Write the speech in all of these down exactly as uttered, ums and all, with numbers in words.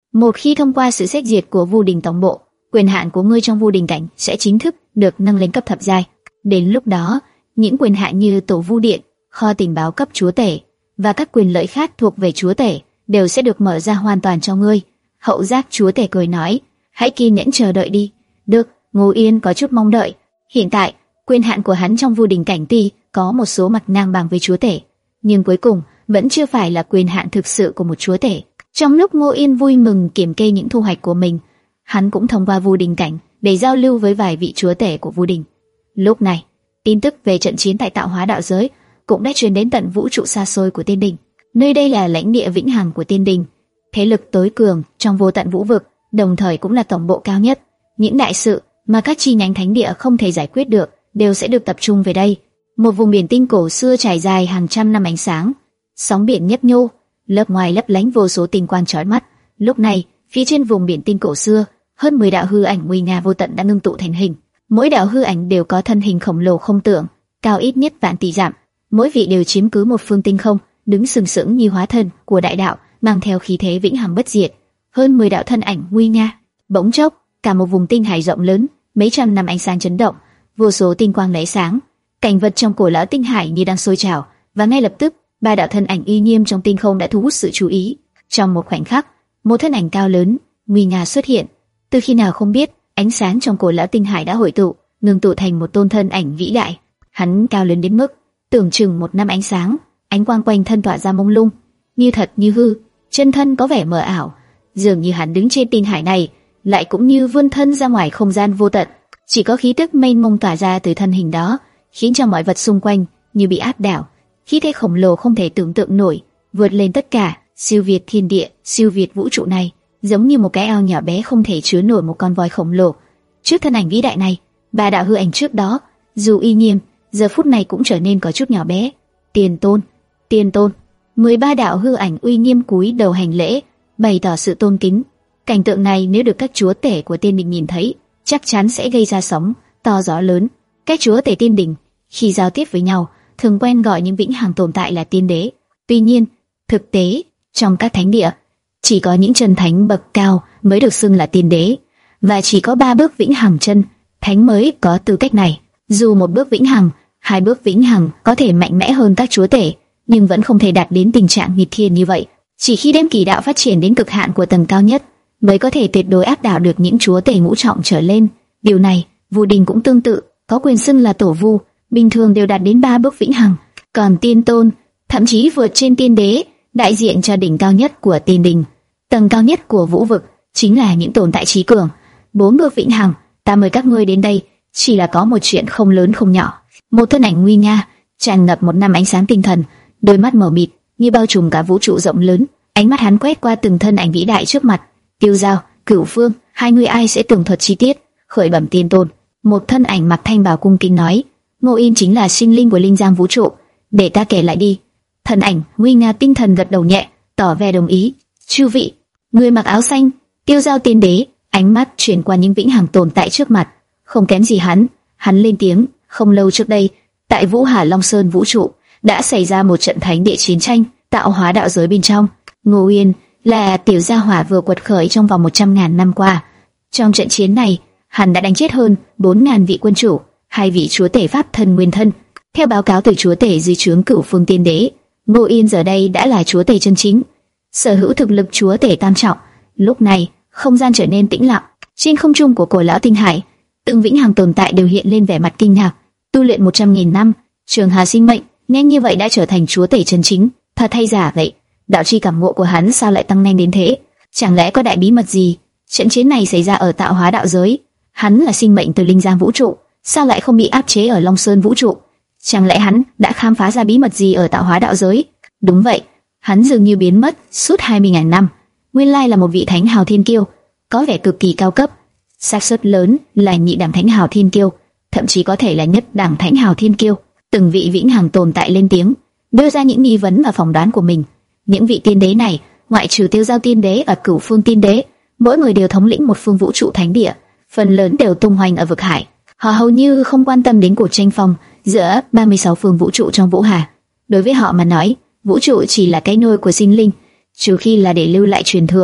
Một khi thông qua sự xét duyệt của Vu Đình tổng bộ, quyền hạn của ngươi trong Vu Đình cảnh sẽ chính thức được nâng lên cấp thập giai. Đến lúc đó, những quyền hạn như tổ Vu điện, kho tình báo cấp chúa tể và các quyền lợi khác thuộc về chúa tể đều sẽ được mở ra hoàn toàn cho ngươi. Hậu giác chúa tể cười nói, hãy kiên nhẫn chờ đợi đi. Được, Ngô Yên có chút mong đợi. Hiện tại, quyền hạn của hắn trong Vu Đình cảnh tuy có một số mặt ngang bằng với chúa tể, nhưng cuối cùng vẫn chưa phải là quyền hạn thực sự của một chúa tể. Trong lúc Ngô Yên vui mừng kiểm kê những thu hoạch của mình, hắn cũng thông qua Vu Đình cảnh để giao lưu với vài vị chúa tể của Vu Đình. Lúc này, tin tức về trận chiến tại tạo hóa đạo giới cũng đã truyền đến tận vũ trụ xa xôi của Tiên Đình. Nơi đây là lãnh địa vĩnh hằng của Tiên Đình, thế lực tối cường trong vô tận vũ vực, đồng thời cũng là tổng bộ cao nhất. Những đại sự mà các chi nhánh thánh địa không thể giải quyết được đều sẽ được tập trung về đây. Một vùng biển tinh cổ xưa trải dài hàng trăm năm ánh sáng, sóng biển nhấp nhô, lớp ngoài lấp lánh vô số tinh quang chói mắt. Lúc này, phía trên vùng biển tinh cổ xưa, hơn mười đạo hư ảnh nguy nga vô tận đã ngưng tụ thành hình. Mỗi đạo hư ảnh đều có thân hình khổng lồ không tưởng, cao ít nhất vạn tỷ dặm. Mỗi vị đều chiếm cứ một phương tinh không, đứng sừng sững như hóa thân của đại đạo, mang theo khí thế vĩnh hằng bất diệt. Hơn mười đạo thân ảnh nguy nga. Bỗng chốc, cả một vùng tinh hải rộng lớn, mấy trăm năm ánh sáng chấn động, vô số tinh quang lóe sáng, cảnh vật trong cổ lão tinh hải như đang sôi trào, và ngay lập tức, ba đạo thân ảnh uy nghiêm trong tinh không đã thu hút sự chú ý. Trong một khoảnh khắc, một thân ảnh cao lớn, nguy nga xuất hiện. Từ khi nào không biết, ánh sáng trong cổ lão tinh hải đã hội tụ, ngưng tụ thành một tôn thân ảnh vĩ đại. Hắn cao lớn đến mức tưởng chừng một năm ánh sáng, ánh quang quanh thân tỏa ra mông lung, như thật như hư, chân thân có vẻ mờ ảo, dường như hắn đứng trên tinh hải này, lại cũng như vươn thân ra ngoài không gian vô tận. Chỉ có khí tức mênh mông tỏa ra từ thân hình đó, khiến cho mọi vật xung quanh như bị áp đảo. Khí thế khổng lồ không thể tưởng tượng nổi, vượt lên tất cả, siêu việt thiên địa, siêu việt vũ trụ này, giống như một cái ao nhỏ bé không thể chứa nổi một con voi khổng lồ. Trước thân ảnh vĩ đại này, ba đạo hư ảnh trước đó, dù uy nghiêm, giờ phút này cũng trở nên có chút nhỏ bé. Tiền tôn, tiền tôn, mười ba đạo hư ảnh uy nghiêm cúi đầu hành lễ, bày tỏ sự tôn kính. Cảnh tượng này nếu được các chúa tể của Tiên Đình nhìn thấy, chắc chắn sẽ gây ra sóng to gió lớn. Các chúa tể Tiên Đình khi giao tiếp với nhau thường quen gọi những vĩnh hằng tồn tại là tiên đế. Tuy nhiên, thực tế trong các thánh địa chỉ có những chân thánh bậc cao mới được xưng là tiên đế, và chỉ có ba bước vĩnh hằng chân thánh mới có tư cách này. Dù một bước vĩnh hằng, hai bước vĩnh hằng có thể mạnh mẽ hơn các chúa tể, nhưng vẫn không thể đạt đến tình trạng nghịch thiên như vậy. Chỉ khi đem kỳ đạo phát triển đến cực hạn của tầng cao nhất, mới có thể tuyệt đối áp đảo được những chúa tể ngũ trọng trở lên. Điều này, Vu Đình cũng tương tự, có quyền xưng là tổ vu, bình thường đều đạt đến ba bước vĩnh hằng. Còn tiên tôn, thậm chí vượt trên tiên đế, đại diện cho đỉnh cao nhất của Tiên Đình. Tầng cao nhất của vũ vực chính là những tồn tại trí cường. Bốn bước vĩnh hằng, ta mời các ngươi đến đây, chỉ là có một chuyện không lớn không nhỏ. Một thân ảnh nguy nga, tràn ngập một năm ánh sáng tinh thần, đôi mắt mờ mịt như bao trùm cả vũ trụ rộng lớn. Ánh mắt hắn quét qua từng thân ảnh vĩ đại trước mặt. Tiêu Giao, Cửu Phương, hai người ai sẽ tường thuật chi tiết? Khởi bẩm tiên tôn. Một thân ảnh mặc thanh bào cung kính nói, Ngô Yên chính là sinh linh của linh giang vũ trụ. Để ta kể lại đi. Thân ảnh nguy nga tinh thần gật đầu nhẹ, tỏ vẻ đồng ý. Chư vị, người mặc áo xanh, Tiêu Giao tiên đế, ánh mắt chuyển qua những vĩnh hằng tồn tại trước mặt, không kém gì hắn. Hắn lên tiếng, không lâu trước đây, tại Vũ Hà Long Sơn vũ trụ đã xảy ra một trận thánh địa chiến tranh, tạo hóa đạo giới bên trong. Ngô Yên là tiểu gia hỏa vừa quật khởi trong vòng một trăm ngàn năm qua. Trong trận chiến này, hắn đã đánh chết hơn bốn ngàn vị quân chủ, hai vị chúa tể pháp thân nguyên thân. Theo báo cáo từ chúa tể dưới trướng Cửu Phương tiên đế, Ngô Yên giờ đây đã là chúa tể chân chính, sở hữu thực lực chúa tể tam trọng. Lúc này, không gian trở nên tĩnh lặng. Trên không trung của cổ lão tinh hải, từng vĩnh hằng tồn tại đều hiện lên vẻ mặt kinh ngạc. Tu luyện một trăm nghìn năm, trường hà sinh mệnh, nhanh như vậy đã trở thành chúa tể chân chính, thật hay giả vậy? Đạo chi cảm ngộ của hắn sao lại tăng nhanh đến thế? Chẳng lẽ có đại bí mật gì? Trận chiến này xảy ra ở tạo hóa đạo giới, hắn là sinh mệnh từ linh giang vũ trụ, sao lại không bị áp chế ở Long Sơn vũ trụ? Chẳng lẽ hắn đã khám phá ra bí mật gì ở tạo hóa đạo giới? Đúng vậy, hắn dường như biến mất suốt hai mươi nghìn năm. Nguyên lai là một vị thánh hào thiên kiêu, có vẻ cực kỳ cao cấp. Xác suất lớn là nhị đẳng thánh hào thiên kiêu, thậm chí có thể là nhất đẳng thánh hào thiên kiêu. Từng vị vĩnh hằng tồn tại lên tiếng, đưa ra những nghi vấn và phỏng đoán của mình. Những vị tiên đế này, ngoại trừ Tiêu Giao tiên đế và Cửu Phương tiên đế, mỗi người đều thống lĩnh một phương vũ trụ thánh địa, phần lớn đều tung hoành ở vực hải. Họ hầu như không quan tâm đến cuộc tranh phong giữa ba mươi sáu phương vũ trụ trong Vũ Hà. Đối với họ mà nói, vũ trụ chỉ là cái nôi của sinh linh, trừ khi là để lưu lại truyền thừa,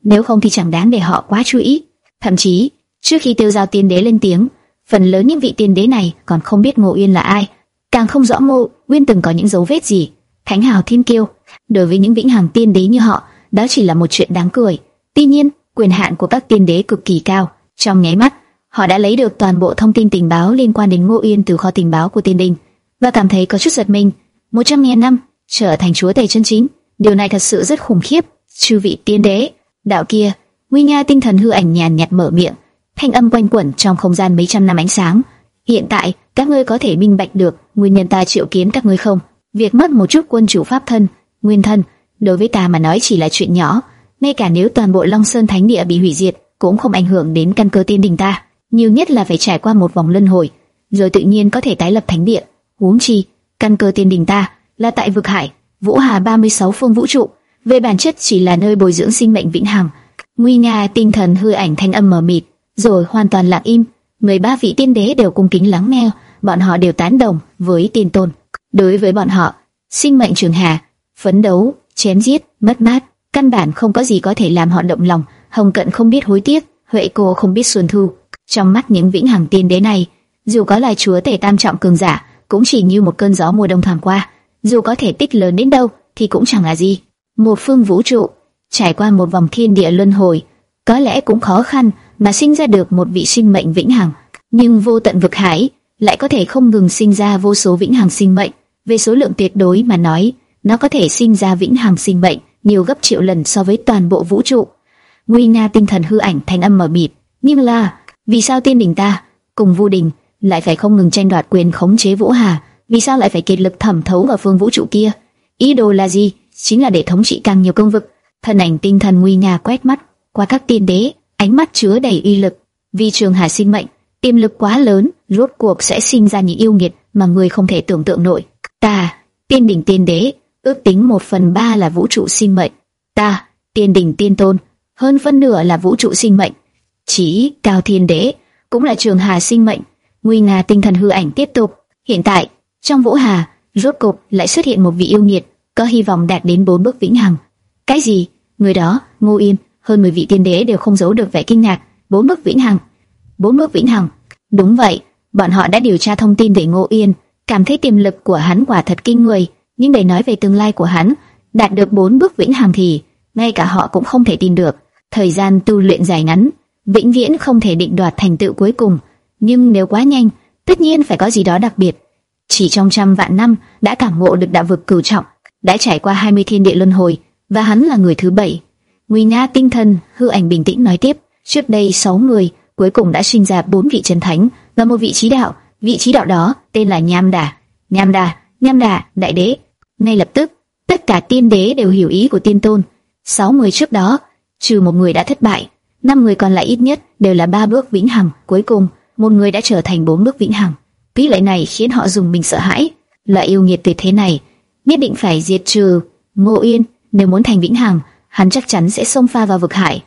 nếu không thì chẳng đáng để họ quá chú ý. Thậm chí, trước khi Tiêu Giao tiên đế lên tiếng, phần lớn những vị tiên đế này còn không biết Ngô Uyên là ai, càng không rõ Ngô Uyên từng có những dấu vết gì. Thánh hào thiên kiêu, đối với những vĩnh hằng tiên đế như họ, đó chỉ là một chuyện đáng cười. Tuy nhiên, quyền hạn của các tiên đế cực kỳ cao. Trong nháy mắt, họ đã lấy được toàn bộ thông tin tình báo liên quan đến Ngô Uyên từ kho tình báo của Tiên Đình, và cảm thấy có chút giật mình. Một trăm ngàn năm trở thành chúa tể chân chính, điều này thật sự rất khủng khiếp. Chư vị tiên đế, đạo kia, nguy nga tinh thần hư ảnh nhàn nhạt mở miệng, thanh âm quanh quẩn trong không gian mấy trăm năm ánh sáng. Hiện tại, các ngươi có thể minh bạch được nguyên nhân ta triệu kiến các ngươi không? Việc mất một chút quân chủ pháp thân, nguyên thân, đối với ta mà nói chỉ là chuyện nhỏ. Ngay cả nếu toàn bộ Long Sơn Thánh Địa bị hủy diệt, cũng không ảnh hưởng đến căn cơ Tiên Đình ta. Nhiều nhất là phải trải qua một vòng luân hồi, rồi tự nhiên có thể tái lập thánh địa. Huống chi, căn cơ Tiên Đình ta là tại vực hải, Vũ Hà ba mươi sáu phương vũ trụ, về bản chất chỉ là nơi bồi dưỡng sinh mệnh vĩnh hằng. Nguy nga tinh thần hư ảnh thanh âm mờ mịt, rồi hoàn toàn lặng im. mười ba vị tiên đế đều cung kính lắng nghe, bọn họ đều tán đồng với Tiên Tôn. Đối với bọn họ, sinh mệnh trường hà, phấn đấu, chém giết, mất mát, căn bản không có gì có thể làm họ động lòng. Hồng Cận không biết hối tiếc, Huệ Cô không biết xuân thu. Trong mắt những vĩnh hằng tiên đế này, dù có là chúa tể tam trọng cường giả, cũng chỉ như một cơn gió mùa đông thoảng qua. Dù có thể tích lớn đến đâu, thì cũng chẳng là gì. Một phương vũ trụ, trải qua một vòng thiên địa luân hồi, có lẽ cũng khó khăn mà sinh ra được một vị sinh mệnh vĩnh hằng. Nhưng vô tận vực hải lại có thể không ngừng sinh ra vô số vĩnh hằng sinh mệnh. Về số lượng tuyệt đối mà nói, nó có thể sinh ra vĩnh hằng sinh mệnh nhiều gấp triệu lần so với toàn bộ vũ trụ. Nguy nga tinh thần hư ảnh thanh âm mờ mịt, nhưng là vì sao Tiên Đình ta cùng Vu Đình lại phải không ngừng tranh đoạt quyền khống chế Vũ Hà? Vì sao lại phải kiệt lực thẩm thấu vào phương vũ trụ kia? Ý đồ là gì? Chính là để thống trị càng nhiều cương vực. Thân ảnh tinh thần nguy nga quét mắt qua các tiên đế, ánh mắt chứa đầy uy lực. Vì trường hà sinh mệnh tiềm lực quá lớn, rốt cuộc sẽ sinh ra những yêu nghiệt mà người không thể tưởng tượng nổi. Ta, Tiên Đình tiên đế, ước tính một phần ba là vũ trụ sinh mệnh. Ta, Tiên Đình tiên tôn, hơn phân nửa là vũ trụ sinh mệnh. Chí cao thiên đế cũng là trường hà sinh mệnh. Nguy nga tinh thần hư ảnh tiếp tục. Hiện tại, trong Vũ Hà, rốt cục lại xuất hiện một vị yêu nghiệt, có hy vọng đạt đến bốn bước vĩnh hằng. Cái gì? Người đó, Ngô Uyên, hơn mười vị tiên đế đều không giấu được vẻ kinh ngạc. Bốn bước vĩnh hằng? Bốn bước vĩnh hằng? Đúng vậy, bọn họ đã điều tra thông tin về Ngô Uyên, cảm thấy tiềm lực của hắn quả thật kinh người, nhưng để nói về tương lai của hắn, đạt được bốn bước vĩnh hằng thì ngay cả họ cũng không thể tin được. Thời gian tu luyện dài ngắn, vĩnh viễn không thể định đoạt thành tựu cuối cùng, nhưng nếu quá nhanh, tất nhiên phải có gì đó đặc biệt. Chỉ trong trăm vạn năm đã cảm ngộ được đạo vực cửu trọng, đã trải qua hai mươi thiên địa luân hồi, và hắn là người thứ bảy. Nguy nga tinh thần hư ảnh bình tĩnh nói tiếp, trước đây sáu người, cuối cùng đã sinh ra bốn vị chân thánh và một vị trí đạo. Vị trí đạo đó tên là Nham Đà. Nham Đà, Nham Đà, đại đế. Ngay lập tức, tất cả tiên đế đều hiểu ý của Tiên Tôn. Sáu người trước đó, trừ một người đã thất bại, năm người còn lại ít nhất đều là ba bước vĩnh hằng. Cuối cùng, một người đã trở thành bốn bước vĩnh hằng. Tỷ lệ này khiến họ dùng mình sợ hãi. Loại yêu nghiệt tuyệt thế này, nhất định phải diệt trừ. Ngô Uyên nếu muốn thành vĩnh hằng, hắn chắc chắn sẽ xông pha vào vực hải.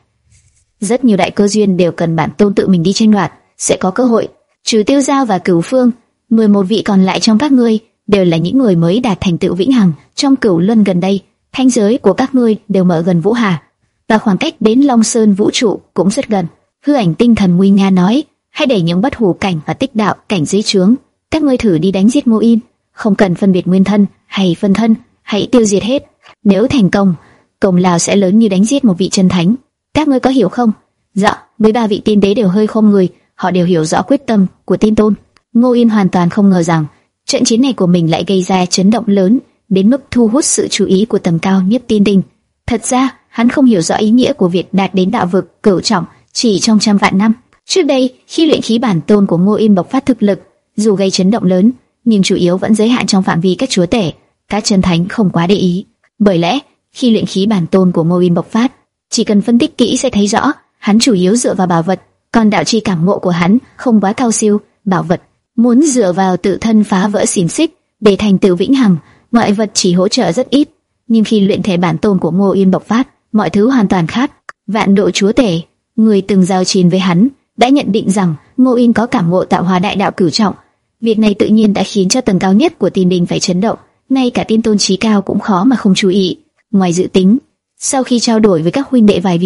Rất nhiều đại cơ duyên đều cần bản tôn tự mình đi tranh đoạt, sẽ có cơ hội. Trừ Tiêu Giao và Cửu Phương, mười một vị còn lại trong các ngươi đều là những người mới đạt thành tựu vĩnh hằng. Trong cửu luân gần đây, thanh giới của các ngươi đều mở gần Vũ Hà, và khoảng cách đến Long Sơn vũ trụ cũng rất gần. Hư ảnh tinh thần nguy nga nói, hãy để những bất hủ cảnh và tích đạo cảnh dưới trướng, các ngươi thử đi đánh giết Ngô Uyên, không cần phân biệt nguyên thân hay phân thân, hãy tiêu diệt hết. Nếu thành công, công lao sẽ lớn như đánh giết một vị chân thánh. Các ngươi có hiểu không? Dạ. mười ba vị tiên đế đều hơi khom người, họ đều hiểu rõ quyết tâm của Tiên Tôn. Ngô Uyên hoàn toàn không ngờ rằng trận chiến này của mình lại gây ra chấn động lớn đến mức thu hút sự chú ý của tầm cao nhất Tiên Đình. Thật ra, hắn không hiểu rõ ý nghĩa của việc đạt đến đạo vực cửu trọng chỉ trong trăm vạn năm. Trước đây, khi luyện khí bản tôn của Ngô Uyên bộc phát thực lực, dù gây chấn động lớn, nhưng chủ yếu vẫn giới hạn trong phạm vi các chúa tể, các chân thánh không quá để ý. Bởi lẽ, khi luyện khí bản tôn của Ngô Uyên bộc phát, chỉ cần phân tích kỹ sẽ thấy rõ, hắn chủ yếu dựa vào bảo vật, còn đạo chi cảm ngộ của hắn không quá cao siêu. Bảo vật muốn dựa vào tự thân phá vỡ xiềng xích để thành tựu vĩnh hằng, ngoại vật chỉ hỗ trợ rất ít. Nhưng khi luyện thể bản tôn của Ngô Uyên bộc phát, mọi thứ hoàn toàn khác. Vạn độ chúa tể, người từng giao chiến với hắn, đã nhận định rằng Ngô Uyên có cảm ngộ tạo hóa đại đạo cửu trọng. Việc này tự nhiên đã khiến cho tầng cao nhất của Tiên Đình phải chấn động, ngay cả Tiên Tôn chí cao cũng khó mà không chú ý. Ngoài dự tính, sau khi trao đổi với các huynh đệ vài việc,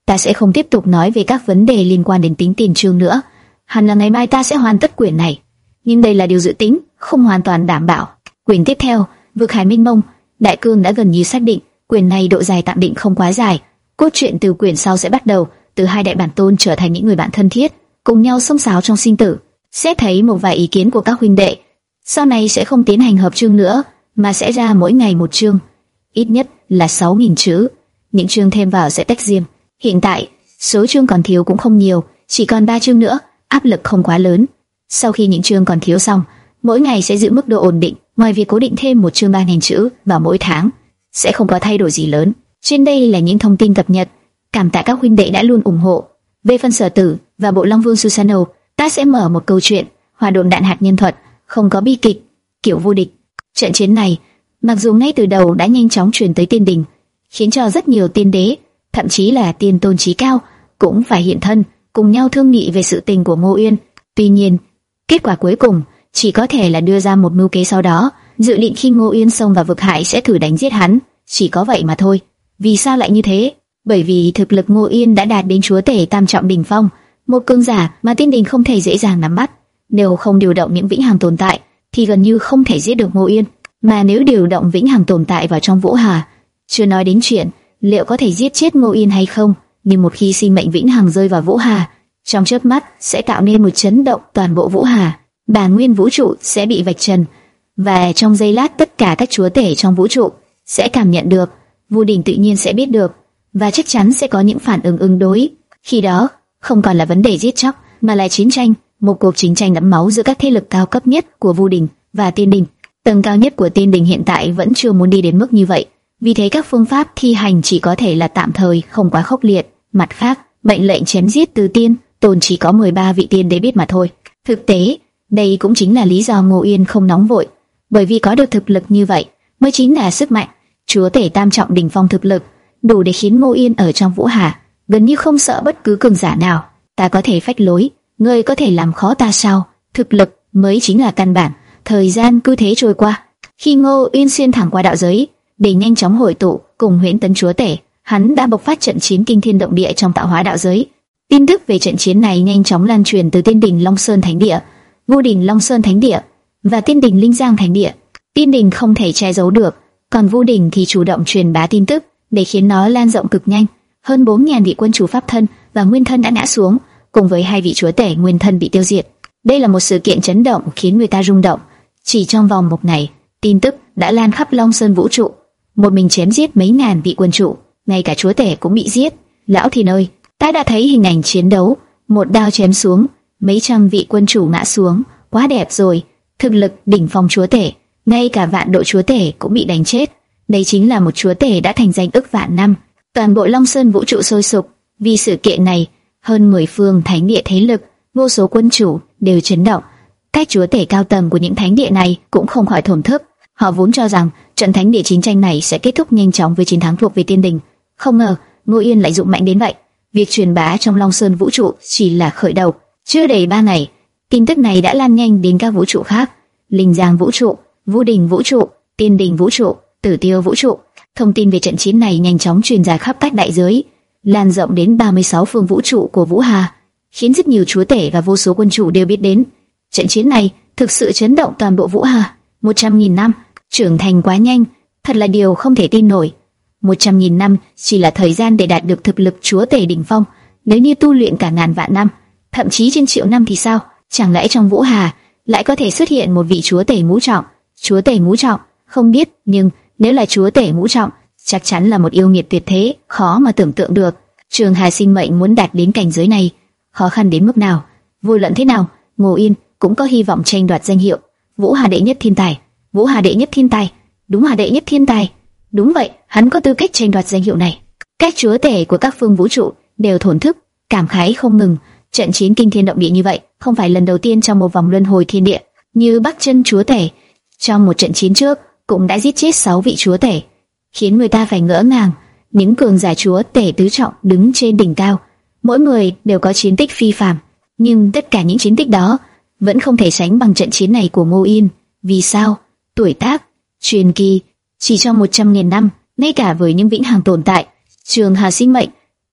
ta sẽ không tiếp tục nói về các vấn đề liên quan đến tính tiền trương nữa. Hẳn là ngày mai ta sẽ hoàn tất quyển này, nhưng đây là điều dự tính, không hoàn toàn đảm bảo. Quyển tiếp theo, Vực Hải Minh Mông, Đại Cương đã gần như xác định, quyển này độ dài tạm định không quá dài. Cốt truyện từ quyển sau sẽ bắt đầu từ hai đại bản tôn trở thành những người bạn thân thiết, cùng nhau xông xáo trong sinh tử. Xét thấy một vài ý kiến của các huynh đệ, sau này sẽ không tiến hành hợp chương nữa, mà sẽ ra mỗi ngày một chương, ít nhất là sáu nghìn chữ. Những chương thêm vào sẽ tách riêng. Hiện tại, số chương còn thiếu cũng không nhiều, chỉ còn ba chương nữa, áp lực không quá lớn. Sau khi những chương còn thiếu xong, mỗi ngày sẽ giữ mức độ ổn định, ngoài việc cố định thêm một chương ba nghìn chữ vào mỗi tháng, sẽ không có thay đổi gì lớn. Trên đây là những thông tin cập nhật, cảm tạ các huynh đệ đã luôn ủng hộ. Về phần Sở Tử và Bộ Long Vương Susano, ta sẽ mở một câu chuyện hòa độn đạn hạt nhân thuật, không có bi kịch, kiểu vô địch. Trận chiến này, mặc dù ngay từ đầu đã nhanh chóng truyền tới tiên đình, khiến cho rất nhiều tiên đế, thậm chí là tiên tôn chí cao, cũng phải hiện thân, cùng nhau thương nghị về sự tình của Ngô Uyên. Tuy nhiên, kết quả cuối cùng chỉ có thể là đưa ra một mưu kế sau đó, dự định khi Ngô Uyên xông vào vực hải sẽ thử đánh giết hắn, chỉ có vậy mà thôi. Vì sao lại như thế? Bởi vì thực lực Ngô Uyên đã đạt đến chúa tể tam trọng đỉnh phong, một cường giả mà tiên đình không thể dễ dàng nắm bắt. Nếu không điều động những vĩnh hằng tồn tại, thì gần như không thể giết được Ngô Uyên. Mà nếu điều động vĩnh hằng tồn tại vào trong Vũ Hà, chưa nói đến chuyện liệu có thể giết chết Ngô Uyên hay không, nhưng một khi sinh mệnh vĩnh hằng rơi vào Vũ Hà, trong chớp mắt sẽ tạo nên một chấn động toàn bộ Vũ Hà, bản nguyên vũ trụ sẽ bị vạch trần, và trong giây lát tất cả các chúa tể trong vũ trụ sẽ cảm nhận được, Vu Đình tự nhiên sẽ biết được, và chắc chắn sẽ có những phản ứng ứng đối. Khi đó, không còn là vấn đề giết chóc, mà là chiến tranh, một cuộc chiến tranh đẫm máu giữa các thế lực cao cấp nhất của Vu Đình và Tiên Đình. Tầng cao nhất của Tiên Đình hiện tại vẫn chưa muốn đi đến mức như vậy, vì thế các phương pháp thi hành chỉ có thể là tạm thời, không quá khốc liệt. Mặt khác, mệnh lệnh chém giết từ tiên tôn chỉ có mười ba vị tiên đế biết mà thôi. Thực tế, đây cũng chính là lý do Ngô Uyên không nóng vội, bởi vì có được thực lực như vậy mới chính là sức mạnh. Chúa tể tam trọng đỉnh phong thực lực đủ để khiến Ngô Uyên ở trong Vũ Hà gần như không sợ bất cứ cường giả nào. Ta có thể phách lối, ngươi có thể làm khó ta sao? Thực lực mới chính là căn bản. Thời gian cứ thế trôi qua. Khi Ngô Uyên xuyên thẳng qua đạo giới để nhanh chóng hội tụ cùng Huyễn Tấn chúa tể, hắn đã bộc phát trận chiến kinh thiên động địa trong tạo hóa đạo giới. Tin tức về trận chiến này nhanh chóng lan truyền từ Tiên Đình Long Sơn Thánh Địa, Vu Đình Long Sơn Thánh Địa và Tiên Đình Linh Giang Thánh Địa. Tiên Đình không thể che giấu được, còn Vu Đình thì chủ động truyền bá tin tức để khiến nó lan rộng cực nhanh. Hơn bốn nghìn vị quân chủ pháp thân và nguyên thân đã ngã xuống, cùng với hai vị chúa tể nguyên thân bị tiêu diệt. Đây là một sự kiện chấn động khiến người ta rung động. Chỉ trong vòng một ngày, tin tức đã lan khắp Long Sơn vũ trụ. Một mình chém giết mấy ngàn vị quân chủ, ngay cả chúa tể cũng bị giết. Lão Thiên ơi, ta đã thấy hình ảnh chiến đấu, một đao chém xuống, mấy trăm vị quân chủ ngã xuống, quá đẹp rồi. Thực lực đỉnh phong chúa tể, ngay cả vạn độ chúa tể cũng bị đánh chết. Đây chính là một chúa tể đã thành danh ức vạn năm. Toàn bộ Long Sơn vũ trụ sôi sục vì sự kiện này. Hơn mười phương thánh địa thế lực, vô số quân chủ đều chấn động. Các chúa tể cao tầng của những thánh địa này cũng không khỏi thổn thức. Họ vốn cho rằng trận thánh địa chiến tranh này sẽ kết thúc nhanh chóng với chiến thắng thuộc về Tiên Đình. Không ngờ Ngô Uyên lại dụng mạnh đến vậy. Việc truyền bá trong Long Sơn vũ trụ chỉ là khởi đầu. Chưa đầy ba ngày, tin tức này đã lan nhanh đến các vũ trụ khác: Linh Giang vũ trụ, Vu Đình vũ trụ, Tiên Đình vũ trụ, Tử Tiêu vũ trụ. Thông tin về trận chiến này nhanh chóng truyền ra khắp các đại giới, lan rộng đến ba mươi sáu phương vũ trụ của Vũ Hà, khiến rất nhiều chúa tể và vô số quân chủ đều biết đến. Trận chiến này thực sự chấn động toàn bộ Vũ Hà. Một trăm nghìn năm trưởng thành quá nhanh, thật là điều không thể tin nổi. Một trăm nghìn năm chỉ là thời gian để đạt được thực lực chúa tể đỉnh phong. Nếu như tu luyện cả ngàn vạn năm, thậm chí trên triệu năm thì sao? Chẳng lẽ trong Vũ Hà lại có thể xuất hiện một vị chúa tể ngũ trọng? Chúa tể ngũ trọng, không biết, nhưng nếu là chúa tể ngũ trọng, chắc chắn là một yêu nghiệt tuyệt thế, khó mà tưởng tượng được. Trường Hà sinh mệnh muốn đạt đến cảnh giới này, khó khăn đến mức nào? Vô luận thế nào, Ngô Uyên cũng có hy vọng tranh đoạt danh hiệu Vũ Hà đệ nhất thiên tài. Vũ Hà đệ nhất thiên tài, đúng là đệ nhất thiên tài. Đúng vậy, hắn có tư cách tranh đoạt danh hiệu này. Các chúa tể của các phương vũ trụ đều thổn thức, cảm khái không ngừng. Trận chiến kinh thiên động địa như vậy không phải lần đầu tiên trong một vòng luân hồi thiên địa. Như Bắc Chân chúa tể, trong một trận chiến trước cũng đã giết chết sáu vị chúa tể, khiến người ta phải ngỡ ngàng. Những cường giả chúa tể tứ trọng đứng trên đỉnh cao, mỗi người đều có chiến tích phi phàm, nhưng tất cả những chiến tích đó vẫn không thể sánh bằng trận chiến này của Ngô Uyên. Vì sao? Tuổi tác, truyền kỳ, chỉ trong một trăm nghìn năm, ngay cả với những vĩnh hằng tồn tại, Trường Hà sinh mệnh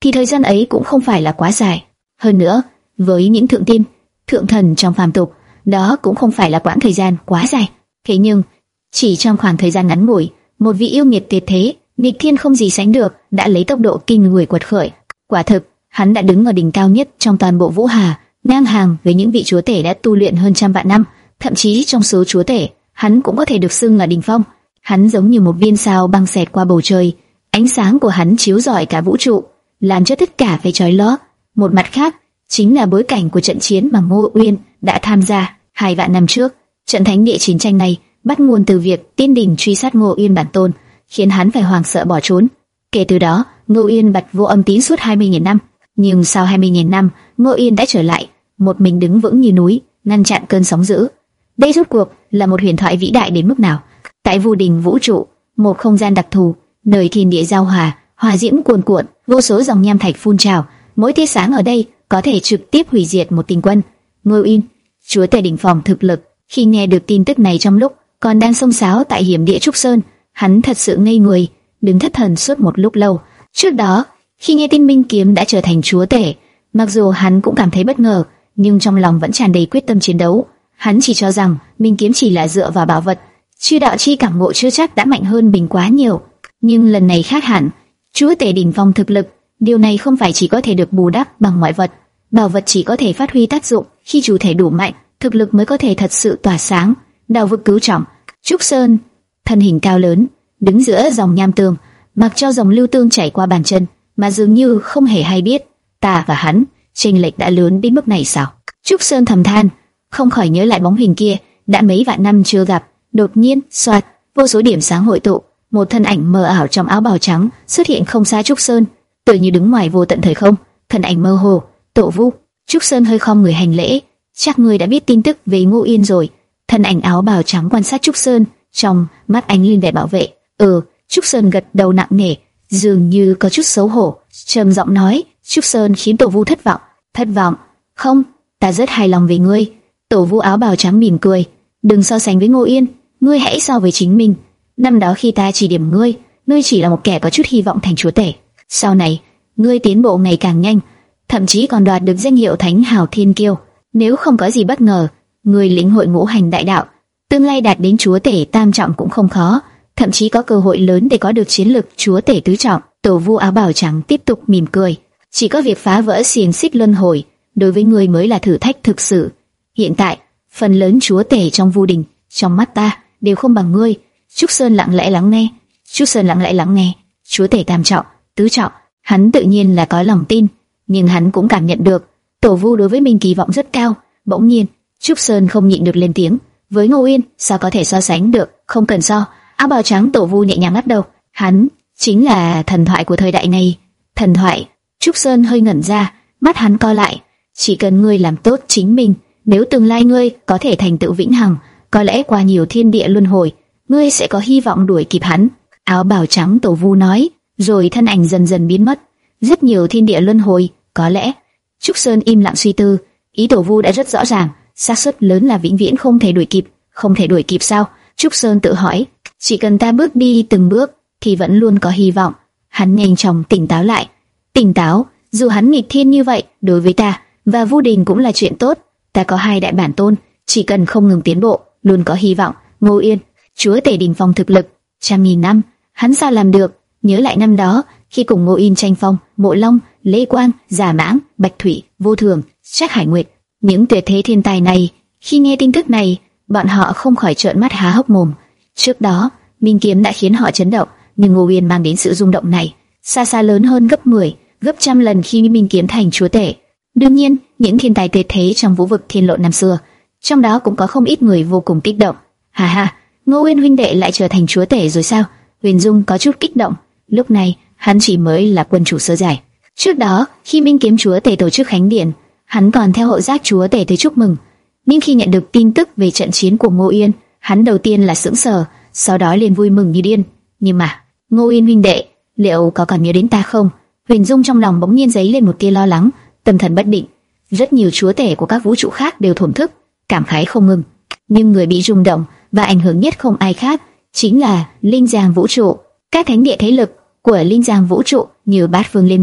thì thời gian ấy cũng không phải là quá dài. Hơn nữa, với những thượng tiên, thượng thần trong phàm tục, đó cũng không phải là quãng thời gian quá dài. Thế nhưng, chỉ trong khoảng thời gian ngắn ngủi, một vị yêu nghiệt tuyệt thế, nghịch thiên không gì sánh được, đã lấy tốc độ kinh người quật khởi. Quả thực, hắn đã đứng ở đỉnh cao nhất trong toàn bộ Vũ Hà, ngang hàng với những vị chúa tể đã tu luyện hơn trăm vạn năm. Thậm chí trong số chúa tể, hắn cũng có thể được xưng là đỉnh phong. Hắn giống như một viên sao băng xẹt qua bầu trời, ánh sáng của hắn chiếu rọi cả vũ trụ, làm cho tất cả phải chói lóa. Một mặt khác, chính là bối cảnh của trận chiến mà Ngô Uyên đã tham gia hai vạn năm trước. Trận thánh địa chiến tranh này bắt nguồn từ việc tiên đình truy sát Ngô Uyên bản tôn, khiến hắn phải hoảng sợ bỏ trốn. Kể từ đó, Ngô Uyên bật vô âm tín suốt hai mươi nghìn năm. Nhưng sau hai mươi nghìn năm, Ngô Uyên đã trở lại, một mình đứng vững như núi, ngăn chặn cơn sóng dữ. Đây rốt cuộc là một huyền thoại vĩ đại đến mức nào? Tại Vu Đình vũ trụ, một không gian đặc thù, nơi thiên địa giao hòa, hỏa diễm cuồn cuộn, vô số dòng nham thạch phun trào, mỗi tia sáng ở đây có thể trực tiếp hủy diệt một tinh quân. Ngô Uyên, chúa tể đỉnh phong thực lực, khi nghe được tin tức này trong lúc còn đang xông xáo tại hiểm địa Trúc Sơn, hắn thật sự ngây người, đứng thất thần suốt một lúc lâu. Trước đó, khi nghe tin Minh Kiếm đã trở thành chúa tể, mặc dù hắn cũng cảm thấy bất ngờ, nhưng trong lòng vẫn tràn đầy quyết tâm chiến đấu. Hắn chỉ cho rằng Minh Kiếm chỉ là dựa vào bảo vật, chư đạo chi cảm ngộ chưa chắc đã mạnh hơn mình quá nhiều. Nhưng lần này khác hẳn, chúa tể đỉnh phong thực lực, điều này không phải chỉ có thể được bù đắp bằng ngoại vật. Bảo vật chỉ có thể phát huy tác dụng khi chủ thể đủ mạnh, thực lực mới có thể thật sự tỏa sáng. Đạo vực cứu trọng, Trúc Sơn, thân hình cao lớn, đứng giữa dòng nham tương, mặc cho dòng lưu tương chảy qua bàn chân, mà dường như không hề hay biết, ta và hắn chênh lệch đã lớn đến mức này sao? Trúc Sơn thầm than, không khỏi nhớ lại bóng hình kia đã mấy vạn năm chưa gặp. Đột nhiên, xoạt, vô số điểm sáng hội tụ, một thân ảnh mờ ảo trong áo bào trắng xuất hiện không xa Trúc Sơn, tựa như đứng ngoài vô tận thời không. Thân ảnh mơ hồ, Tổ Vu. Trúc Sơn hơi khom người hành lễ, chắc người đã biết tin tức về Ngô Uyên rồi. Thân ảnh áo bào trắng quan sát Trúc Sơn, trong mắt ánh lên vẻ bảo vệ. Ừ, Trúc Sơn gật đầu nặng nề, dường như có chút xấu hổ, trầm giọng nói. Trúc Sơn khiến Tổ Vu thất vọng. Thất vọng? Không, ta rất hài lòng về ngươi. Tổ Vu áo bào trắng mỉm cười. Đừng so sánh với Ngô Uyên, ngươi hãy so với chính mình. Năm đó khi ta chỉ điểm ngươi, ngươi chỉ là một kẻ có chút hy vọng thành chúa tể. Sau này, ngươi tiến bộ ngày càng nhanh, thậm chí còn đoạt được danh hiệu Thánh Hào Thiên Kiêu. Nếu không có gì bất ngờ, ngươi lĩnh hội ngũ hành đại đạo, tương lai đạt đến chúa tể tam trọng cũng không khó, thậm chí có cơ hội lớn để có được chiến lực chúa tể tứ trọng. Tổ Vu áo bào trắng tiếp tục mỉm cười. Chỉ có việc phá vỡ xiềng xích luân hồi, đối với ngươi mới là thử thách thực sự. Hiện tại, phần lớn chúa tể trong Vu Đình, trong mắt ta, đều không bằng ngươi. Trúc Sơn lặng lẽ lắng nghe. Trúc Sơn lặng lẽ lắng nghe. Chúa tể tam trọng, tứ trọng, hắn tự nhiên là có lòng tin, nhưng hắn cũng cảm nhận được Tổ Vu đối với mình kỳ vọng rất cao. Bỗng nhiên, Trúc Sơn không nhịn được lên tiếng. Với Ngô Uyên, sao có thể so sánh được? Không cần so. Áo bào trắng Tổ Vu nhẹ nhàng lắc đầu. Hắn chính là thần thoại của thời đại này. Thần thoại? Trúc Sơn hơi ngẩn ra, mắt hắn co lại. Chỉ cần ngươi làm tốt chính mình, nếu tương lai ngươi có thể thành tựu vĩnh hằng, có lẽ qua nhiều thiên địa luân hồi, ngươi sẽ có hy vọng đuổi kịp hắn. Áo bào trắng Tổ Vu nói, rồi thân ảnh dần dần biến mất. Rất nhiều thiên địa luân hồi, có lẽ. Trúc Sơn im lặng suy tư, ý Tổ Vu đã rất rõ ràng, xác suất lớn là vĩnh viễn không thể đuổi kịp. Không thể đuổi kịp sao? Trúc Sơn tự hỏi, chỉ cần ta bước đi từng bước, thì vẫn luôn có hy vọng. Hắn nhanh chóng tỉnh táo lại. Tỉnh táo, dù hắn nghịch thiên như vậy, đối với ta và Vu Đình cũng là chuyện tốt. Ta có hai đại bản tôn, chỉ cần không ngừng tiến bộ, luôn có hy vọng. Ngô Uyên, chúa tể đỉnh phong thực lực, trăm nghìn năm, hắn sao làm được? Nhớ lại năm đó, khi cùng Ngô Uyên tranh phong, Mộ Long, Lê Quang, Giả Mãng, Bạch Thủy, Vô Thường, Trác Hải Nguyệt, những tuyệt thế thiên tài này, khi nghe tin tức này, bọn họ không khỏi trợn mắt há hốc mồm. Trước đó, Minh Kiếm đã khiến họ chấn động, nhưng Ngô Uyên mang đến sự rung động này xa xa lớn hơn gấp mười, gấp trăm lần khi Minh Kiếm thành chúa tể. Đương nhiên, những thiên tài tuyệt thế trong vũ vực thiên lộ năm xưa, trong đó cũng có không ít người vô cùng kích động. Hà hà, Ngô Uyên huynh đệ lại trở thành chúa tể rồi sao? Huyền Dung có chút kích động. Lúc này, hắn chỉ mới là quân chủ sơ giải. Trước đó, khi Minh Kiếm chúa tể tổ chức khánh điện, hắn còn theo hộ giác chúa tể tới chúc mừng. Nhưng khi nhận được tin tức về trận chiến của Ngô Uyên, hắn đầu tiên là sững sờ, sau đó liền vui mừng như điên. Nhưng mà, Ngô Uyên huynh đệ, liệu có còn nhớ đến ta không? Huyền Dung trong lòng bỗng nhiên dấy lên một tia lo lắng, tâm thần bất định. Rất nhiều chúa tể của các vũ trụ khác đều thổn thức, cảm khái không ngừng. Nhưng người bị rung động và ảnh hưởng nhất không ai khác, chính là Linh Giang vũ trụ. Các thánh địa thế lực của Linh Giang vũ trụ như Bát Phương Liên Minh,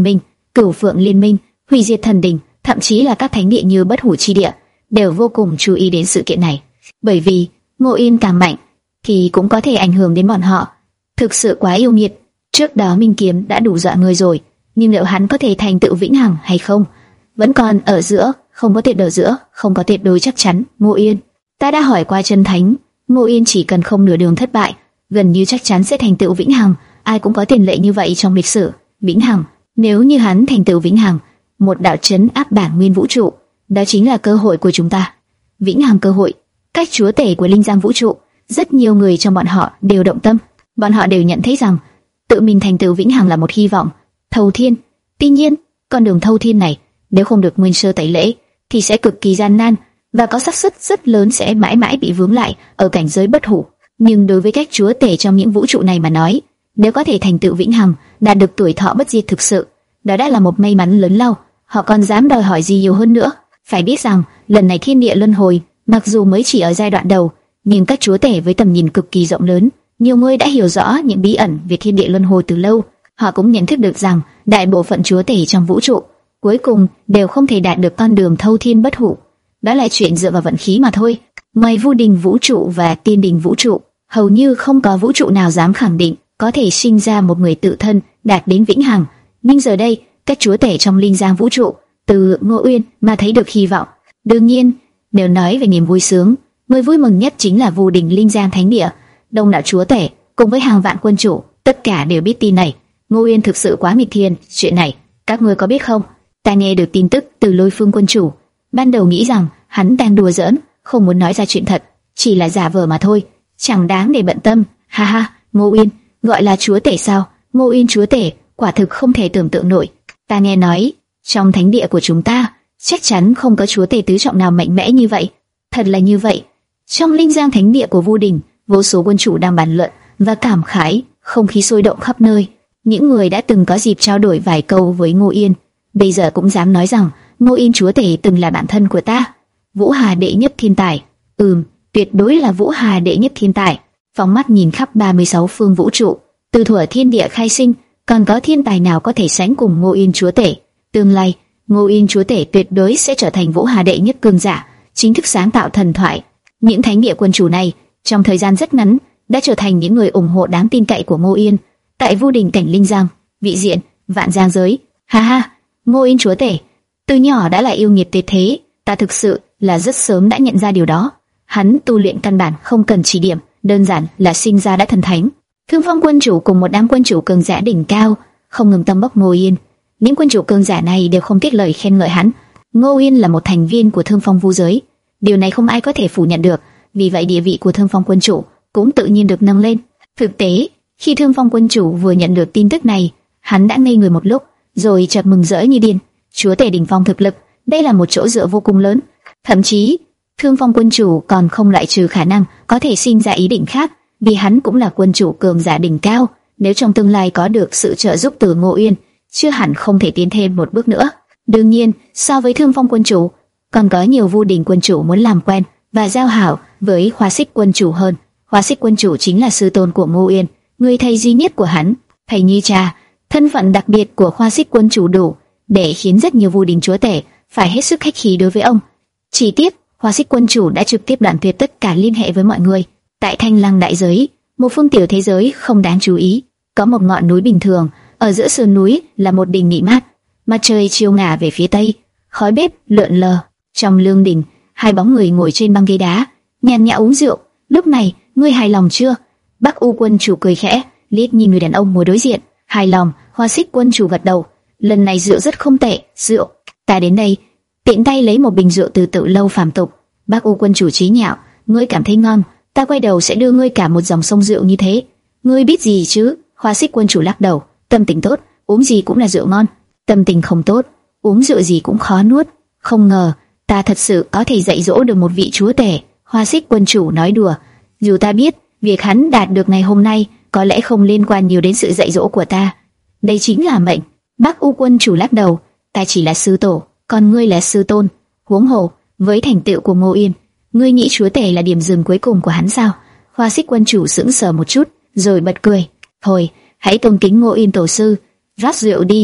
Cửu Phượng Liên Minh, hủy diệt thần đình, thậm chí là các thánh địa như Bất Hủ Chi Địa đều vô cùng chú ý đến sự kiện này, bởi vì Ngô Yên càng mạnh thì cũng có thể ảnh hưởng đến bọn họ. Thực sự quá yêu nghiệt. Trước đó Minh Kiếm đã đủ dọa người rồi, nhưng liệu hắn có thể thành tựu vĩnh hằng hay không? Vẫn còn ở giữa, không có tuyệt đối giữa, không có tuyệt đối chắc chắn. Ngô Yên, ta đã hỏi qua chân thánh, Ngô Yên chỉ cần không nửa đường thất bại, gần như chắc chắn sẽ thành tựu vĩnh hằng. Ai cũng có tiền lệ như vậy trong lịch sử. Vĩnh hằng, nếu như hắn thành tựu vĩnh hằng, một đạo chấn áp bản nguyên vũ trụ, đó chính là cơ hội của chúng ta. Vĩnh hằng cơ hội, cách chúa tể của linh giang vũ trụ, rất nhiều người trong bọn họ đều động tâm. Bọn họ đều nhận thấy rằng tự mình thành tựu vĩnh hằng là một hy vọng. Thâu thiên, tuy nhiên, con đường thâu thiên này nếu không được nguyên sơ tẩy lễ thì sẽ cực kỳ gian nan và có xác suất rất lớn sẽ mãi mãi bị vướng lại ở cảnh giới bất hủ. Nhưng đối với cách chúa tể trong những vũ trụ này mà nói, nếu có thể thành tựu vĩnh hằng, đạt được tuổi thọ bất diệt thực sự, đó đã là một may mắn lớn lao. Họ còn dám đòi hỏi gì nhiều hơn nữa? Phải biết rằng lần này thiên địa luân hồi mặc dù mới chỉ ở giai đoạn đầu, nhưng các chúa tể với tầm nhìn cực kỳ rộng lớn, nhiều người đã hiểu rõ những bí ẩn về thiên địa luân hồi từ lâu. Họ cũng nhận thức được rằng đại bộ phận chúa tể trong vũ trụ cuối cùng đều không thể đạt được con đường thâu thiên bất hủ. Đó là chuyện dựa vào vận khí mà thôi. Ngoài Vu Đình vũ trụ và Tiên Đình vũ trụ, hầu như không có vũ trụ nào dám khẳng định có thể sinh ra một người tự thân đạt đến vĩnh hằng. Nhưng giờ đây, các chúa tể trong linh giang vũ trụ từ Ngô Uyên mà thấy được hy vọng. Đương nhiên, nếu nói về niềm vui sướng, người vui mừng nhất chính là Vu Đình linh giang thánh địa. Đông đảo chúa tể cùng với hàng vạn quân chủ, tất cả đều biết tin này. Ngô Uyên thực sự quá nghịch thiên. Chuyện này, các ngươi có biết không? Ta nghe được tin tức từ Lôi Phương quân chủ. Ban đầu nghĩ rằng hắn đang đùa giỡn, không muốn nói ra chuyện thật, chỉ là giả vờ mà thôi, chẳng đáng để bận tâm. Ha ha, Ngô Uyên gọi là chúa tể sao? Ngô Uyên chúa tể, quả thực không thể tưởng tượng nổi. Ta nghe nói trong thánh địa của chúng ta chắc chắn không có chúa tể tứ trọng nào mạnh mẽ như vậy. Thật là như vậy. Trong linh giang thánh địa của Vu Đình, vô số quân chủ đang bàn luận và cảm khái, không khí sôi động khắp nơi. Những người đã từng có dịp trao đổi vài câu với Ngô Yên, bây giờ cũng dám nói rằng Ngô Yên chúa tể từng là bạn thân của ta. Vũ Hà đệ nhất thiên tài. Ừm, tuyệt đối là Vũ Hà đệ nhất thiên tài. Phóng mắt nhìn khắp ba mươi sáu phương vũ trụ, từ thuở thiên địa khai sinh, còn có thiên tài nào có thể sánh cùng Ngô Yên chúa tể? Tương lai, Ngô Yên chúa tể tuyệt đối sẽ trở thành Vũ Hà đệ nhất cường giả, chính thức sáng tạo thần thoại. Những thánh địa quân chủ này, trong thời gian rất ngắn, đã trở thành những người ủng hộ đáng tin cậy của Ngô Yên. Tại Vu Đình cảnh linh giang, vị diện, vạn giang giới. Ha ha, Ngô Yên chúa tể, từ nhỏ đã là yêu nghiệt tuyệt thế, ta thực sự là rất sớm đã nhận ra điều đó. Hắn tu luyện căn bản không cần chỉ điểm, đơn giản là sinh ra đã thần thánh. Thương Phong quân chủ cùng một đám quân chủ cường giả đỉnh cao không ngừng tâm bốc Ngô Yên. Những quân chủ cường giả này đều không tiếc lời khen ngợi hắn. Ngô Yên là một thành viên của Thương Phong Vu giới, điều này không ai có thể phủ nhận được. Vì vậy địa vị của Thương Phong quân chủ cũng tự nhiên được nâng lên. Thực tế, khi Thương Phong quân chủ vừa nhận được tin tức này, hắn đã ngây người một lúc, rồi chợt mừng rỡ như điên. Chúa tể đỉnh phong thực lực, đây là một chỗ dựa vô cùng lớn. Thậm chí, Thương Phong quân chủ còn không loại trừ khả năng có thể sinh ra ý định khác, vì hắn cũng là quân chủ cường giả đỉnh cao. Nếu trong tương lai có được sự trợ giúp từ Ngô Yên, chưa hẳn không thể tiến thêm một bước nữa. Đương nhiên, so với Thương Phong quân chủ, còn có nhiều Vu Đình quân chủ muốn làm quen và giao hảo với Hoa Xích quân chủ hơn. Hoa Xích quân chủ chính là sư tôn của Ngô Yên, người thầy duy nhất của hắn. Thầy như cha, thân phận đặc biệt của Hoa Xích quân chủ đủ để khiến rất nhiều Vu Đình chúa tể phải hết sức khách khí đối với ông. Chỉ tiếc, Hoa Xích quân chủ đã trực tiếp đoạn tuyệt tất cả liên hệ với mọi người. Tại Thanh Lăng đại giới, một phương tiểu thế giới không đáng chú ý, có một ngọn núi bình thường, ở giữa sườn núi là một đình nghỉ mát. Mặt trời chiều ngả về phía tây, khói bếp lượn lờ. Trong lương đình, hai bóng người ngồi trên băng ghế đá, nhàn nhã uống rượu. Lúc này, ngươi hài lòng chưa? Bắc U quân chủ cười khẽ, liếc nhìn người đàn ông ngồi đối diện. Hài lòng. Hoa Xích quân chủ gật đầu. Lần này rượu rất không tệ. Rượu, ta đến đây, tiện tay lấy một bình rượu từ Tự Lâu phàm tục. Bắc U quân chủ trí nhạo, ngươi cảm thấy ngon, ta quay đầu sẽ đưa ngươi cả một dòng sông rượu như thế. Ngươi biết gì chứ? Hoa Xích quân chủ lắc đầu. Tâm tình tốt, uống gì cũng là rượu ngon. Tâm tình không tốt, uống rượu gì cũng khó nuốt. Không ngờ, ta thật sự có thể dạy dỗ được một vị chúa tể. Hoa Xích quân chủ nói đùa. Dù ta biết, việc hắn đạt được ngày hôm nay có lẽ không liên quan nhiều đến sự dạy dỗ của ta. Đây chính là mệnh. Bắc U quân chủ lắc đầu. Ta chỉ là sư tổ, còn ngươi là sư tôn. Huống hồ, với thành tựu của Ngô Yên, ngươi nghĩ chúa tể là điểm dừng cuối cùng của hắn sao? Hoa Xích quân chủ sững sờ một chút, rồi bật cười. Thôi, hãy tôn kính Ngô Yên tổ sư, rót rượu đi.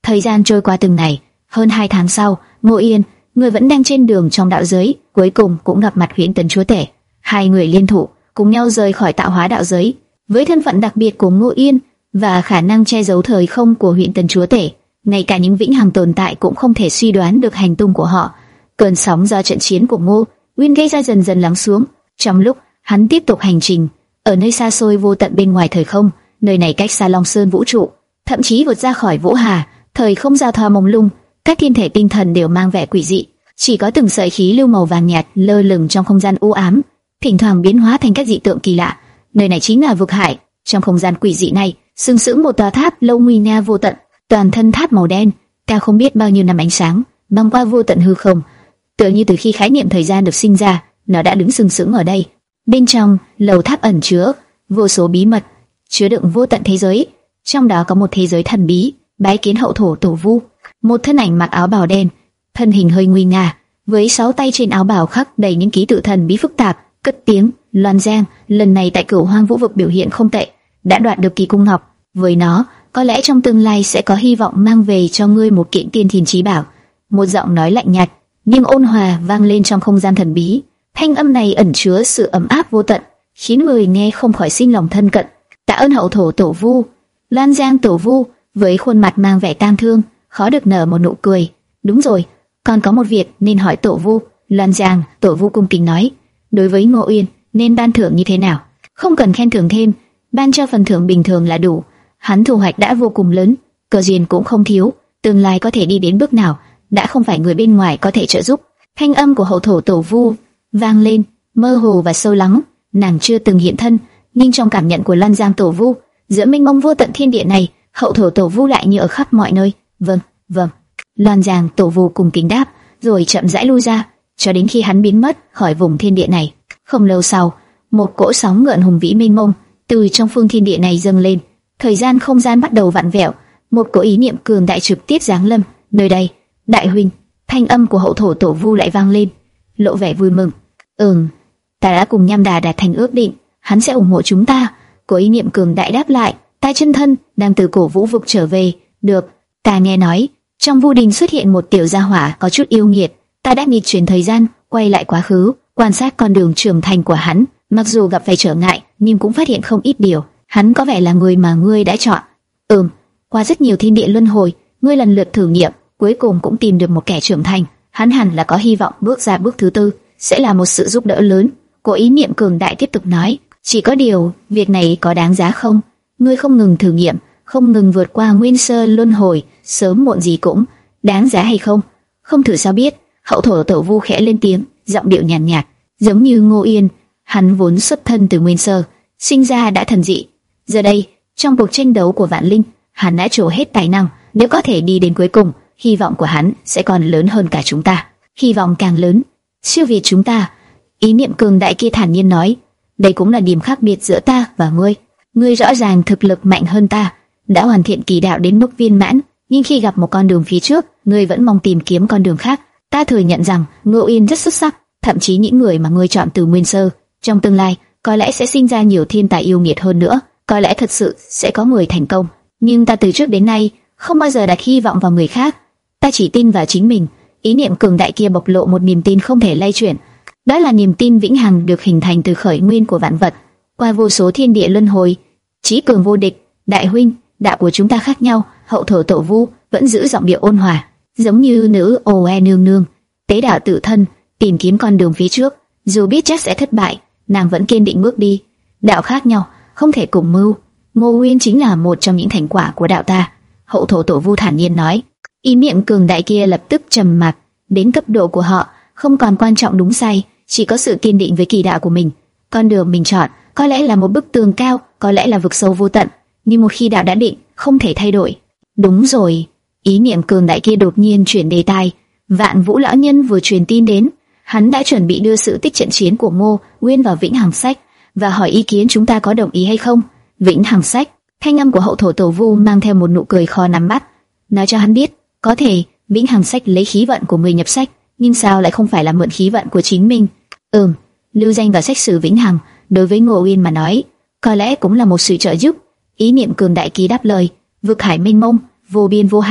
Thời gian trôi qua từng ngày, hơn hai tháng sau, Ngô Yên, người vẫn đang trên đường trong đạo giới, cuối cùng cũng gặp mặt Huyễn Tần Chúa Tể. Hai người liên thủ, cùng nhau rời khỏi tạo hóa đạo giới. Với thân phận đặc biệt của Ngô Yên và khả năng che giấu thời không của Huyễn Tần Chúa Tể, ngay cả những vĩnh hằng tồn tại cũng không thể suy đoán được hành tung của họ. Cơn sóng do trận chiến của Ngô Uyên gây ra dần dần lắng xuống. Trong lúc hắn tiếp tục hành trình ở nơi xa xôi vô tận bên ngoài thời không, nơi này cách xa Long Sơn vũ trụ, thậm chí vượt ra khỏi Vũ Hà, thời không giao thoa mông lung, các thiên thể tinh thần đều mang vẻ quỷ dị, chỉ có từng sợi khí lưu màu vàng nhạt lơ lửng trong không gian u ám, thỉnh thoảng biến hóa thành các dị tượng kỳ lạ. Nơi này chính là vực hải. Trong không gian quỷ dị này, sừng sững một tòa tháp lâu nguy nga vô tận, toàn thân tháp màu đen, cao không biết bao nhiêu năm ánh sáng, băng qua vô tận hư không. Tựa như từ khi khái niệm thời gian được sinh ra, nó đã đứng sừng sững ở đây. Bên trong lầu tháp ẩn chứa vô số bí mật, chứa đựng vô tận thế giới. Trong đó có một thế giới thần bí, bái kiến hậu thổ tổ vu. Một thân ảnh mặc áo bào đen, thân hình hơi nguy nga, với sáu tay trên áo bào khắc đầy những ký tự thần bí phức tạp, cất tiếng: Loan Giang, lần này tại Cửu Hoang Vũ Vực biểu hiện không tệ, đã đoạt được kỳ cung ngọc. Với nó, có lẽ trong tương lai sẽ có hy vọng mang về cho ngươi một kiện tiên thiên chí bảo. Một giọng nói lạnh nhạt nhưng ôn hòa vang lên trong không gian thần bí. Thanh âm này ẩn chứa sự ấm áp vô tận, khiến người nghe không khỏi sinh lòng thân cận. Tạ ơn hậu thổ tổ vu. Loan Giang tổ vu với khuôn mặt mang vẻ tang thương, khó được nở một nụ cười. Đúng rồi, còn có một việc nên hỏi tổ vu. Loan Giang tổ vu cung kính nói. Đối với Ngô Uyên nên ban thưởng như thế nào? Không cần khen thưởng thêm, ban cho phần thưởng bình thường là đủ. Hắn thu hoạch đã vô cùng lớn, cơ duyên cũng không thiếu, tương lai có thể đi đến bước nào đã không phải người bên ngoài có thể trợ giúp. Thanh âm của hậu thổ tổ vu vang lên, mơ hồ và sâu lắng. Nàng chưa từng hiện thân, nhưng trong cảm nhận của Loan Giang tổ vu, giữa mênh mông vô tận thiên địa này, hậu thổ tổ vu lại như ở khắp mọi nơi. Vâng, vâng. Loan Giang tổ vu cùng kính đáp, rồi chậm rãi lui ra, cho đến khi hắn biến mất khỏi vùng thiên địa này. Không lâu sau, một cỗ sóng gợn hùng vĩ mênh mông từ trong phương thiên địa này dâng lên. Thời gian không gian bắt đầu vặn vẹo, một cỗ ý niệm cường đại trực tiếp giáng lâm nơi đây. Đại huynh, thanh âm của hậu thổ tổ vu lại vang lên, lộ vẻ vui mừng. Ừm, ta đã cùng Nham Đà đạt thành ước định, hắn sẽ ủng hộ chúng ta. Cỗ ý niệm cường đại đáp lại, ta chân thân đang từ cổ vũ vực trở về. Được, ta nghe nói trong Vu Đình xuất hiện một tiểu gia hỏa có chút yêu nghiệt, ta đã nghịch chuyển thời gian quay lại quá khứ, quan sát con đường trưởng thành của hắn. Mặc dù gặp phải trở ngại, nhưng cũng phát hiện không ít điều. Hắn có vẻ là người mà ngươi đã chọn. Ừm, qua rất nhiều thiên địa luân hồi, ngươi lần lượt thử nghiệm, cuối cùng cũng tìm được một kẻ trưởng thành. Hắn hẳn là có hy vọng bước ra bước thứ tư, sẽ là một sự giúp đỡ lớn. Cô ý niệm cường đại tiếp tục nói, chỉ có điều, việc này có đáng giá không? Ngươi không ngừng thử nghiệm, không ngừng vượt qua nguyên sơ luân hồi, sớm muộn gì cũng đáng giá hay không? Không thử sao biết? Hậu thổ tổ vu khẽ lên tiếng, giọng điệu nhàn nhạt, nhạt, giống như Ngô Yên. Hắn vốn xuất thân từ nguyên sơ, sinh ra đã thần dị. Giờ đây, trong cuộc tranh đấu của vạn linh, hắn đã trổ hết tài năng. Nếu có thể đi đến cuối cùng, hy vọng của hắn sẽ còn lớn hơn cả chúng ta. Hy vọng càng lớn, siêu việt chúng ta. Ý niệm cường đại kia thản nhiên nói, đây cũng là điểm khác biệt giữa ta và ngươi. Ngươi rõ ràng thực lực mạnh hơn ta, đã hoàn thiện kỳ đạo đến mức viên mãn, nhưng khi gặp một con đường phía trước, ngươi vẫn mong tìm kiếm con đường khác. Ta thừa nhận rằng Ngô Yên rất xuất sắc, thậm chí những người mà ngươi chọn từ nguyên sơ, trong tương lai có lẽ sẽ sinh ra nhiều thiên tài yêu nghiệt hơn nữa, có lẽ thật sự sẽ có người thành công. Nhưng ta từ trước đến nay không bao giờ đặt hy vọng vào người khác, ta chỉ tin vào chính mình. Ý niệm cường đại kia bộc lộ một niềm tin không thể lay chuyển, đó là niềm tin vĩnh hằng được hình thành từ khởi nguyên của vạn vật, qua vô số thiên địa luân hồi. Chí cường vô địch. Đại huynh, đạo của chúng ta khác nhau. Hậu thổ tổ vu vẫn giữ giọng điệu ôn hòa, giống như nữ ồ e nương nương tế đạo tự thân, tìm kiếm con đường phía trước, dù biết chắc sẽ thất bại, nàng vẫn kiên định bước đi. Đạo khác nhau, không thể cùng mưu. Ngô Uyên chính là một trong những thành quả của đạo ta. Hậu thổ tổ vu thản nhiên nói. Ý niệm cường đại kia lập tức trầm mặc. Đến cấp độ của họ, không còn quan trọng đúng sai, chỉ có sự kiên định với kỳ đạo của mình. Con đường mình chọn, có lẽ là một bức tường cao, có lẽ là vực sâu vô tận, nhưng một khi đạo đã định, không thể thay đổi. Đúng rồi. Ý niệm cường đại kia đột nhiên chuyển đề tài. Vạn Vũ lão nhân vừa truyền tin đến, hắn đã chuẩn bị đưa sự tích trận chiến của Ngô Uyên vào Vĩnh Hằng Sách và hỏi ý kiến chúng ta có đồng ý hay không. Vĩnh Hằng Sách. Thanh âm của hậu thổ tổ vu mang theo một nụ cười khó nắm bắt, nói cho hắn biết, có thể Vĩnh Hằng Sách lấy khí vận của người nhập sách, nhưng sao lại không phải là mượn khí vận của chính mình? Ừm, lưu danh vào sách sử Vĩnh Hằng đối với Ngô Uyên mà nói, có lẽ cũng là một sự trợ giúp. Ý niệm cường đại ký đáp lời, vực hải mênh mông, vô biên vô hạn,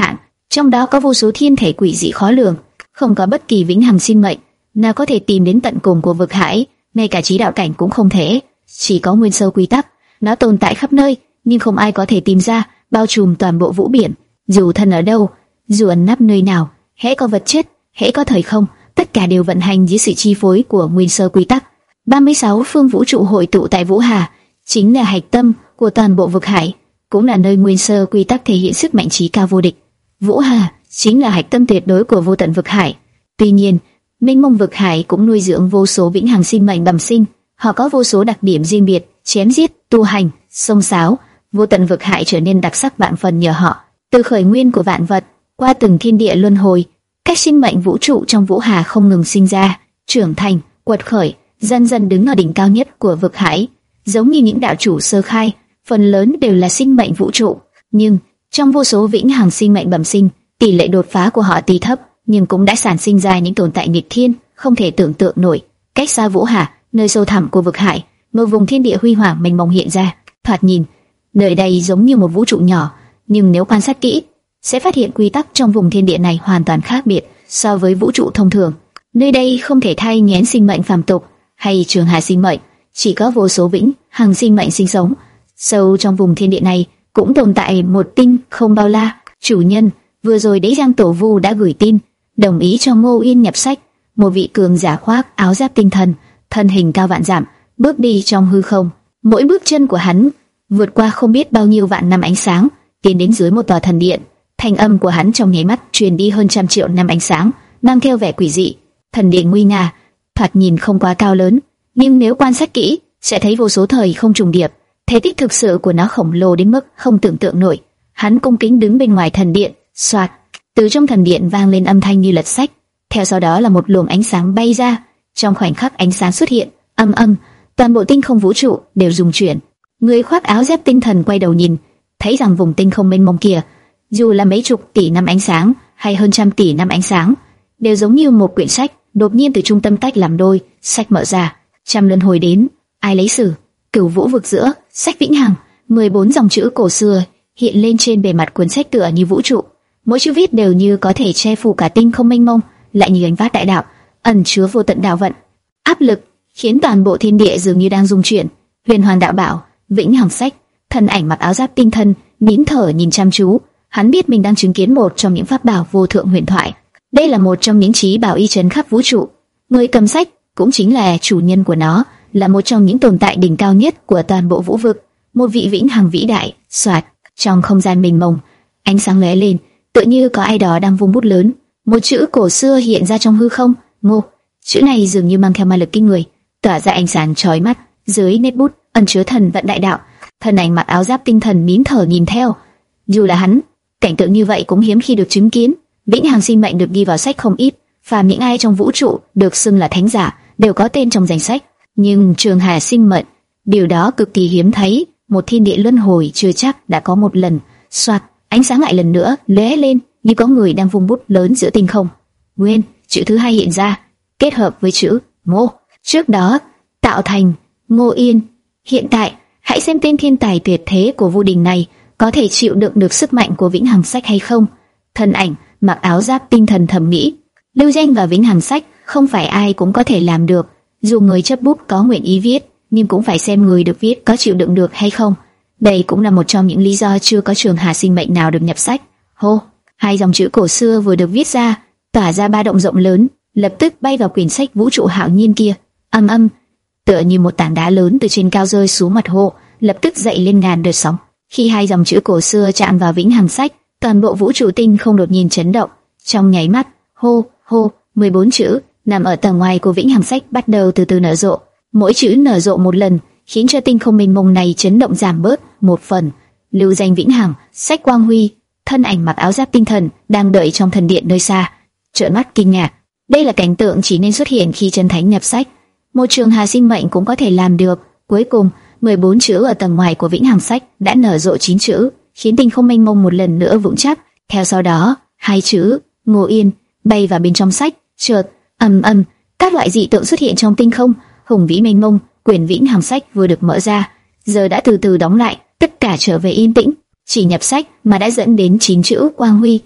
trong đó có vô số thiên thể quỷ dị khó lường, không có bất kỳ vĩnh hằng sinh mệnh nào có thể tìm đến tận cùng của vực hải, ngay cả trí đạo cảnh cũng không thể. Chỉ có nguyên sơ quy tắc, nó tồn tại khắp nơi, nhưng không ai có thể tìm ra, bao trùm toàn bộ vũ biển. Dù thân ở đâu, dù ẩn nấp nơi nào, hễ có vật chất, hễ có thời không, tất cả đều vận hành dưới sự chi phối của nguyên sơ quy tắc. ba mươi sáu phương vũ trụ hội tụ tại Vũ Hà, chính là hạch tâm của toàn bộ vực hải, cũng là nơi nguyên sơ quy tắc thể hiện sức mạnh trí cao vô địch. Vũ Hà chính là hạch tâm tuyệt đối của vô tận vực hải. Tuy nhiên, mênh mông vực hải cũng nuôi dưỡng vô số vĩnh hằng sinh mệnh bẩm sinh, họ có vô số đặc điểm riêng biệt, chém giết, tu hành, xông xáo, vô tận vực hải trở nên đặc sắc vạn phần nhờ họ. Từ khởi nguyên của vạn vật, qua từng thiên địa luân hồi, các sinh mệnh vũ trụ trong Vũ Hà không ngừng sinh ra, trưởng thành, quật khởi, dần dần đứng ở đỉnh cao nhất của vực hải. Giống như những đạo chủ sơ khai, phần lớn đều là sinh mệnh vũ trụ, nhưng trong vô số vĩnh hằng sinh mệnh bẩm sinh, tỷ lệ đột phá của họ tuy thấp, nhưng cũng đã sản sinh ra những tồn tại nghịch thiên, không thể tưởng tượng nổi. Cách xa Vũ Hà, nơi sâu thẳm của vực hải, một vùng thiên địa huy hoàng mênh mông hiện ra. Thoạt nhìn, nơi đây giống như một vũ trụ nhỏ, nhưng nếu quan sát kỹ, sẽ phát hiện quy tắc trong vùng thiên địa này hoàn toàn khác biệt so với vũ trụ thông thường. Nơi đây không thể thay nhén sinh mệnh phàm tục hay trường hà sinh mệnh, chỉ có vô số vĩnh hằng sinh mệnh sinh sống. Sâu trong vùng thiên địa này cũng tồn tại một tinh không bao la. Chủ nhân, vừa rồi Đế Giang Tổ Vu đã gửi tin, đồng ý cho Ngô Yên nhập sách. Một vị cường giả khoác áo giáp tinh thần, thân hình cao vạn dặm, bước đi trong hư không. Mỗi bước chân của hắn vượt qua không biết bao nhiêu vạn năm ánh sáng, tiến đến dưới một tòa thần điện. Thanh âm của hắn trong nháy mắt truyền đi hơn trăm triệu năm ánh sáng, mang theo vẻ quỷ dị. Thần điện nguy nga, thoạt nhìn không quá cao lớn, nhưng nếu quan sát kỹ, sẽ thấy vô số thời không trùng điệp. Thể tích thực sự của nó khổng lồ đến mức không tưởng tượng nổi. Hắn cung kính đứng bên ngoài thần điện, xoạt, từ trong thần điện vang lên âm thanh như lật sách. Theo sau đó là một luồng ánh sáng bay ra. Trong khoảnh khắc ánh sáng xuất hiện, âm âm, toàn bộ tinh không vũ trụ đều rung chuyển. Người khoác áo giáp tinh thần quay đầu nhìn, thấy rằng vùng tinh không mênh mông kia, dù là mấy chục tỷ năm ánh sáng hay hơn trăm tỷ năm ánh sáng, đều giống như một quyển sách đột nhiên từ trung tâm tách làm đôi. Sách mở ra, trăm luân hồi đến, ai lấy sử, cửu vũ vực giữa, sách vĩnh hằng, mười bốn dòng chữ cổ xưa hiện lên trên bề mặt cuốn sách tựa như vũ trụ. Mỗi chữ viết đều như có thể che phủ cả tinh không mênh mông, lại như ánh phát đại đạo, ẩn chứa vô tận đạo vận. Áp lực khiến toàn bộ thiên địa dường như đang rung chuyển. Huyền Hoàng đạo bảo, vĩnh hằng sách. Thân ảnh mặc áo giáp tinh thần nín thở nhìn chăm chú. Hắn biết mình đang chứng kiến một trong những pháp bảo vô thượng huyền thoại. Đây là một trong những trí bảo y trấn khắp vũ trụ. Người cầm sách cũng chính là chủ nhân của nó, là một trong những tồn tại đỉnh cao nhất của toàn bộ vũ vực, một vị vĩnh hằng vĩ đại. Soạt, trong không gian mênh mông, ánh sáng lóe lên, tựa như có ai đó đang vung bút lớn. Một chữ cổ xưa hiện ra trong hư không. Ngô, chữ này dường như mang theo ma lực kinh người, tỏa ra ánh sáng chói mắt. Dưới nét bút ẩn chứa thần vận đại đạo. Thân ảnh mặc áo giáp tinh thần nín thở nhìn theo. Dù là hắn, cảnh tượng như vậy cũng hiếm khi được chứng kiến. Vĩnh hằng sinh mệnh được ghi vào sách không ít, phàm những ai trong vũ trụ được xưng là thánh giả đều có tên trong danh sách. Nhưng trường hà sinh mệnh, điều đó cực kỳ hiếm thấy. Một thiên địa luân hồi chưa chắc đã có một lần. Soạt, ánh sáng lại lần nữa lóe lên, như có người đang vung bút lớn giữa tinh không. Nguyên, chữ thứ hai hiện ra, kết hợp với chữ Ngô trước đó tạo thành Ngô Yên. Hiện tại, hãy xem tên thiên tài tuyệt thế của Vu Đình này có thể chịu đựng được sức mạnh của vĩnh hằng sách hay không. Thân ảnh mặc áo giáp tinh thần thẩm mỹ, lưu danh vào vĩnh hằng sách không phải ai cũng có thể làm được. Dù người chấp bút có nguyện ý viết, nhưng cũng phải xem người được viết có chịu đựng được hay không. Đây cũng là một trong những lý do chưa có trường hà sinh mệnh nào được nhập sách. Hô, hai dòng chữ cổ xưa vừa được viết ra, tỏa ra ba động rộng lớn, lập tức bay vào quyển sách vũ trụ hạo nhiên kia. Âm âm, tựa như một tảng đá lớn từ trên cao rơi xuống mặt hồ, lập tức dậy lên ngàn đợt sóng. Khi hai dòng chữ cổ xưa chạm vào vĩnh hằng sách, toàn bộ vũ trụ tinh không đột nhiên chấn động. Trong nháy mắt, hô hô, mười bốn chữ nằm ở tầng ngoài của vĩnh hằng sách bắt đầu từ từ nở rộ. Mỗi chữ nở rộ một lần, khiến cho tinh không mênh mông này chấn động giảm bớt một phần. Lưu danh vĩnh hằng, sách quang huy. Thân ảnh mặc áo giáp tinh thần đang đợi trong thần điện nơi xa, trợn mắt kinh ngạc. Đây là cảnh tượng chỉ nên xuất hiện khi chân thánh nhập sách. Một trường hà sinh mệnh cũng có thể làm được. Cuối cùng, mười bốn chữ ở tầng ngoài của vĩnh hằng sách đã nở rộ chín chữ, khiến tinh không mênh mông một lần nữa vững chắc. Theo sau đó, hai chữ Ngô Yên bay vào bên trong sách. Chợt, ầm ầm, các loại dị tượng xuất hiện trong tinh không. Hùng vĩ mênh mông, quyển vĩnh hằng sách vừa được mở ra, giờ đã từ từ đóng lại, tất cả trở về yên tĩnh. Chỉ nhập sách mà đã dẫn đến chín chữ quang huy.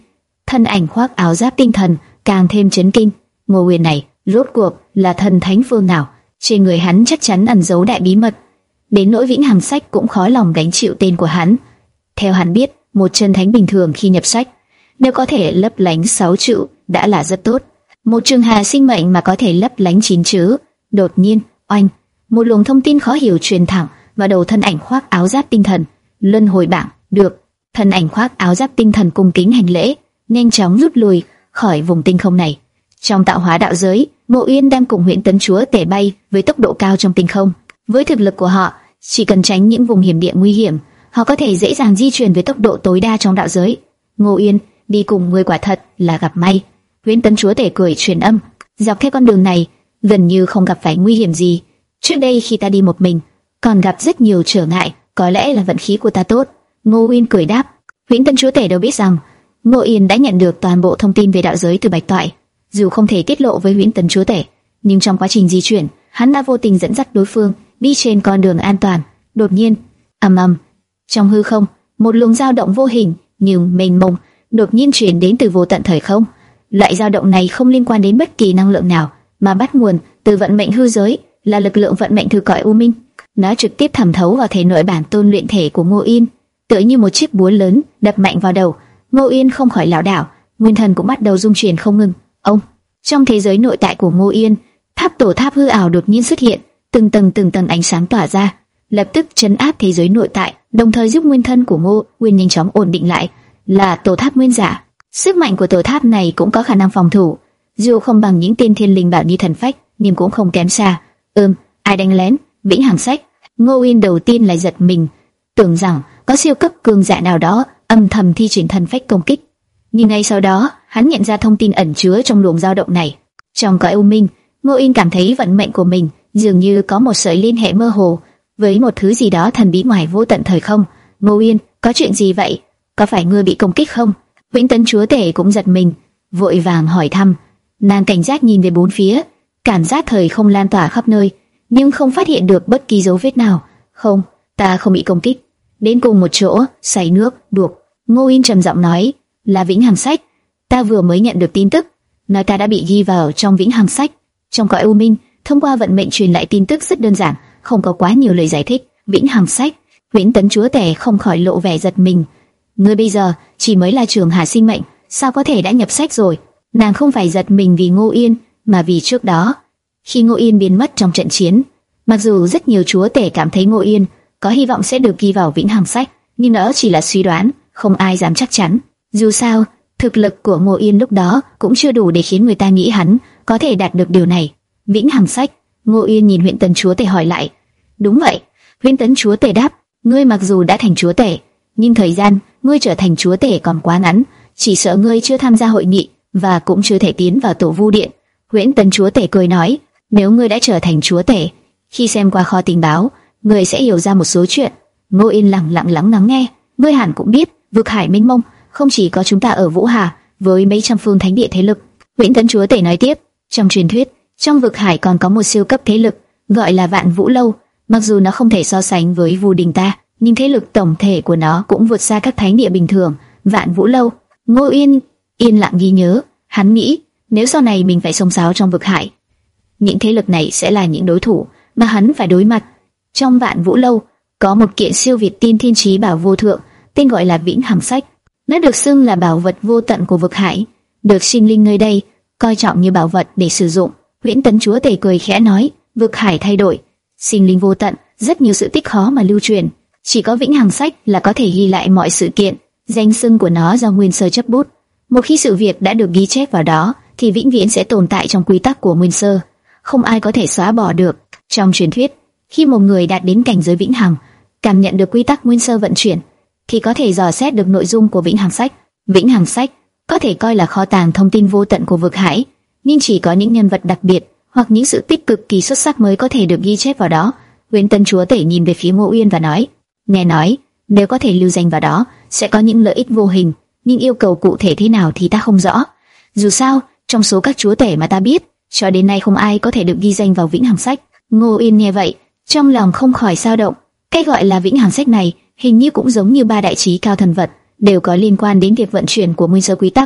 thân ảnh khoác áo giáp tinh thần càng thêm chấn kinh. Ngô Uyên này rốt cuộc là thần thánh phương nào? Trên người hắn chắc chắn ẩn giấu đại bí mật, đến nỗi Vĩnh Hằng Sách cũng khó lòng gánh chịu tên của hắn. Theo hắn biết, một chân thánh bình thường khi nhập sách, nếu có thể lấp lánh sáu chữ đã là rất tốt. Một trường hà sinh mệnh mà có thể lấp lánh chín chữ. Đột nhiên, oanh, một luồng thông tin khó hiểu truyền thẳng vào đầu thân ảnh khoác áo giáp tinh thần. Luân hồi bảng, được. Thân ảnh khoác áo giáp tinh thần cung kính hành lễ, nhanh chóng rút lui khỏi vùng tinh không này. Trong tạo hóa đạo giới, Ngô Uyên đang cùng Huyễn Tấn Chúa Tể bay với tốc độ cao trong tinh không. Với thực lực của họ, chỉ cần tránh những vùng hiểm địa nguy hiểm, họ có thể dễ dàng di chuyển với tốc độ tối đa trong đạo giới. Ngô Uyên đi cùng người quả thật là gặp may. Huyễn Tấn Chúa Tể cười truyền âm, dọc theo con đường này gần như không gặp phải nguy hiểm gì. Trước đây khi ta đi một mình, còn gặp rất nhiều trở ngại, có lẽ là vận khí của ta tốt. Ngô Uyên cười đáp. Huyễn Tấn Chúa Tể đâu biết rằng Ngô Uyên đã nhận được toàn bộ thông tin về đạo giới từ Bạch Toại. Dù không thể tiết lộ với Huyễn Tấn Chúa Tể, nhưng trong quá trình di chuyển, hắn đã vô tình dẫn dắt đối phương đi trên con đường an toàn. Đột nhiên, ầm ầm, trong hư không, một luồng dao động vô hình nhưng mênh mông đột nhiên truyền đến từ vô tận thời không. Loại dao động này không liên quan đến bất kỳ năng lượng nào, mà bắt nguồn từ vận mệnh hư giới, là lực lượng vận mệnh từ cõi u minh. Nó trực tiếp thẩm thấu vào thể nội bản tôn luyện thể của Ngô Uyên, tựa như một chiếc búa lớn đập mạnh vào đầu. Ngô Uyên không khỏi lảo đảo, nguyên thần cũng bắt đầu rung chuyển không ngừng. Ông, trong thế giới nội tại của Ngô Uyên, tháp tổ tháp hư ảo đột nhiên xuất hiện, từng tầng từng tầng ánh sáng tỏa ra, lập tức chấn áp thế giới nội tại, đồng thời giúp nguyên thân của Ngô Uyên nhanh chóng ổn định lại. Là tổ tháp nguyên giả, sức mạnh của tổ tháp này cũng có khả năng phòng thủ, dù không bằng những tiên thiên linh bảo như thần phách, nhưng cũng không kém xa. Ừm, ai đánh lén? Vĩnh Hằng Sách. Ngô Uyên đầu tiên lại giật mình, tưởng rằng có siêu cấp cường giả nào đó âm thầm thi triển thần phách công kích, nhưng ngay sau đó hắn nhận ra thông tin ẩn chứa trong luồng dao động này. Trong cõi u minh, Ngô Uyên cảm thấy vận mệnh của mình dường như có một sợi liên hệ mơ hồ với một thứ gì đó thần bí ngoài vô tận thời không. Ngô Uyên, có chuyện gì vậy? Có phải ngươi bị công kích không? Huyễn Tấn Chúa Tể cũng giật mình, vội vàng hỏi thăm. Nàng cảnh giác nhìn về bốn phía, cảm giác thời không lan tỏa khắp nơi, nhưng không phát hiện được bất kỳ dấu vết nào. Không, ta không bị công kích. Đến cùng một chỗ, say nước, đuộc. Ngô Uyên trầm giọng nói, là Vĩnh Hằng Sách. Ta vừa mới nhận được tin tức, nói ta đã bị ghi vào trong Vĩnh Hằng Sách. Trong cõi u minh, thông qua vận mệnh truyền lại tin tức rất đơn giản, không có quá nhiều lời giải thích. Vĩnh Hằng Sách. Huyễn Tấn Chúa Tể không khỏi lộ vẻ giật mình. Ngươi bây giờ chỉ mới là trường hà sinh mệnh, sao có thể đã nhập sách rồi? Nàng không phải giật mình vì Ngô Uyên, mà vì trước đó, khi Ngô Uyên biến mất trong trận chiến, mặc dù rất nhiều chúa tể cảm thấy Ngô Uyên có hy vọng sẽ được ghi vào Vĩnh Hằng Sách, nhưng đó chỉ là suy đoán, không ai dám chắc chắn. Dù sao, thực lực của Ngô Uyên lúc đó cũng chưa đủ để khiến người ta nghĩ hắn có thể đạt được điều này. Vĩnh Hằng Sách. Ngô Uyên nhìn Huyễn Tấn Chúa Tể hỏi lại. Đúng vậy. Huyễn Tấn Chúa Tể đáp. Ngươi mặc dù đã thành chúa tể, nhưng thời gian ngươi trở thành chúa tể còn quá ngắn, chỉ sợ ngươi chưa tham gia hội nghị và cũng chưa thể tiến vào tổ vu điện. Huyễn Tấn Chúa Tể cười nói, nếu ngươi đã trở thành chúa tể, khi xem qua kho tình báo, ngươi sẽ hiểu ra một số chuyện. Ngô Yên lặng lặng lắng lắng nghe. Ngươi hẳn cũng biết, vực hải mênh mông, không chỉ có chúng ta ở Vũ Hà với mấy trăm phương thánh địa thế lực. Huyễn Tấn Chúa Tể nói tiếp, trong truyền thuyết, trong vực hải còn có một siêu cấp thế lực gọi là Vạn Vũ Lâu. Mặc dù nó không thể so sánh với Vu Đình ta, nhưng thế lực tổng thể của nó cũng vượt xa các thánh địa bình thường. Vạn Vũ Lâu. Ngô Yên yên lặng ghi nhớ. Hắn nghĩ, nếu sau này mình phải xông xáo trong vực hải, những thế lực này sẽ là những đối thủ mà hắn phải đối mặt. Trong Vạn Vũ Lâu có một kiện siêu việt tiên thiên chí bảo vô thượng, tên gọi là Vĩnh Hằng Sách. Nó được xưng là bảo vật vô tận của vực hải, được sinh linh nơi đây coi trọng như bảo vật để sử dụng. Huyễn Tấn Chúa Tể cười khẽ nói, vực hải thay đổi, sinh linh vô tận, rất nhiều sự tích khó mà lưu truyền, chỉ có Vĩnh Hằng Sách là có thể ghi lại mọi sự kiện. Danh xưng của nó do Nguyên Sơ chấp bút. Một khi sự việc đã được ghi chép vào đó, thì vĩnh viễn sẽ tồn tại trong quy tắc của Nguyên Sơ, không ai có thể xóa bỏ được. Trong truyền thuyết, khi một người đạt đến cảnh giới vĩnh hằng, cảm nhận được quy tắc Nguyên Sơ vận chuyển, thì có thể dò xét được nội dung của Vĩnh Hằng Sách. Vĩnh Hằng Sách có thể coi là kho tàng thông tin vô tận của vực hải, nhưng chỉ có những nhân vật đặc biệt hoặc những sự tích cực kỳ xuất sắc mới có thể được ghi chép vào đó. Huyễn Tấn Chúa Tể nhìn về phía Ngô Uyên và nói, nghe nói nếu có thể lưu danh vào đó sẽ có những lợi ích vô hình, nhưng yêu cầu cụ thể thế nào thì ta không rõ. Dù sao, trong số các chúa tể mà ta biết, cho đến nay không ai có thể được ghi danh vào Vĩnh Hằng Sách. Ngô Uyên nghe vậy, trong lòng không khỏi dao động. Cái gọi là Vĩnh Hằng Sách này hình như cũng giống như ba đại chí cao thần vật, đều có liên quan đến việc vận chuyển của Nguyên Sơ quy tắc,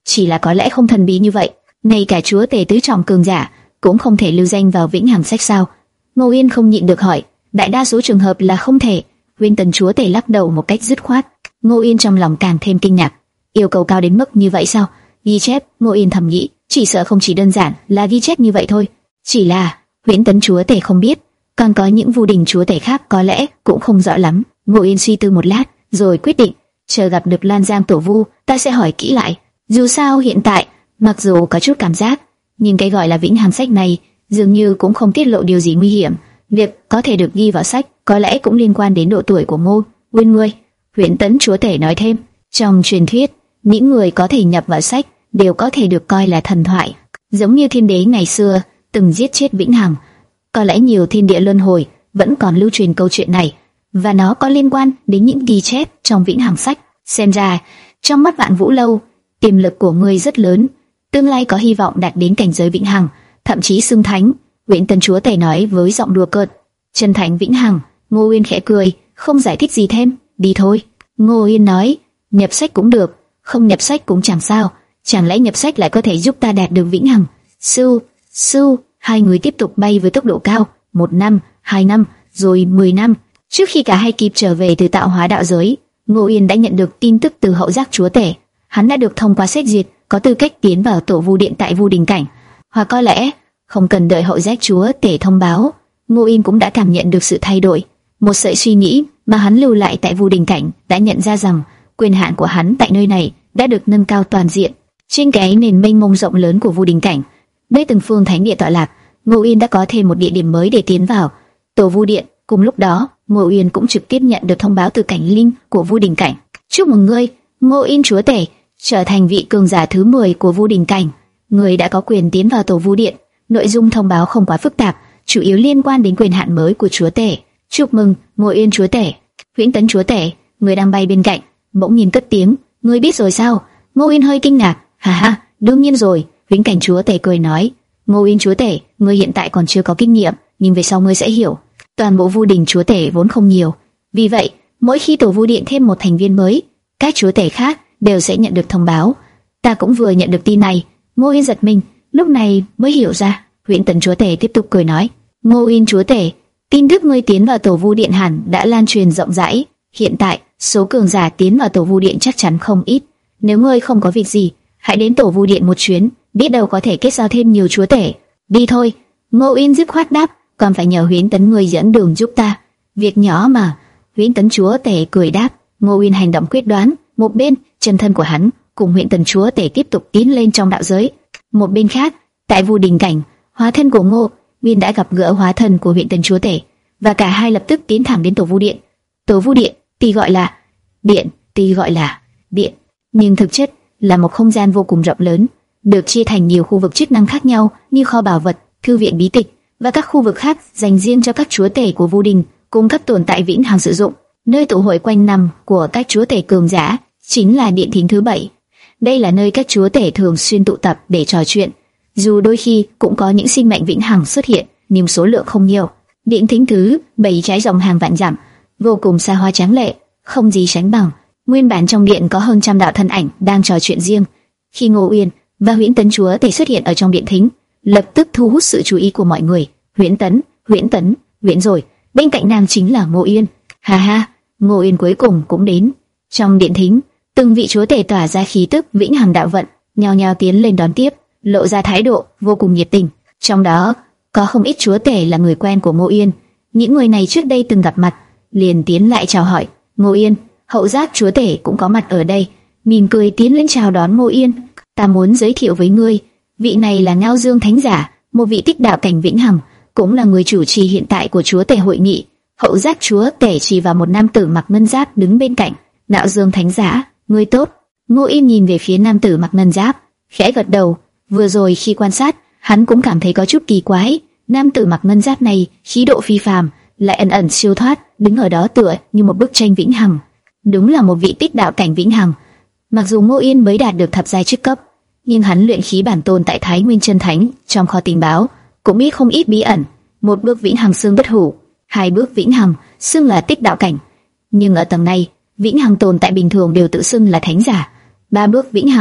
chỉ là có lẽ không thần bí như vậy. Ngay cả chúa tể tứ trọng cường giả cũng không thể lưu danh vào vĩnh hằng sách sao? Ngô Yên không nhịn được hỏi. Đại đa số trường hợp là không thể. Huyễn Tấn chúa tể lắc đầu một cách dứt khoát. Ngô Yên trong lòng càng thêm kinh ngạc. Yêu cầu cao đến mức như vậy sao? Ghi chép, Ngô Yên thầm nghĩ, chỉ sợ không chỉ đơn giản là ghi chép như vậy thôi. Chỉ là Huyễn Tấn chúa tể không biết, còn có những vu đình chúa tể khác có lẽ cũng không rõ lắm. Ngô Yên suy tư một lát, rồi quyết định, chờ gặp được Lan Giang tổ vu, ta sẽ hỏi kỹ lại. Dù sao hiện tại, mặc dù có chút cảm giác, nhưng cái gọi là vĩnh hằng sách này dường như cũng không tiết lộ điều gì nguy hiểm. Việc có thể được ghi vào sách có lẽ cũng liên quan đến độ tuổi của Ngô Nguyên ngươi. Huyễn Tấn chúa tể nói thêm, trong truyền thuyết, những người có thể nhập vào sách đều có thể được coi là thần thoại, giống như thiên đế ngày xưa từng giết chết vĩnh hằng. Có lẽ nhiều thiên địa luân hồi vẫn còn lưu truyền câu chuyện này, và nó có liên quan đến những ghi chép trong vĩnh hằng sách. Xem ra, trong mắt Vạn Vũ Lâu, tiềm lực của ngươi rất lớn, tương lai có hy vọng đạt đến cảnh giới vĩnh hằng, thậm chí xưng thánh. Huyễn Tấn chúa tể nói với giọng đùa cợt. Chân thánh vĩnh hằng. Ngô Yên khẽ cười, không giải thích gì thêm. Đi thôi. Ngô Yên nói, nhập sách cũng được, không nhập sách cũng chẳng sao. Chẳng lẽ nhập sách lại có thể giúp ta đạt được vĩnh hằng? Sư, sư, hai người tiếp tục bay với tốc độ cao. Một năm, hai năm, rồi mười năm. Trước khi cả hai kịp trở về từ tạo hóa đạo giới, Ngô Yên đã nhận được tin tức từ hậu giác chúa tể. Hắn đã được thông qua xét duyệt, có tư cách tiến vào tổ vu điện tại vu đình cảnh. Hoặc có lẽ không cần đợi hậu giác chúa tể thông báo, Ngô Yên cũng đã cảm nhận được sự thay đổi. Một sợi suy nghĩ mà hắn lưu lại tại vu đình cảnh đã nhận ra rằng quyền hạn của hắn tại nơi này đã được nâng cao toàn diện. Trên cái nền mênh mông rộng lớn của vu đình cảnh, nơi từng phương thánh địa tọa lạc, Ngô Yên đã có thêm một địa điểm mới để tiến vào, tổ vu điện. Cùng lúc đó, Ngô Yên cũng trực tiếp nhận được thông báo từ cảnh linh của vu đình cảnh. Chúc mừng ngươi, Ngô Yên chúa tể, trở thành vị cường giả thứ mười của vu đình cảnh. Ngươi đã có quyền tiến vào tổ vu điện. Nội dung thông báo không quá phức tạp, chủ yếu liên quan đến quyền hạn mới của chúa tể. Chúc mừng, Ngô Yên chúa tể. Huyễn Tấn chúa tể, người đang bay bên cạnh, bỗng nhìn cất tiếng, ngươi biết rồi sao? Ngô Yên hơi kinh ngạc. Ha ha, đương nhiên rồi. Huyễn Cảnh chúa tể cười nói, Ngô Yên chúa tể, ngươi hiện tại còn chưa có kinh nghiệm, nhưng về sau ngươi sẽ hiểu. Toàn bộ vu đình chúa tể vốn không nhiều, vì vậy mỗi khi tổ vu điện thêm một thành viên mới, các chúa tể khác đều sẽ nhận được thông báo. Ta cũng vừa nhận được tin này. Ngô Yên giật mình, lúc này mới hiểu ra. Huyễn Tấn chúa tể tiếp tục cười nói, Ngô Yên chúa tể, tin tức ngươi tiến vào tổ vu điện hẳn đã lan truyền rộng rãi. Hiện tại số cường giả tiến vào tổ vu điện chắc chắn không ít. Nếu ngươi không có việc gì, hãy đến tổ vu điện một chuyến, biết đâu có thể kết giao thêm nhiều chúa tể. Đi thôi. Ngô Yên dứt khoát đáp, còn phải nhờ Huyễn Tấn ngươi dẫn đường giúp ta. Việc nhỏ mà. Huyễn Tấn chúa tể cười đáp. Ngô Yên hành động quyết đoán. Một bên, chân thân của hắn cùng Huyễn Tấn chúa tể tiếp tục tiến lên trong đạo giới. Một bên khác, tại vu đình cảnh, hóa thân của Ngô Yên đã gặp gỡ hóa thân của Huyễn Tấn chúa tể, và cả hai lập tức tiến thẳng đến tổ vu điện. Tổ vu điện tuy gọi là điện, tuy gọi là điện, nhưng thực chất là một không gian vô cùng rộng lớn, được chia thành nhiều khu vực chức năng khác nhau như kho bảo vật, thư viện bí tịch và các khu vực khác dành riêng cho các chúa tể của vu đình cùng các tồn tại vĩnh hằng sử dụng. Nơi tụ hội quanh năm của các chúa tể cường giả chính là điện thính thứ bảy. Đây là nơi các chúa tể thường xuyên tụ tập để trò chuyện, dù đôi khi cũng có những sinh mệnh vĩnh hằng xuất hiện, nhưng số lượng không nhiều. Điện thính thứ bảy trải rộng hàng vạn dặm, vô cùng xa hoa tráng lệ, không gì sánh bằng. Nguyên bản trong điện có hơn trăm đạo thân ảnh đang trò chuyện riêng. Khi Ngô Uyên và Huyễn Tấn chúa tể xuất hiện ở trong điện thính, lập tức thu hút sự chú ý của mọi người. Huyễn Tấn, Huyễn Tấn, Huyễn rồi. Bên cạnh nàng chính là Ngô Uyên. Ha ha, Ngô Uyên cuối cùng cũng đến. Trong điện thính, từng vị chúa tể tỏa ra khí tức vĩnh hằng đạo vận, nhao nhao tiến lên đón tiếp, lộ ra thái độ vô cùng nhiệt tình. Trong đó có không ít chúa tể là người quen của Ngô Uyên. Những người này trước đây từng gặp mặt, liền tiến lại chào hỏi. Ngô Uyên, hậu giác chúa tể cũng có mặt ở đây, mỉm cười tiến lên chào đón Ngô Uyên. Ta muốn giới thiệu với ngươi, vị này là Ngao Dương Thánh Giả, một vị tích đạo cảnh vĩnh hằng, cũng là người chủ trì hiện tại của chúa tể hội nghị. Hậu giác chúa tể chỉ vào một nam tử mặc ngân giáp đứng bên cạnh. Ngao Dương Thánh Giả, ngươi tốt. Ngô Uyên nhìn về phía nam tử mặc ngân giáp, khẽ gật đầu. Vừa rồi khi quan sát, hắn cũng cảm thấy có chút kỳ quái. Nam tử mặc ngân giáp này khí độ phi phàm, lại ẩn ẩn siêu thoát, đứng ở đó tựa như một bức tranh vĩnh hằng. Đúng là một vị tích đạo cảnh vĩnh hằng. Mặc dù Ngô Uyên mới đạt được thập giai chức cấp, nhưng hắn luyện khí bản tôn tại Thái Nguyên Chân Thánh, trong kho tình báo cũng biết không ít bí ẩn. Một bước vĩnh hằng xương bất hủ, hai bước vĩnh hằng xưng là tích đạo cảnh, nhưng ở tầng này, vĩnh hằng tồn tại bình thường đều tự xưng là thánh giả. Ba bước vĩnh hằng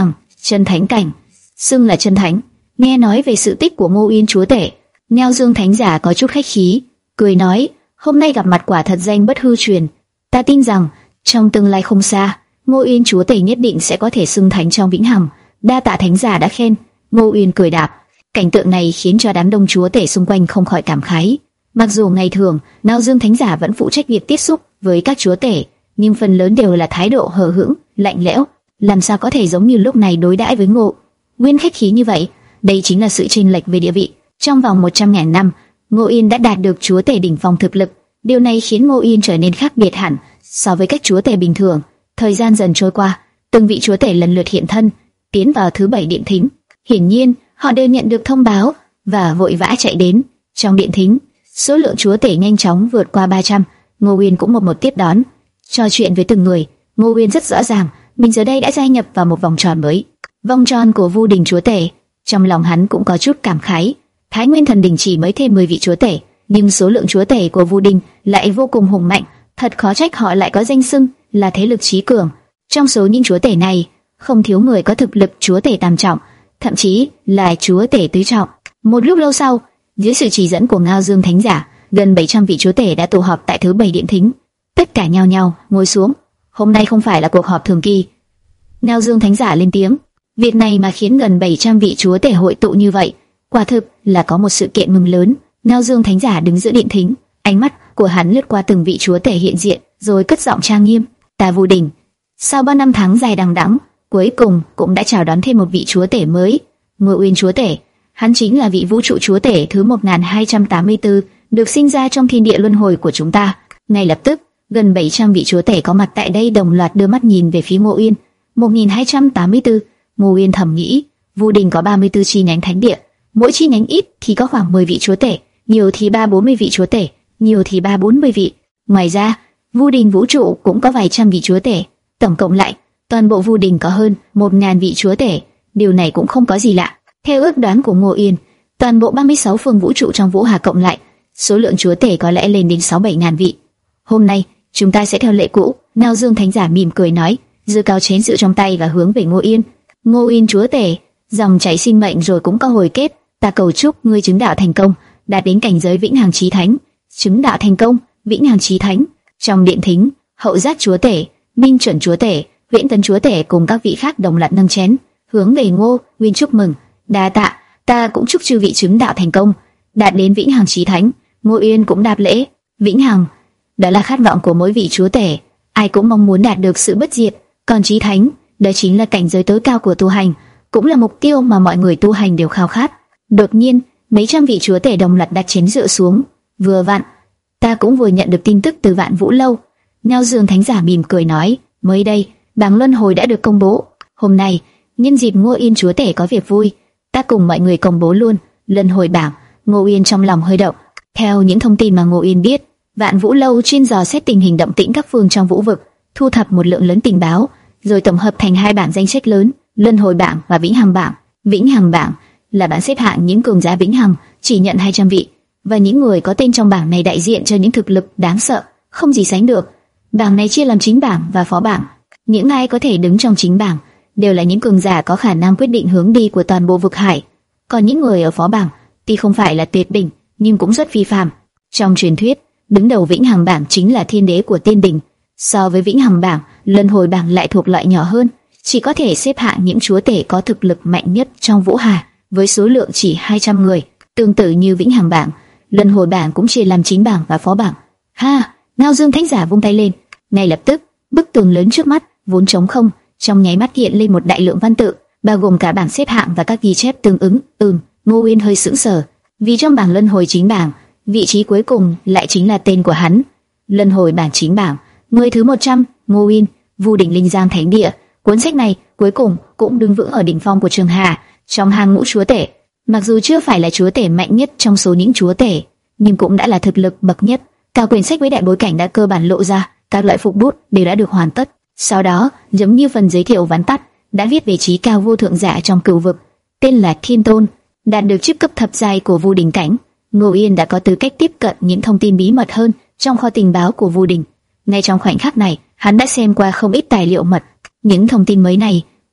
Chân thánh cảnh, xưng là chân thánh. Nghe nói về sự tích của Ngô Uyên chúa tể, Neo Dương thánh giả có chút khách khí, cười nói: hôm nay gặp mặt quả thật danh bất hư truyền. Ta tin rằng trong tương lai không xa, Ngô Uyên chúa tể nhất định sẽ có thể xưng thánh trong vĩnh hằng. Đa tạ thánh giả đã khen. Ngô Uyên cười đáp. Cảnh tượng này khiến cho đám đông chúa tể xung quanh không khỏi cảm khái. Mặc dù ngày thường Nao Dương thánh giả vẫn phụ trách việc tiếp xúc với các chúa tể, nhưng phần lớn đều là thái độ hờ hững, lạnh lẽo, làm sao có thể giống như lúc này đối đãi với Ngô Uyên khách khí như vậy. Đây chính là sự chênh lệch về địa vị. Trong vòng một trăm ngàn năm, Ngô Uyên đã đạt được chúa tể đỉnh phong thực lực. Điều này khiến Ngô Uyên trở nên khác biệt hẳn so với các chúa tể bình thường. Thời gian dần trôi qua, từng vị chúa tể lần lượt hiện thân, tiến vào thứ bảy điện thính. Hiển nhiên, họ đều nhận được thông báo và vội vã chạy đến. Trong điện thính, số lượng chúa tể nhanh chóng vượt qua ba trăm. Ngô Uyên cũng một một tiếp đón, trò chuyện với từng người. Ngô Uyên rất rõ ràng, mình giờ đây đã gia nhập vào một vòng tròn mới, vòng tròn của Vu Đình chúa tể. Trong lòng hắn cũng có chút cảm khái. Thái Nguyên Thần Đình chỉ mới thêm mười vị chúa tể, nhưng số lượng chúa tể của Vu Đình lại vô cùng hùng mạnh, thật khó trách họ lại có danh xưng là thế lực chí cường. Trong số những chúa tể này, không thiếu người có thực lực chúa tể tam trọng, thậm chí là chúa tể tứ trọng. Một lúc lâu sau, dưới sự chỉ dẫn của Ngao Dương thánh giả, gần bảy trăm vị chúa tể đã tụ họp tại thứ bảy điện thính. Tất cả nhao nhao ngồi xuống. Hôm nay không phải là cuộc họp thường kỳ. Ngao Dương thánh giả lên tiếng. Việc này mà khiến gần bảy trăm vị chúa tể hội tụ như vậy, quả thực là có một sự kiện mừng lớn. Ngao Dương thánh giả đứng giữa điện thính, ánh mắt của hắn lướt qua từng vị chúa tể hiện diện, rồi cất giọng trang nghiêm: Ta Vu Đình, sau ba năm tháng dài đằng đẵng, cuối cùng cũng đã chào đón thêm một vị chúa tể mới, Ngô Uyên chúa tể. Hắn chính là vị vũ trụ chúa tể thứ một nghìn hai trăm tám mươi tư, được sinh ra trong thiên địa luân hồi của chúng ta. Ngay lập tức, gần bảy trăm vị chúa tể có mặt tại đây đồng loạt đưa mắt nhìn về phía Ngô Uyên. một nghìn hai trăm tám mươi tư, Ngô Uyên thầm nghĩ, Vu Đình có ba mươi tư chi nhánh thánh địa, mỗi chi nhánh ít thì có khoảng mười vị chúa tể, nhiều thì ba bốn mươi vị chúa tể, nhiều thì ba bốn mươi vị. Ngoài ra, Vu Đình vũ trụ cũng có vài trăm vị chúa tể, tổng cộng lại, toàn bộ Vu Đình có hơn một nghìn vị chúa tể. Điều này cũng không có gì lạ. Theo ước đoán của Ngô Uyên, toàn bộ ba mươi sáu phương vũ trụ trong Vũ Hà cộng lại, số lượng chúa tể có lẽ lên đến sáu bảy ngàn vị. Hôm nay, chúng ta sẽ theo lệ cũ. Ngao Dương thánh giả mỉm cười nói, giơ cao chén rượu trong tay và hướng về Ngô Uyên. Ngô Uyên chúa tể, dòng chảy sinh mệnh rồi cũng có hồi kết. Ta cầu chúc ngươi chứng đạo thành công, đạt đến cảnh giới vĩnh hằng chí thánh. Chứng đạo thành công, vĩnh hằng chí thánh. Trong điện thính, hậu giác chúa tể, minh chuẩn chúa tể, viễn tấn chúa tể cùng các vị khác đồng loạt nâng chén, hướng về Ngô Uyên chúc mừng. Đa tạ, ta cũng chúc chư vị chứng đạo thành công, đạt đến vĩnh hằng chí thánh. Ngô Uyên cũng đáp lễ. Vĩnh hằng, đó là khát vọng của mỗi vị chúa tể, ai cũng mong muốn đạt được sự bất diệt. Còn chí thánh, đó chính là cảnh giới tối cao của tu hành, cũng là mục tiêu mà mọi người tu hành đều khao khát. Đột nhiên, mấy trăm vị chúa tể đồng loạt đặt chén rượu xuống. Vừa vặn, ta cũng vừa nhận được tin tức từ Vạn Vũ lâu. Ngao Dương thánh giả mỉm cười nói, mới đây, bảng luân hồi đã được công bố. Hôm nay, nhân dịp Ngô Uyên chúa tể có việc vui, ta cùng mọi người công bố luôn luân hồi bảng. Ngô Uyên trong lòng hơi động. Theo những thông tin mà Ngô Uyên biết, Vạn Vũ lâu chuyên dò xét tình hình động tĩnh các phương trong vũ vực, thu thập một lượng lớn tình báo, rồi tổng hợp thành hai bảng danh sách lớn: luân hồi bảng và vĩnh hằng bảng. Vĩnh hằng bảng là bảng xếp hạng những cường giả vĩnh hằng, chỉ nhận hai trăm vị, và những người có tên trong bảng này đại diện cho những thực lực đáng sợ, không gì sánh được. Bảng này chia làm chính bảng và phó bảng. Những ai có thể đứng trong chính bảng đều là những cường giả có khả năng quyết định hướng đi của toàn bộ vực hải. Còn những người ở phó bảng tuy không phải là tuyệt đỉnh, nhưng cũng rất phi phàm. Trong truyền thuyết, đứng đầu vĩnh hằng bảng chính là thiên đế của tiên đình. So với vĩnh hằng bảng, luân hồi bảng lại thuộc loại nhỏ hơn, chỉ có thể xếp hạng những chúa tể có thực lực mạnh nhất trong Vũ Hà, với số lượng chỉ hai trăm người. Tương tự như vĩnh hằng bảng, luân hồi bảng cũng chia làm chính bảng và phó bảng. Ha! Ngao Dương thánh giả vung tay lên, ngay lập tức, bức tường lớn trước mắt vốn trống không, trong nháy mắt hiện lên một đại lượng văn tự, bao gồm cả bảng xếp hạng và các ghi chép tương ứng. Ừm, Ngô Uyên hơi sững sờ, vì trong bảng luân hồi chính bảng, vị trí cuối cùng lại chính là tên của hắn. Luân hồi bảng chính bảng, người thứ một trăm, Ngô Uyên, Vu Đình Linh Giang Thánh Địa. Cuốn sách này cuối cùng cũng đứng vững ở đỉnh phong của Trường Hà, trong hàng ngũ chúa tể. Mặc dù chưa phải là chúa tể mạnh nhất trong số những chúa tể, nhưng cũng đã là thực lực bậc nhất. Cả quyển sách với đại bối cảnh đã cơ bản lộ ra, các loại phục bút đều đã được hoàn tất. Sau đó, giống như phần giới thiệu vắn tắt, đã viết về trí cao vô thượng giả trong cửu vực, tên là Thiên Tôn, đạt được chức cấp thập giai của Vu Đình cảnh. Ngô Uyên đã có tư cách tiếp cận những thông tin bí mật hơn trong kho tình báo của Vu Đình. Ngay trong khoảnh khắc này, hắn đã xem qua không ít tài liệu mật. Những thông tin mới này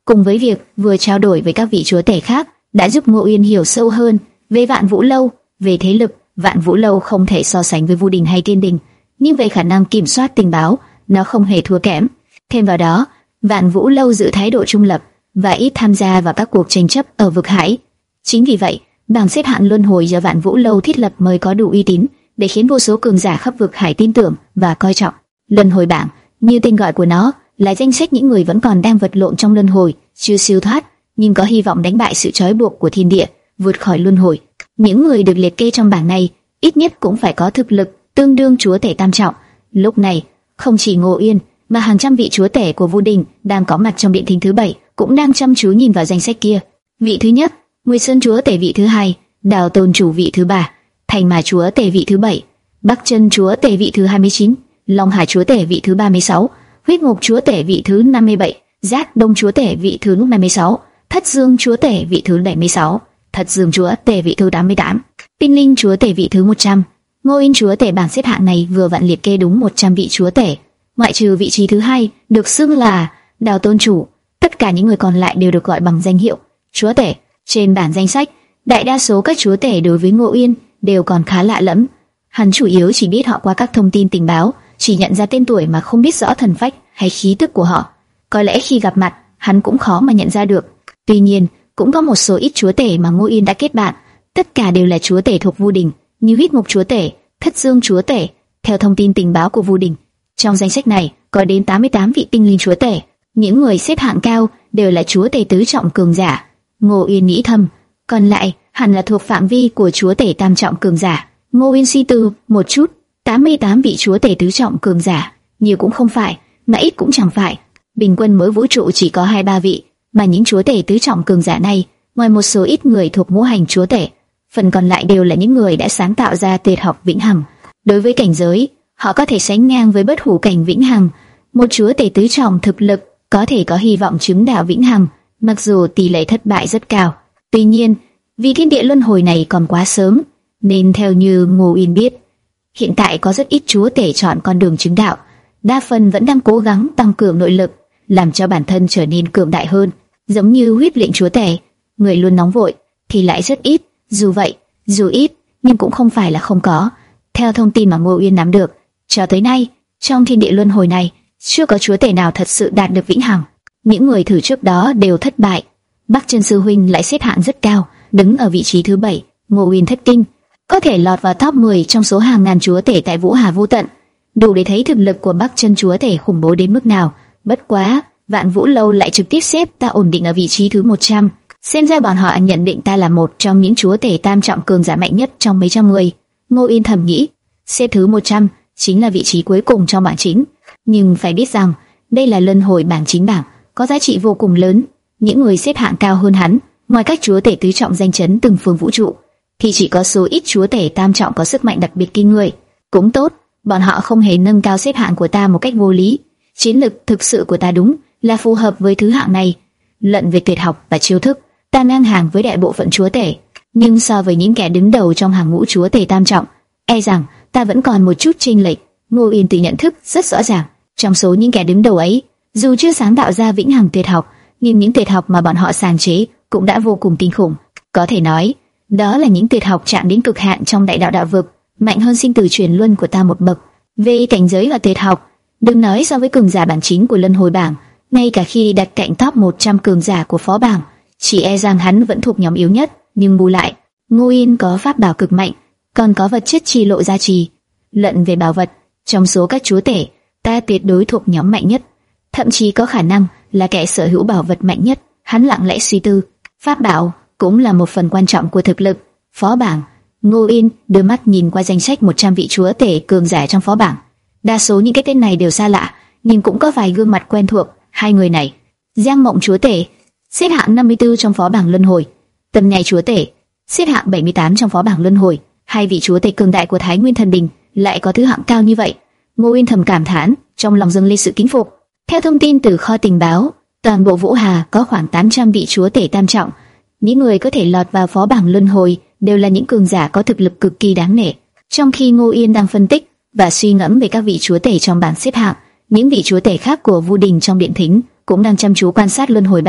cùng với việc vừa trao đổi với các vị chúa tể khác, đã giúp Ngô Uyên hiểu sâu hơn về Vạn Vũ Lâu. Về thế lực, Vạn Vũ Lâu không thể so sánh với Vu Đình hay Tiên Đình, nhưng về khả năng kiểm soát tình báo, nó không hề thua kém. Thêm vào đó, Vạn Vũ Lâu giữ thái độ trung lập và ít tham gia vào các cuộc tranh chấp ở vực hải. Chính vì vậy, bảng xếp hạng luân hồi do Vạn Vũ Lâu thiết lập mới có đủ uy tín để khiến vô số cường giả khắp vực hải tin tưởng và coi trọng. Luân hồi bảng, như tên gọi của nó, là danh sách những người vẫn còn đang vật lộn trong luân hồi, chưa siêu thoát, nhưng có hy vọng đánh bại sự trói buộc của thiên địa, vượt khỏi luân hồi. Những người được liệt kê trong bảng này, ít nhất cũng phải có thực lực tương đương chúa tể tam trọng. Lúc này, không chỉ Ngô Uyên, mà hàng trăm vị chúa tể của Vu Đình đang có mặt trong điện thính thứ bảy cũng đang chăm chú nhìn vào danh sách kia. Vị thứ nhất, Nguyệt Sơn chúa tể vị thứ hai, Đào Tôn chủ vị thứ ba, Thành Ma chúa tể vị thứ bảy, Bắc Chân chúa tể vị thứ hai mươi chín, Long Hải chúa tể vị thứ ba mươi sáu, Huyết Ngục chúa tể vị thứ năm mươi bảy, Giác Đông chúa tể vị thứ năm mươi sáu, Thất Dương chúa tể vị thứ bảy mươi sáu, Thật Dương chúa tể vị thứ tám mươi tám, Tinh Linh chúa tể vị thứ một trăm. Ngô Uyên chúa tể bảng xếp hạng này vừa vặn liệt kê đúng một trăm vị chúa tể, ngoại trừ vị trí thứ hai được xưng là Đào Tôn chủ, tất cả những người còn lại đều được gọi bằng danh hiệu chúa tể. Trên bảng danh sách, đại đa số các chúa tể đối với Ngô Uyên đều còn khá lạ lẫm. Hắn chủ yếu chỉ biết họ qua các thông tin tình báo, chỉ nhận ra tên tuổi mà không biết rõ thần phách hay khí tức của họ. Có lẽ khi gặp mặt, hắn cũng khó mà nhận ra được. Tuy nhiên, cũng có một số ít chúa tể mà Ngô Uyên đã kết bạn, tất cả đều là chúa tể thuộc Vu Đình, như Huyết Ngục chúa tể, Thất Dương chúa tể. Theo thông tin tình báo của Vu Đình, trong danh sách này có đến tám mươi tám vị tinh linh chúa tể. Những người xếp hạng cao đều là chúa tể tứ trọng cường giả. Ngô Uyên nghĩ thầm, còn lại hẳn là thuộc phạm vi của chúa tể tam trọng cường giả. Ngô Uyên suy tư một chút, tám mươi tám vị chúa tể tứ trọng cường giả, nhiều cũng không phải, mà ít cũng chẳng phải. Bình quân mỗi vũ trụ chỉ có hai ba vị, mà những chúa tể tứ trọng cường giả này, ngoài một số ít người thuộc ngũ hành chúa tể, phần còn lại đều là những người đã sáng tạo ra tuyệt học vĩnh hằng. Đối với cảnh giới, họ có thể sánh ngang với bất hủ cảnh vĩnh hằng. Một chúa tể tứ trọng thực lực có thể có hy vọng chứng đạo vĩnh hằng, mặc dù tỷ lệ thất bại rất cao. Tuy nhiên, vì thiên địa luân hồi này còn quá sớm, nên theo như Ngô Uyên biết, hiện tại có rất ít chúa tể chọn con đường chứng đạo, đa phần vẫn đang cố gắng tăng cường nội lực, làm cho bản thân trở nên cường đại hơn. Giống như Huyết Lệnh chúa tể, người luôn nóng vội thì lại rất ít. Dù vậy, dù ít nhưng cũng không phải là không có. Theo thông tin mà Ngô Uyên nắm được, cho tới nay trong thiên địa luân hồi này chưa có chúa tể nào thật sự đạt được vĩnh hằng. Những người thử trước đó đều thất bại. Bắc Chân sư huynh lại xếp hạng rất cao, đứng ở vị trí thứ bảy. Ngô Uyên thất kinh, có thể lọt vào top mười trong số hàng ngàn chúa tể tại Vũ Hà Vô Tận, đủ để thấy thực lực của Bắc Chân chúa tể khủng bố đến mức nào. Bất quá, Vạn Vũ Lâu lại trực tiếp xếp ta ổn định ở vị trí thứ một trăm. Xem ra bọn họ nhận định ta là một trong những chúa tể tam trọng cường giả mạnh nhất trong mấy trăm người. Ngô Uyên thầm nghĩ, xếp thứ một trăm chính là vị trí cuối cùng trong bảng chính. Nhưng phải biết rằng, đây là luân hồi bảng chính bảng, có giá trị vô cùng lớn. Những người xếp hạng cao hơn hắn, ngoài các chúa tể tứ trọng danh chấn từng phương vũ trụ, thì chỉ có số ít chúa tể tam trọng có sức mạnh đặc biệt kinh người. Cũng tốt, bọn họ không hề nâng cao xếp hạng của ta một cách vô lý. Chiến lực thực sự của ta đúng là phù hợp với thứ hạng này. Luận về tuyệt học và chiêu thức, ta ngang hàng với đại bộ phận chúa tể, nhưng so với những kẻ đứng đầu trong hàng ngũ chúa tể tam trọng, e rằng ta vẫn còn một chút chênh lệch. Ngô Uyên tự nhận thức rất rõ ràng, trong số những kẻ đứng đầu ấy, dù chưa sáng tạo ra vĩnh hằng tuyệt học, nhưng những tuyệt học mà bọn họ sáng chế cũng đã vô cùng kinh khủng. Có thể nói, đó là những tuyệt học chạm đến cực hạn trong đại đạo đạo vực, mạnh hơn sinh tử truyền luân của ta một bậc. Về cảnh giới và tuyệt học, đừng nói so với cường giả bảng chính của luân hồi bảng, ngay cả khi đặt cạnh top một trăm cường giả của phó bảng, chỉ e rằng hắn vẫn thuộc nhóm yếu nhất. Nhưng bù lại, Ngô Uyên có pháp bảo cực mạnh, còn có vật chất chi lộ gia trì. Luận về bảo vật, trong số các chúa tể, ta tuyệt đối thuộc nhóm mạnh nhất, thậm chí có khả năng là kẻ sở hữu bảo vật mạnh nhất. Hắn lặng lẽ suy tư, pháp bảo cũng là một phần quan trọng của thực lực. Phó bảng, Ngô Uyên đưa mắt nhìn qua danh sách một trăm vị chúa tể cường giả trong phó bảng. Đa số những cái tên này đều xa lạ, nhưng cũng có vài gương mặt quen thuộc. Hai người này, Giang Mộng chúa tể xếp hạng năm mươi tư trong phó bảng luân hồi, Tâm Nhai chúa tể xếp hạng bảy mươi tám trong phó bảng luân hồi. Hai vị chúa tể cường đại của Thái Nguyên Thần Đình lại có thứ hạng cao như vậy. Ngô Uyên thầm cảm thán, trong lòng dâng lên sự kính phục. Theo thông tin từ kho tình báo, toàn bộ Vũ Hà có khoảng tám trăm vị chúa tể tam trọng. Những người có thể lọt vào phó bảng luân hồi đều là những cường giả có thực lực cực kỳ đáng nể. Trong khi Ngô Uyên đang phân tích và suy ngẫm về các vị chúa tể trong bảng xếp hạng, những vị chúa tể khác của Vu Đình trong điện thính cũng đang chăm chú quan sát luân hồi bảng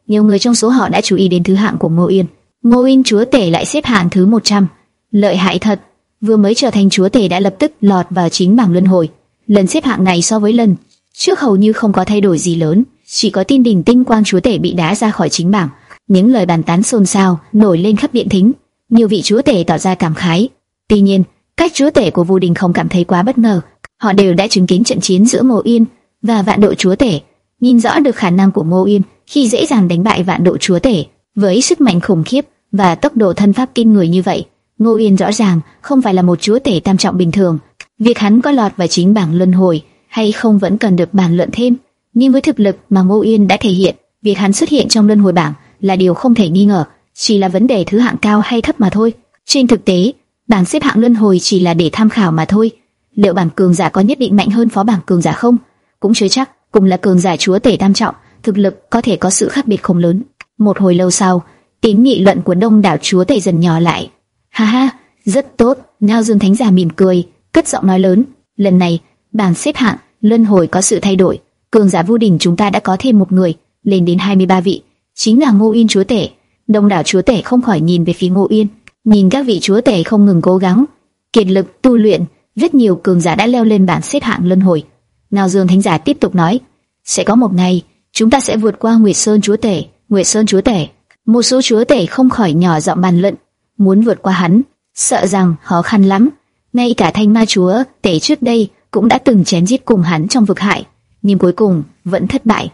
nhiều người trong số họ đã chú ý đến thứ hạng của Ngô Yên. Ngô Yên chúa tể lại xếp hạng thứ một trăm. Lợi hại thật, vừa mới trở thành chúa tể đã lập tức lọt vào chính bảng luân hồi. Lần xếp hạng này so với lần trước hầu như không có thay đổi gì lớn, chỉ có Tiên Đình Tinh Quang chúa tể bị đá ra khỏi chính bảng. Những lời bàn tán xôn xao nổi lên khắp điện thính, nhiều vị chúa tể tỏ ra cảm khái. Tuy nhiên, các chúa tể của Vu Đình không cảm thấy quá bất ngờ, họ đều đã chứng kiến trận chiến giữa Ngô Yên và Vạn Độ chúa tể, nhìn rõ được khả năng của Ngô Yên khi dễ dàng đánh bại Vạn Độ chúa tể với sức mạnh khủng khiếp và tốc độ thân pháp kinh người như vậy. Ngô Yên rõ ràng không phải là một chúa tể tam trọng bình thường. Việc hắn có lọt vào chính bảng luân hồi hay không vẫn cần được bàn luận thêm, nhưng với thực lực mà Ngô Yên đã thể hiện, việc hắn xuất hiện trong luân hồi bảng là điều không thể nghi ngờ, chỉ là vấn đề thứ hạng cao hay thấp mà thôi. Trên thực tế, bảng xếp hạng luân hồi chỉ là để tham khảo mà thôi. Liệu bảng cường giả có nhất định mạnh hơn phó bảng cường giả không? Cũng chưa chắc. Cùng là cường giả chúa tể tam trọng, thực lực có thể có sự khác biệt không lớn. Một hồi lâu sau, tiếng nghị luận của đông đảo chúa tể dần nhỏ lại. Ha ha, rất tốt. Ngao Dương Thánh Giả mỉm cười, cất giọng nói lớn. Lần này, bảng xếp hạng luân hồi có sự thay đổi. Cường giả Vu Đình chúng ta đã có thêm một người, lên đến hai mươi ba vị, chính là Ngô Yên chúa tể. Đông đảo chúa tể không khỏi nhìn về phía Ngô Yên, nhìn các vị chúa tể không ngừng cố gắng, kiệt lực tu luyện, rất nhiều cường giả đã leo lên bảng xếp hạng luân hồi. Ngao Dương Thánh Giả tiếp tục nói, sẽ có một ngày chúng ta sẽ vượt qua Nguyệt Sơn chúa tể. Nguyệt Sơn chúa tể, một số chúa tể không khỏi nhỏ giọng bàn luận, muốn vượt qua hắn, sợ rằng khó khăn lắm. Ngay cả Thanh Ma chúa tể trước đây cũng đã từng chém giết cùng hắn trong vực hải, nhưng cuối cùng vẫn thất bại.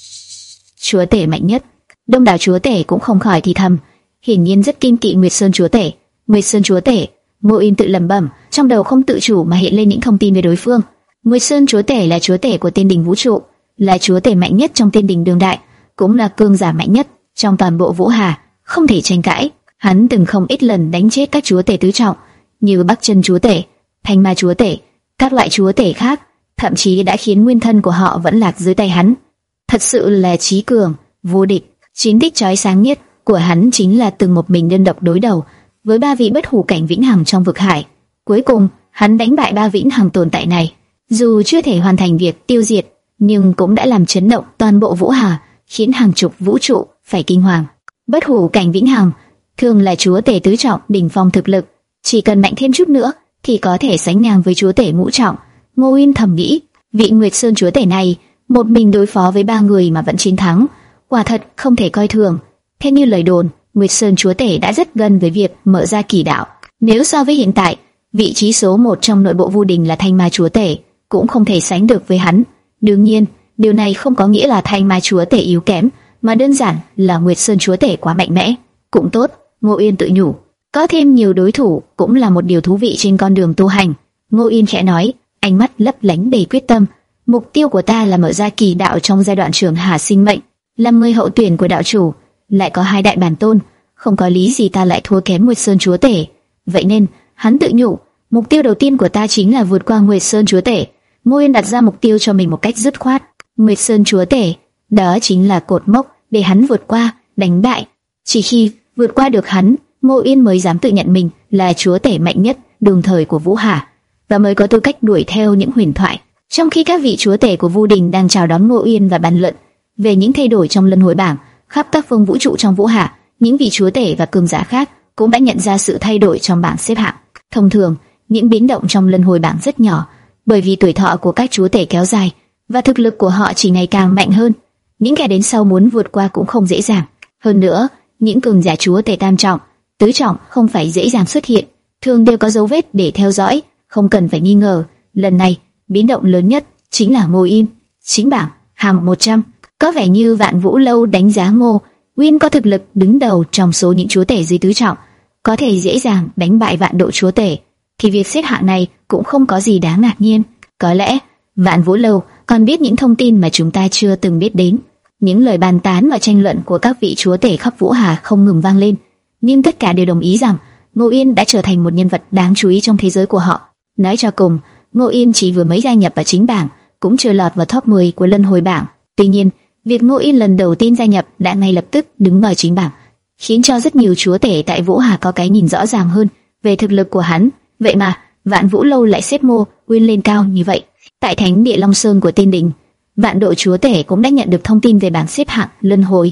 Chúa tể mạnh nhất, đông đảo chúa tể cũng không khỏi thì thầm, hiển nhiên rất kiêng kỵ Nguyệt Sơn chúa tể. Nguyệt Sơn chúa tể, Ngô Yên tự lẩm bẩm, trong đầu không tự chủ mà hiện lên những thông tin về đối phương. Nguyệt Sơn chúa tể là chúa tể của Tiên Đình vũ trụ, là chúa tể mạnh nhất trong Tiên Đình đương đại, cũng là cường giả mạnh nhất trong toàn bộ Vũ Hà, không thể tranh cãi. Hắn từng không ít lần đánh chết các chúa tể tứ trọng như Bắc Chân chúa tể, Thanh Ma chúa tể, các loại chúa tể khác, thậm chí đã khiến nguyên thân của họ vẫn lạc dưới tay hắn. Thật sự là trí cường, vô địch. Chiến tích chói sáng nhất của hắn chính là từng một mình đơn độc đối đầu với ba vị bất hủ cảnh vĩnh hằng trong vực hải. Cuối cùng, hắn đánh bại ba vĩnh hằng tồn tại này. Dù chưa thể hoàn thành việc tiêu diệt, nhưng cũng đã làm chấn động toàn bộ Vũ Hà, khiến hàng chục vũ trụ phải kinh hoàng. Bất hủ cảnh vĩnh hằng thường là chúa tể tứ trọng đỉnh phong thực lực, chỉ cần mạnh thêm chút nữa thì có thể sánh ngang với chúa tể ngũ trọng. Ngô Yên thầm nghĩ, vị Nguyệt Sơn chúa tể này một mình đối phó với ba người mà vẫn chiến thắng, quả thật không thể coi thường. Theo như lời đồn, Nguyệt Sơn chúa tể đã rất gần với việc mở ra kỳ đạo. Nếu so với hiện tại, vị trí số một trong nội bộ Vu Đình là Thanh Ma chúa tể cũng không thể sánh được với hắn. Đương nhiên, điều này không có nghĩa là Thanh Ma chúa tể yếu kém, mà đơn giản là Nguyệt Sơn chúa tể quá mạnh mẽ. Cũng tốt, Ngô Yên tự nhủ, có thêm nhiều đối thủ cũng là một điều thú vị trên con đường tu hành. Ngô Yên khẽ nói, ánh mắt lấp lánh đầy quyết tâm. Mục tiêu của ta là mở ra kỳ đạo trong giai đoạn trường hà sinh mệnh, làm người hậu tuyển của đạo chủ, lại có hai đại bản tôn, không có lý gì ta lại thua kém Nguyệt Sơn chúa tể. Vậy nên, hắn tự nhủ, mục tiêu đầu tiên của ta chính là vượt qua Nguyệt Sơn chúa tể. Ngô Yên đặt ra mục tiêu cho mình một cách dứt khoát. Nguyệt Sơn chúa tể, đó chính là cột mốc để hắn vượt qua, đánh bại. Chỉ khi vượt qua được hắn, Ngô Yên mới dám tự nhận mình là chúa tể mạnh nhất đương thời của Vũ Hà, và mới có tư cách đuổi theo những huyền thoại. Trong khi các vị chúa tể của Vu Đình đang chào đón Ngô Yên và bàn luận về những thay đổi trong luân hồi bảng khắp các phương vũ trụ trong Vũ Hà, những vị chúa tể và cường giả khác cũng đã nhận ra sự thay đổi trong bảng xếp hạng. Thông thường, những biến động trong luân hồi bảng rất nhỏ, bởi vì tuổi thọ của các chúa tể kéo dài và thực lực của họ chỉ ngày càng mạnh hơn. Những kẻ đến sau muốn vượt qua cũng không dễ dàng. Hơn nữa, những cường giả chúa tể tam trọng, tứ trọng không phải dễ dàng xuất hiện, thường đều có dấu vết để theo dõi, không cần phải nghi ngờ. Lần này, biến động lớn nhất chính là Ngô Yên. Chính bảng hàm một trăm, có vẻ như Vạn Vũ Lâu đánh giá Ngô Yên có thực lực đứng đầu trong số những chúa tể dưới tứ trọng, có thể dễ dàng đánh bại Vạn Độ chúa tể, thì việc xếp hạng này cũng không có gì đáng ngạc nhiên. Có lẽ Vạn Vũ Lâu còn biết những thông tin mà chúng ta chưa từng biết đến. Những lời bàn tán và tranh luận của các vị chúa tể khắp Vũ Hà không ngừng vang lên, nhưng tất cả đều đồng ý rằng Ngô Yên đã trở thành một nhân vật đáng chú ý trong thế giới của họ. Nói cho cùng, Ngô Yên chỉ vừa mới gia nhập vào chính bảng, cũng chưa lọt vào top mười của luân hồi bảng. Tuy nhiên, việc Ngô Yên lần đầu tiên gia nhập đã ngay lập tức đứng vào chính bảng, khiến cho rất nhiều chúa tể tại Vũ Hà có cái nhìn rõ ràng hơn về thực lực của hắn. Vậy mà Vạn Vũ Lâu lại xếp Ngô Yên lên cao như vậy. Tại Thánh Địa Long Sơn của Tiên Đình, Vạn Độ chúa tể cũng đã nhận được thông tin về bảng xếp hạng luân hồi.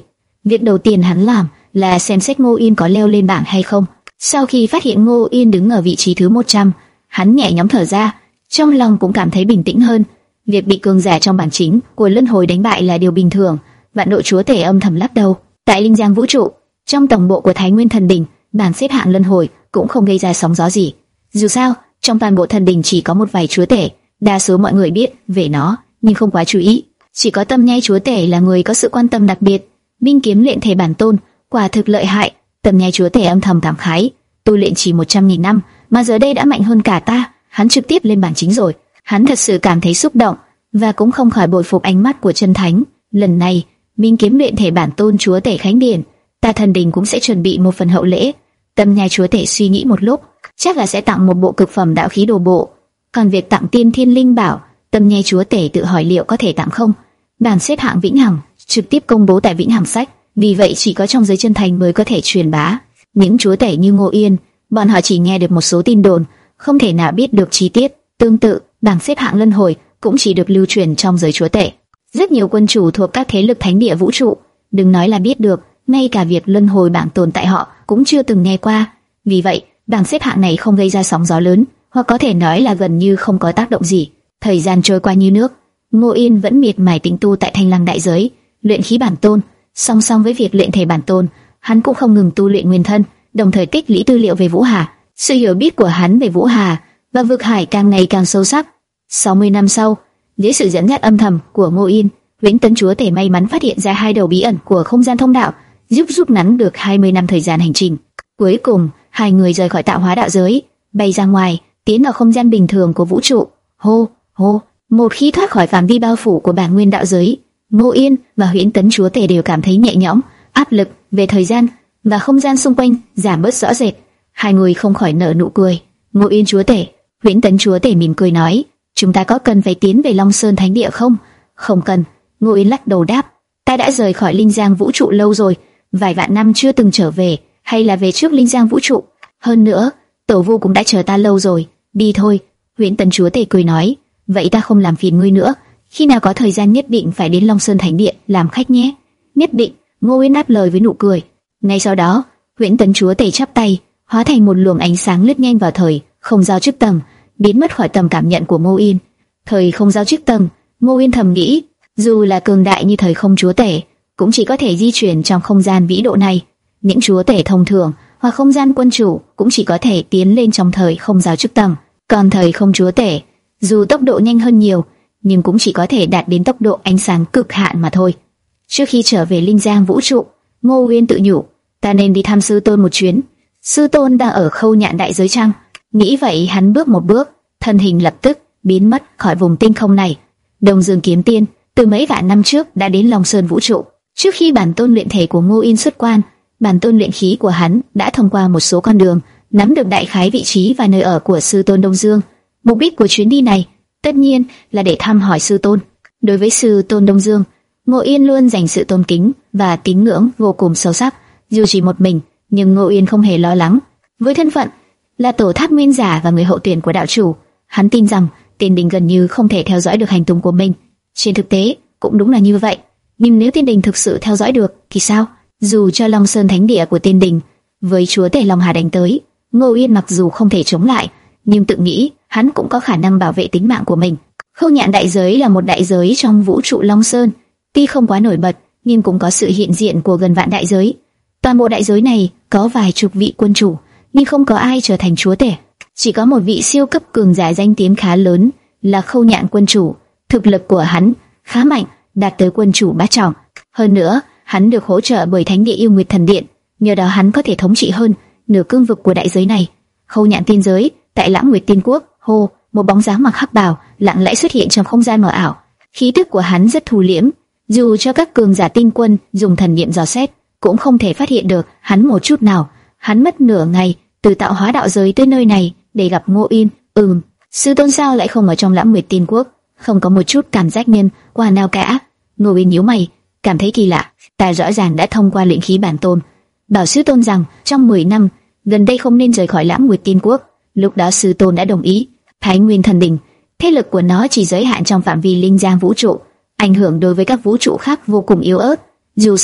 Việc đầu tiên hắn làm là xem xét Ngô Yên có leo lên bảng hay không. Sau khi phát hiện Ngô Yên đứng ở vị trí thứ một trăm, hắn nhẹ nhõm thở ra, trong lòng cũng cảm thấy bình tĩnh hơn. Việc bị cường giả trong bảng chính của luân hồi đánh bại là điều bình thường. Vạn Độ Chúa Tể âm thầm lắc đầu. Tại Linh Giang vũ trụ, trong tổng bộ của Thái Nguyên Thần Đình, bảng xếp hạng luân hồi cũng không gây ra sóng gió gì. Dù sao, trong toàn bộ thần đình chỉ có một vài chúa tể, đa số mọi người biết về nó nhưng không quá chú ý. Chỉ có Tâm Nhai Chúa Tể là người có sự quan tâm đặc biệt. Minh kiếm luyện thể bản tôn, quả thực lợi hại. Tâm Nhai Chúa Tể âm thầm cảm khái, tu luyện chỉ một trăm nghìn năm mà giờ đây đã mạnh hơn cả ta, hắn trực tiếp lên bảng chính rồi. Hắn thật sự cảm thấy xúc động và cũng không khỏi bội phục ánh mắt của chân thánh. Lần này, Minh kiếm luyện thể bản tôn Chúa Tể khánh điển, ta thần đình cũng sẽ chuẩn bị một phần hậu lễ. Tâm Nhai Chúa Tể suy nghĩ một lúc, chắc là sẽ tặng một bộ cực phẩm đạo khí đồ bộ. Còn việc tặng tiên thiên linh bảo, Tâm Nhai Chúa Tể tự hỏi liệu có thể tặng không. Bảng xếp hạng vĩnh hằng trực tiếp công bố tại Vĩnh Hằng Sách, vì vậy chỉ có trong giới chân thành mới có thể truyền bá. Những chúa tể như Ngô Yên, bọn họ chỉ nghe được một số tin đồn, không thể nào biết được chi tiết. Tương tự, bảng xếp hạng luân hồi cũng chỉ được lưu truyền trong giới chúa tể. Rất nhiều quân chủ thuộc các thế lực thánh địa vũ trụ, đừng nói là biết được, ngay cả việc luân hồi bảng tồn tại họ cũng chưa từng nghe qua. Vì vậy, bảng xếp hạng này không gây ra sóng gió lớn, hoặc có thể nói là gần như không có tác động gì. Thời gian trôi qua như nước, Ngô Yên vẫn miệt mài tĩnh tu tại Thanh Lăng đại giới, luyện khí bản tôn. Song song với việc luyện thể bản tôn, hắn cũng không ngừng tu luyện nguyên thân, đồng thời tích lũy tư liệu về Vũ Hà. Sự hiểu biết của hắn về Vũ Hà và vực hải càng ngày càng sâu sắc. sáu mươi năm sau, dưới sự dẫn dắt âm thầm của Ngô Yên, Vĩnh Tấn Chúa Tể may mắn phát hiện ra hai đầu bí ẩn của không gian thông đạo, giúp rút ngắn được hai mươi năm thời gian hành trình. Cuối cùng, hai người rời khỏi tạo hóa đạo giới, bay ra ngoài, tiến vào không gian bình thường của vũ trụ. Hô, hô, một khi thoát khỏi phạm vi bao phủ của bản nguyên đạo giới, Ngô Yên và Huyễn Tấn Chúa Tể đều cảm thấy nhẹ nhõm, áp lực về thời gian và không gian xung quanh giảm bớt rõ rệt. Hai người không khỏi nở nụ cười. Ngô Yên Chúa Tể, Huyễn Tấn Chúa Tể mỉm cười nói, chúng ta có cần phải tiến về Long Sơn Thánh Địa không? Không cần. Ngô Yên lắc đầu đáp, ta đã rời khỏi Linh Giang vũ trụ lâu rồi, vài vạn năm chưa từng trở về, hay là về trước Linh Giang vũ trụ. Hơn nữa, Tổ Vu cũng đã chờ ta lâu rồi, đi thôi. Huyễn Tấn Chúa Tể cười nói, vậy ta không làm phiền ngươi nữa, khi nào có thời gian nhất định phải đến Long Sơn Thánh Địa làm khách nhé. Nhất định. Ngô Yên đáp lời với nụ cười. Ngay sau đó, Huyễn Tấn Chúa Tể chắp tay, hóa thành một luồng ánh sáng lướt nhanh vào thời không giao chức tầng, biến mất khỏi tầm cảm nhận của Ngô Yên. Thời không giao chức tầng, Ngô Yên thầm nghĩ, dù là cường đại như thời không chúa tể, cũng chỉ có thể di chuyển trong không gian vĩ độ này. Những chúa tể thông thường hoặc không gian quân chủ cũng chỉ có thể tiến lên trong thời không giao chức tầng. Còn thời không chúa tể, dù tốc độ nhanh hơn nhiều, nhưng cũng chỉ có thể đạt đến tốc độ ánh sáng cực hạn mà thôi. Trước khi trở về Linh Giang vũ trụ, Ngô Uyên tự nhủ, ta nên đi thăm sư tôn một chuyến. Sư tôn đang ở Khâu Nhạn đại giới chăng? Nghĩ vậy, hắn bước một bước, thân hình lập tức biến mất khỏi vùng tinh không này. Đông Dương Kiếm Tiên từ mấy vạn năm trước đã đến Long Sơn vũ trụ. Trước khi bản tôn luyện thể của Ngô Uyên xuất quan, bản tôn luyện khí của hắn đã thông qua một số con đường, nắm được đại khái vị trí và nơi ở của sư tôn Đông Dương. Mục đích của chuyến đi này, tất nhiên là để thăm hỏi sư tôn. Đối với sư tôn Đông Dương, Ngô Uyên luôn dành sự tôn kính và tín ngưỡng vô cùng sâu sắc. Dù chỉ một mình, nhưng Ngô Uyên không hề lo lắng. Với thân phận là tổ tháp nguyên giả và người hậu tuyển của đạo chủ, hắn tin rằng Tiên Đình gần như không thể theo dõi được hành tung của mình. Trên thực tế, cũng đúng là như vậy. Nhưng nếu Tiên Đình thực sự theo dõi được thì sao? Dù cho Long Sơn Thánh Địa của Tiên Đình với chúa tể Long Hà đánh tới, Ngô Uyên mặc dù không thể chống lại, nhưng tự nghĩ hắn cũng có khả năng bảo vệ tính mạng của mình. Khâu Nhạn đại giới là một đại giới trong vũ trụ Long Sơn, tuy không quá nổi bật, nhưng cũng có sự hiện diện của gần vạn đại giới. Toàn bộ đại giới này có vài chục vị quân chủ, nhưng không có ai trở thành chúa tể. Chỉ có một vị siêu cấp cường giả danh tiếng khá lớn là Khâu Nhạn quân chủ. Thực lực của hắn khá mạnh, đạt tới quân chủ bát trọng. Hơn nữa, hắn được hỗ trợ bởi Thánh Địa Yêu Nguyệt Thần Điện, nhờ đó hắn có thể thống trị hơn nửa cương vực của đại giới này. Khâu Nhạn tiên giới, tại Lãng Nguyệt Tiên Quốc, hô, một bóng dáng mặc hắc bào lặng lẽ xuất hiện trong không gian mờ ảo. Khí tức của hắn rất thu liễm, dù cho các cường giả tinh quân dùng thần niệm dò xét, cũng không thể phát hiện được hắn một chút nào. Hắn mất nửa ngày từ tạo hóa đạo giới tới nơi này để gặp Ngô Uyên. Ừm, sư tôn sao lại không ở trong Lãng Nguyệt Tiên Quốc? Không có một chút cảm giác nhân quả nào cả. Ngô Uyên nhíu mày, cảm thấy kỳ lạ. Ta rõ ràng đã thông qua luyện khí bản tôn, bảo sư tôn rằng trong mười năm gần đây không nên rời khỏi Lãng Nguyệt Tiên Quốc. Lúc đó sư tôn đã đồng ý. Thái Nguyên Thần Đình, thế lực của nó chỉ giới hạn trong phạm vi Linh Giang vũ trụ, ảnh hưởng đối với các vũ trụ khác vô cùng yếu ớt. Dù sao,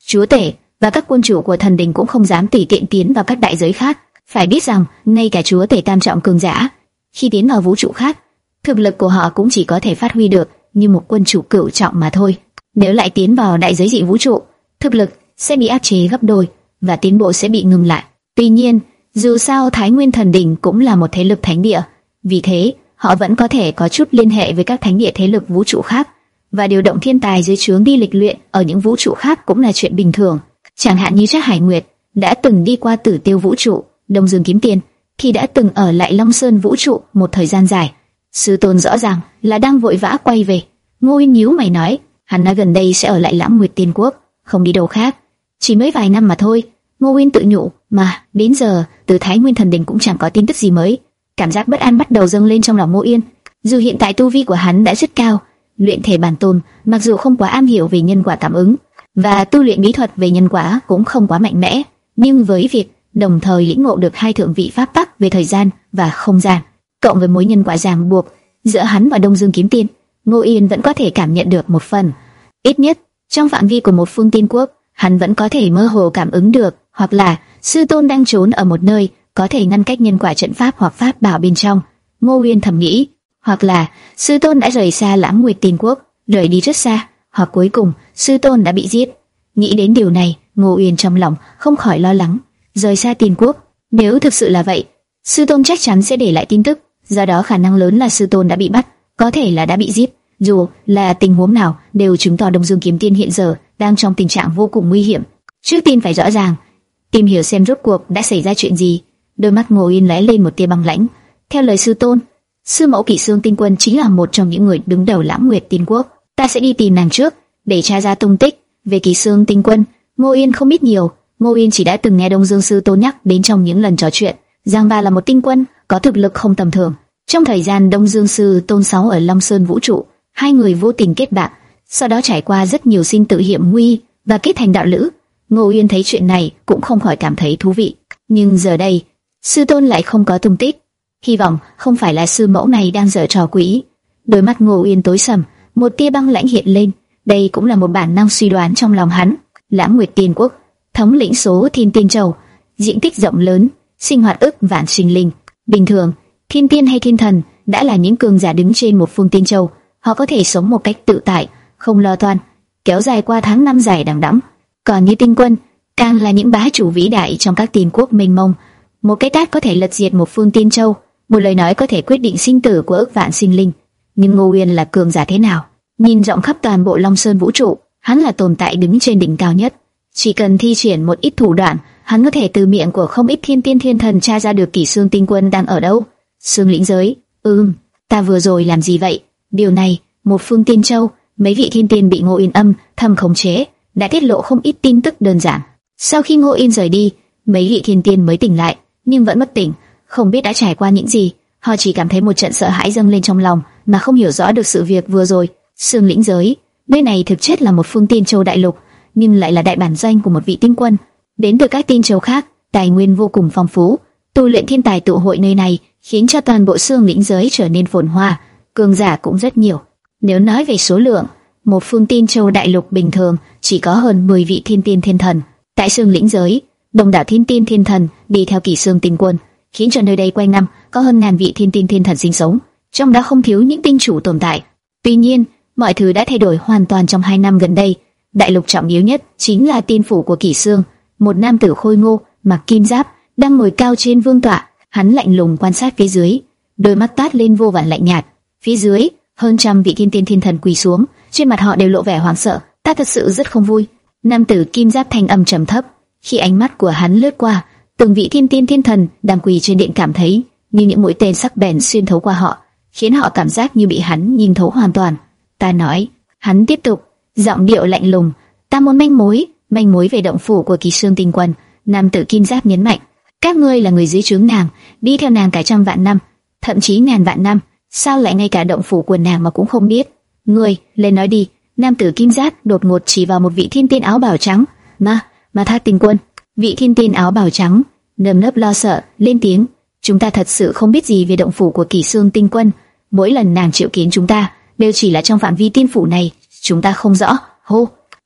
chúa tể và các quân chủ của thần đình cũng không dám tùy tiện tiến vào các đại giới khác. Phải biết rằng, ngay cả chúa tể tam trọng cường giả, khi tiến vào vũ trụ khác, thực lực của họ cũng chỉ có thể phát huy được như một quân chủ cửu trọng mà thôi. Nếu lại tiến vào đại giới dị vũ trụ, thực lực sẽ bị áp chế gấp đôi và tiến bộ sẽ bị ngừng lại. Tuy nhiên, dù sao Thái Nguyên Thần Đình cũng là một thế lực thánh địa, vì thế họ vẫn có thể có chút liên hệ với các thánh địa thế lực vũ trụ khác, và điều động thiên tài dưới trướng đi lịch luyện ở những vũ trụ khác cũng là chuyện bình thường. Chẳng hạn như Trác Hải Nguyệt đã từng đi qua Tử Tiêu vũ trụ, Đông Dương Kiếm Tiên thì đã từng ở lại Long Sơn vũ trụ một thời gian dài. Sư tôn rõ ràng là đang vội vã quay về. Ngô Uyên nhíu mày nói, hắn nói gần đây sẽ ở lại Lãng Nguyệt Tiên Quốc, không đi đâu khác. Chỉ mới vài năm mà thôi. Ngô Uyên tự nhủ, mà đến giờ từ Thái Nguyên Thần Đình cũng chẳng có tin tức gì mới. Cảm giác bất an bắt đầu dâng lên trong lòng Ngô Uyên. Dù hiện tại tu vi của hắn đã rất cao, luyện thể bản tôn, mặc dù không quá am hiểu về nhân quả cảm ứng và tu luyện bí thuật về nhân quả cũng không quá mạnh mẽ, nhưng với việc đồng thời lĩnh ngộ được hai thượng vị pháp tắc về thời gian và không gian, cộng với mối nhân quả ràng buộc giữa hắn và Đông Dương Kiếm Tiên, Ngô Uyên vẫn có thể cảm nhận được một phần. Ít nhất trong phạm vi của một phương tiên quốc, hắn vẫn có thể mơ hồ cảm ứng được, hoặc là sư tôn đang trốn ở một nơi có thể ngăn cách nhân quả trận pháp hoặc pháp bảo bên trong. Ngô Uyên thầm nghĩ, hoặc là sư tôn đã rời xa Lãng Nguyệt Tiên Quốc, rời đi rất xa, hoặc cuối cùng sư tôn đã bị giết. Nghĩ đến điều này, Ngô Uyên trong lòng không khỏi lo lắng. Rời xa Tiên Quốc, nếu thực sự là vậy, sư tôn chắc chắn sẽ để lại tin tức, do đó khả năng lớn là sư tôn đã bị bắt, có thể là đã bị giết. Dù là tình huống nào, đều chứng tỏ Đông Dương Kiếm Tiên hiện giờ đang trong tình trạng vô cùng nguy hiểm. Trước tiên phải rõ ràng, tìm hiểu xem rốt cuộc đã xảy ra chuyện gì. Đôi mắt Ngô Uyên lóe lên một tia băng lãnh. Theo lời sư tôn, sư mẫu Kỷ Xương Tinh Quân chính là một trong những người đứng đầu Lãng Nguyệt Tiên Quốc. Ta sẽ đi tìm nàng trước để tra ra tung tích về Kỷ Xương Tinh Quân. Ngô Uyên không biết nhiều, Ngô Uyên chỉ đã từng nghe Đông Dương sư tôn nhắc đến trong những lần trò chuyện, Giang Ba là một tinh quân có thực lực không tầm thường. Trong thời gian Đông Dương sư tôn sáu ở Long Sơn vũ trụ, hai người vô tình kết bạn, sau đó trải qua rất nhiều sinh tử hiểm nguy và kết thành đạo lữ. Ngô Uyên thấy chuyện này cũng không khỏi cảm thấy thú vị, nhưng giờ đây sư tôn lại không có tung tích. Hy vọng không phải là sư mẫu này đang giở trò quỷ. Đôi mắt Ngô Uyên tối sầm, một tia băng lãnh hiện lên. Đây cũng là một bản năng suy đoán trong lòng hắn. Lãng Nguyệt Tiên Quốc, thống lĩnh số Thiên Tiên Châu, diện tích rộng lớn, sinh hoạt ức vạn sinh linh. Bình thường, thiên tiên hay thiên thần đã là những cường giả đứng trên một phương tiên châu, họ có thể sống một cách tự tại, không lo toan, kéo dài qua tháng năm dài đằng đẵng. Còn như tinh quân, càng là những bá chủ vĩ đại trong các tiên quốc mênh mông. Một cái tát có thể lật diệt một phương tiên châu, một lời nói có thể quyết định sinh tử của ức vạn sinh linh. Nhưng Ngô Uyên là cường giả thế nào? Nhìn rộng khắp toàn bộ Long Sơn vũ trụ, hắn là tồn tại đứng trên đỉnh cao nhất. Chỉ cần thi triển một ít thủ đoạn, hắn có thể từ miệng của không ít thiên tiên thiên thần tra ra được Kỷ Xương Tinh Quân đang ở đâu. Xương lĩnh giới, ừm, ta vừa rồi làm gì vậy? Điều này, một phương tiên châu, mấy vị thiên tiên bị Ngô Uyên âm thầm khống chế, đã tiết lộ không ít tin tức đơn giản. Sau khi Ngô Uyên rời đi, mấy vị thiên tiên mới tỉnh lại, nhưng vẫn bất tỉnh, không biết đã trải qua những gì. Họ chỉ cảm thấy một trận sợ hãi dâng lên trong lòng, mà không hiểu rõ được sự việc vừa rồi. Xương lĩnh giới, nơi này thực chất là một phương tiên châu đại lục, nhưng lại là đại bản doanh của một vị tinh quân. Đến từ các tiên châu khác, tài nguyên vô cùng phong phú, tu luyện thiên tài tụ hội nơi này, khiến cho toàn bộ xương lĩnh giới trở nên phồn hoa, cường giả cũng rất nhiều. Nếu nói về số lượng, một phương tiên châu đại lục bình thường chỉ có hơn mười vị thiên tiên thiên thần. Tại xương lĩnh giới, đông đảo thiên tiên thiên thần đi theo Kỷ Xương Tinh Quân, khiến cho nơi đây quanh năm có hơn ngàn vị thiên tiên thiên thần sinh sống, trong đó không thiếu những tinh chủ tồn tại. Tuy nhiên, mọi thứ đã thay đổi hoàn toàn trong hai năm gần đây. Đại lục trọng yếu nhất chính là tiên phủ của Kỷ Xương, một nam tử khôi ngô, mặc kim giáp, đang ngồi cao trên vương tọa. Hắn lạnh lùng quan sát phía dưới, đôi mắt toát lên vô vàn lạnh nhạt. Phía dưới, hơn trăm vị thiên tiên thiên thần quỳ xuống, trên mặt họ đều lộ vẻ hoảng sợ. Ta thật sự rất không vui. Nam tử kim giáp thanh âm trầm thấp. Khi ánh mắt của hắn lướt qua, từng vị thiên tiên thiên thần đang quỳ trên điện cảm thấy như những mũi tên sắc bén xuyên thấu qua họ, khiến họ cảm giác như bị hắn nhìn thấu hoàn toàn. Ta nói, hắn tiếp tục, giọng điệu lạnh lùng. Ta muốn manh mối, manh mối về động phủ của Kỷ Xương Tinh Quân. Nam tử kim giáp nhấn mạnh. Các ngươi là người dưới trướng nàng, đi theo nàng cả trăm vạn năm, thậm chí ngàn vạn năm, sao lại ngay cả động phủ của nàng mà cũng không biết? Ngươi, lên nói đi. Nam tử kim giáp đột ngột chỉ vào một vị thiên tiên áo bào trắng. Ma, Ma Thác Tinh Quân. Vị thiên tiên áo bào trắng nơm nớp lo sợ lên tiếng. Chúng ta thật sự không biết gì về động phủ của Kỷ Xương Tinh Quân. Mỗi lần nàng triệu kiến chúng ta đều chỉ là trong phạm vi tiên phủ này, chúng ta không rõ. Hô,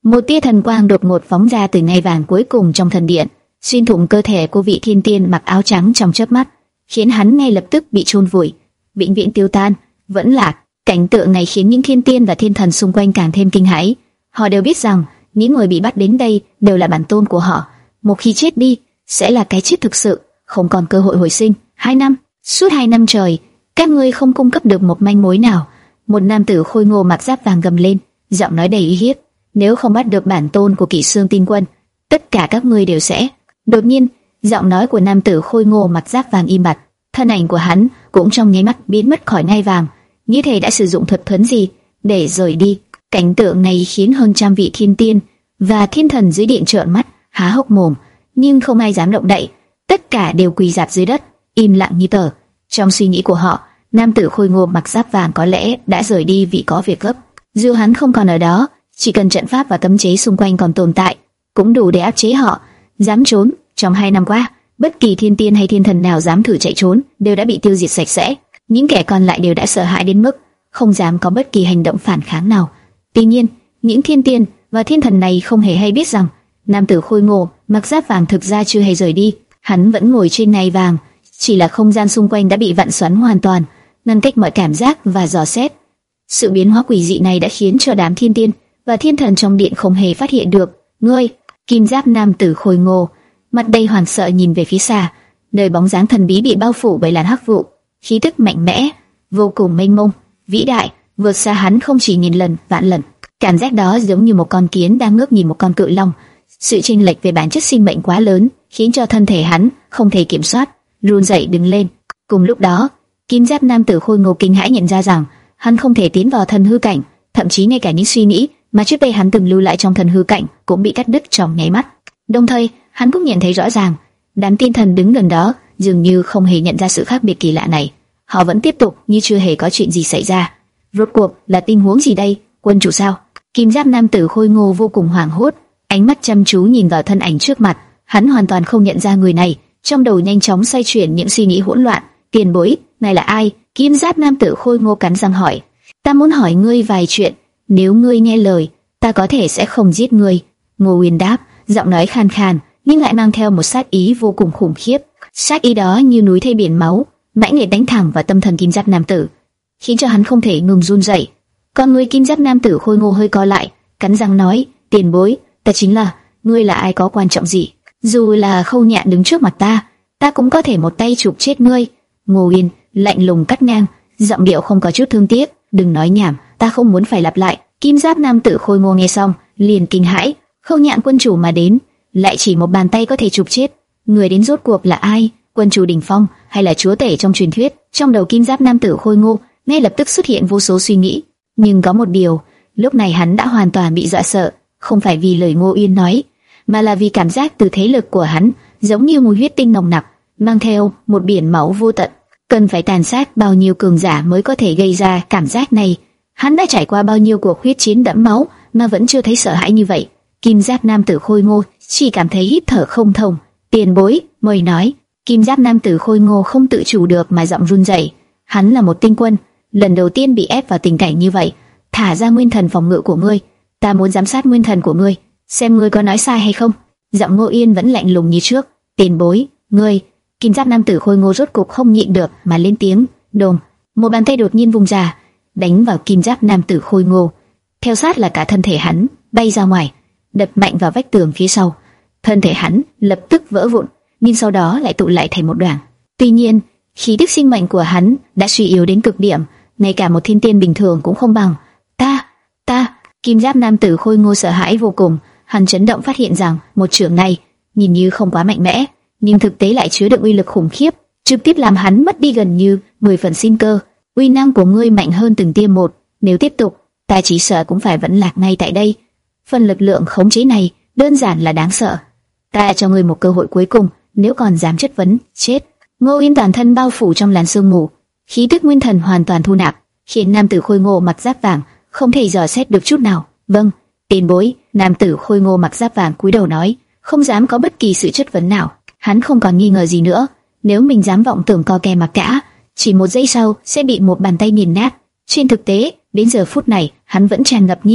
Một tia thần quang đột ngột phóng ra từ ngai vàng cuối cùng trong thần điện, xuyên thủng cơ thể của vị thiên tiên mặc áo trắng trong chớp mắt, khiến hắn ngay lập tức bị chôn vùi, vĩnh viễn tiêu tan. Vẫn là cảnh tượng này khiến những thiên tiên và thiên thần xung quanh càng thêm kinh hãi. Họ đều biết rằng những người bị bắt đến đây đều là bản tôn của họ. Một khi chết đi, sẽ là cái chết thực sự, không còn cơ hội hồi sinh. Hai năm, suốt hai năm trời, các ngươi không cung cấp được một manh mối nào. Một nam tử khôi ngô mặc giáp vàng gầm lên, giọng nói đầy uy hiếp. Nếu không bắt được bản tôn của Kỷ Xương Tinh Quân, tất cả các ngươi đều sẽ. Đột nhiên, giọng nói của nam tử khôi ngô mặc giáp vàng im bặt, thân ảnh của hắn cũng trong nháy mắt biến mất khỏi ngai vàng, như thể đã sử dụng thuật thuấn gì để rời đi. Cảnh tượng này khiến hơn trăm vị thiên tiên và thiên thần dưới điện trợn mắt, há hốc mồm, nhưng không ai dám động đậy. Tất cả đều quỳ rạp dưới đất, im lặng như tờ. Trong suy nghĩ của họ, nam tử khôi ngô mặc giáp vàng có lẽ đã rời đi vì có việc gấp. Dù hắn không còn ở đó, chỉ cần trận pháp và cấm chế xung quanh còn tồn tại, cũng đủ để áp chế họ. Dám trốn, trong hai năm qua, bất kỳ thiên tiên hay thiên thần nào dám thử chạy trốn đều đã bị tiêu diệt sạch sẽ. Những kẻ còn lại đều đã sợ hãi đến mức không dám có bất kỳ hành động phản kháng nào. Tuy nhiên, những thiên tiên và thiên thần này không hề hay biết rằng nam tử khôi ngô mặc giáp vàng thực ra chưa hề rời đi. Hắn vẫn ngồi trên ngai vàng, chỉ là không gian xung quanh đã bị vặn xoắn hoàn toàn, ngăn cách mọi cảm giác và dò xét. Sự biến hóa quỷ dị này đã khiến cho đám thiên tiên và thiên thần trong điện không hề phát hiện được. Ngươi, kim giáp nam tử khôi ngô, mặt đầy hoảng sợ nhìn về phía xa, nơi bóng dáng thần bí bị bao phủ bởi làn hắc vụ, khí tức mạnh mẽ, vô cùng mênh mông, vĩ đại, vượt xa hắn không chỉ nghìn lần, vạn lần. Cảm giác đó giống như một con kiến đang ngước nhìn một con cự long. Sự chênh lệch về bản chất sinh mệnh quá lớn, khiến cho thân thể hắn không thể kiểm soát, run rẩy đứng lên. Cùng lúc đó, kim giáp nam tử khôi ngô kinh hãi nhận ra rằng hắn không thể tiến vào thần hư cảnh, thậm chí ngay cả những suy nghĩ mà trước đây hắn từng lưu lại trong thần hư cảnh cũng bị cắt đứt trong nháy mắt. Đồng thời, hắn cũng nhận thấy rõ ràng, đám tiên thần đứng gần đó dường như không hề nhận ra sự khác biệt kỳ lạ này. Họ vẫn tiếp tục như chưa hề có chuyện gì xảy ra. Rốt cuộc là tình huống gì đây, quân chủ sao? Kim giáp nam tử khôi ngô vô cùng hoảng hốt, ánh mắt chăm chú nhìn vào thân ảnh trước mặt. Hắn hoàn toàn không nhận ra người này, trong đầu nhanh chóng xoay chuyển những suy nghĩ hỗn loạn. Tiền bối, này là ai? Kim giáp nam tử khôi ngô cắn răng hỏi. Ta muốn hỏi ngươi vài chuyện, nếu ngươi nghe lời, ta có thể sẽ không giết ngươi. Ngô Uyên đáp, giọng nói khàn khàn, nhưng lại mang theo một sát ý vô cùng khủng khiếp. Sát ý đó như núi thây biển máu, mãnh liệt đánh thẳng vào tâm thần kim giáp nam tử, khiến cho hắn không thể ngừng run rẩy. Con người kim giáp nam tử khôi ngô hơi co lại, cắn răng nói, tiền bối, ta chính là, ngươi là ai có quan trọng gì? Dù là Khâu Nhạn đứng trước mặt ta, ta cũng có thể một tay chụp chết ngươi. Ngô Uyên lạnh lùng cắt ngang, giọng điệu không có chút thương tiếc, đừng nói nhảm, ta không muốn phải lặp lại. Kim giáp nam tử khôi ngô nghe xong, liền kinh hãi, Khâu Nhạn quân chủ mà đến, lại chỉ một bàn tay có thể chụp chết. Người đến rốt cuộc là ai? Quân chủ đỉnh phong hay là chúa tể trong truyền thuyết? Trong đầu kim giáp nam tử khôi ngô ngay lập tức xuất hiện vô số suy nghĩ. Nhưng có một điều, lúc này hắn đã hoàn toàn bị dọa sợ, không phải vì lời Ngô Uyên nói, mà là vì cảm giác từ thế lực của hắn giống như mùi huyết tinh nồng nặc, mang theo một biển máu vô tận. Cần phải tàn sát bao nhiêu cường giả mới có thể gây ra cảm giác này? Hắn đã trải qua bao nhiêu cuộc huyết chiến đẫm máu mà vẫn chưa thấy sợ hãi như vậy. Kim giáp nam tử khôi ngô chỉ cảm thấy hít thở không thông. Tiền bối, mời nói. Kim giáp nam tử khôi ngô không tự chủ được mà giọng run rẩy. Hắn là một tinh quân, lần đầu tiên bị ép vào tình cảnh như vậy. Thả ra nguyên thần phòng ngự của ngươi, ta muốn giám sát nguyên thần của ngươi, xem ngươi có nói sai hay không. Giọng Ngô Yên vẫn lạnh lùng như trước. Tiền bối, ngươi. Kim giáp nam tử khôi ngô rốt cục không nhịn được mà lên tiếng. Đùng, một bàn tay đột nhiên vung ra, đánh vào kim giáp nam tử khôi ngô. Theo sát là cả thân thể hắn bay ra ngoài, đập mạnh vào vách tường phía sau. Thân thể hắn lập tức vỡ vụn, nhưng sau đó lại tụ lại thành một đoàn. Tuy nhiên, khí tức sinh mệnh của hắn đã suy yếu đến cực điểm, ngay cả một thiên tiên bình thường cũng không bằng. Ta, ta, kim giáp nam tử khôi ngô sợ hãi vô cùng. Hắn chấn động phát hiện rằng một chưởng này nhìn như không quá mạnh mẽ, nhưng thực tế lại chứa đựng uy lực khủng khiếp, trực tiếp làm hắn mất đi gần như mười phần sinh cơ. Uy năng của ngươi mạnh hơn từng tia một, nếu tiếp tục, ta chỉ sợ cũng phải vẫn lạc ngay tại đây. Phần lực lượng khống chế này đơn giản là đáng sợ. Ta cho ngươi một cơ hội cuối cùng, nếu còn dám chất vấn, chết. Ngô Yên toàn thân bao phủ trong làn sương mù, khí tức nguyên thần hoàn toàn thu nạp, khiến nam tử khôi ngô mặc giáp vàng không thể dò xét được chút nào. Vâng, tiền bối. Nam tử khôi ngô mặc giáp vàng cúi đầu nói, không dám có bất kỳ sự chất vấn nào. Hắn không còn nghi ngờ gì nữa, nếu mình dám vọng tưởng co kè mặc cả, chỉ một giây sau sẽ bị một bàn tay nghiền nát. Trên thực tế, đến giờ phút này, hắn vẫn tràn ngập nghi hoặc.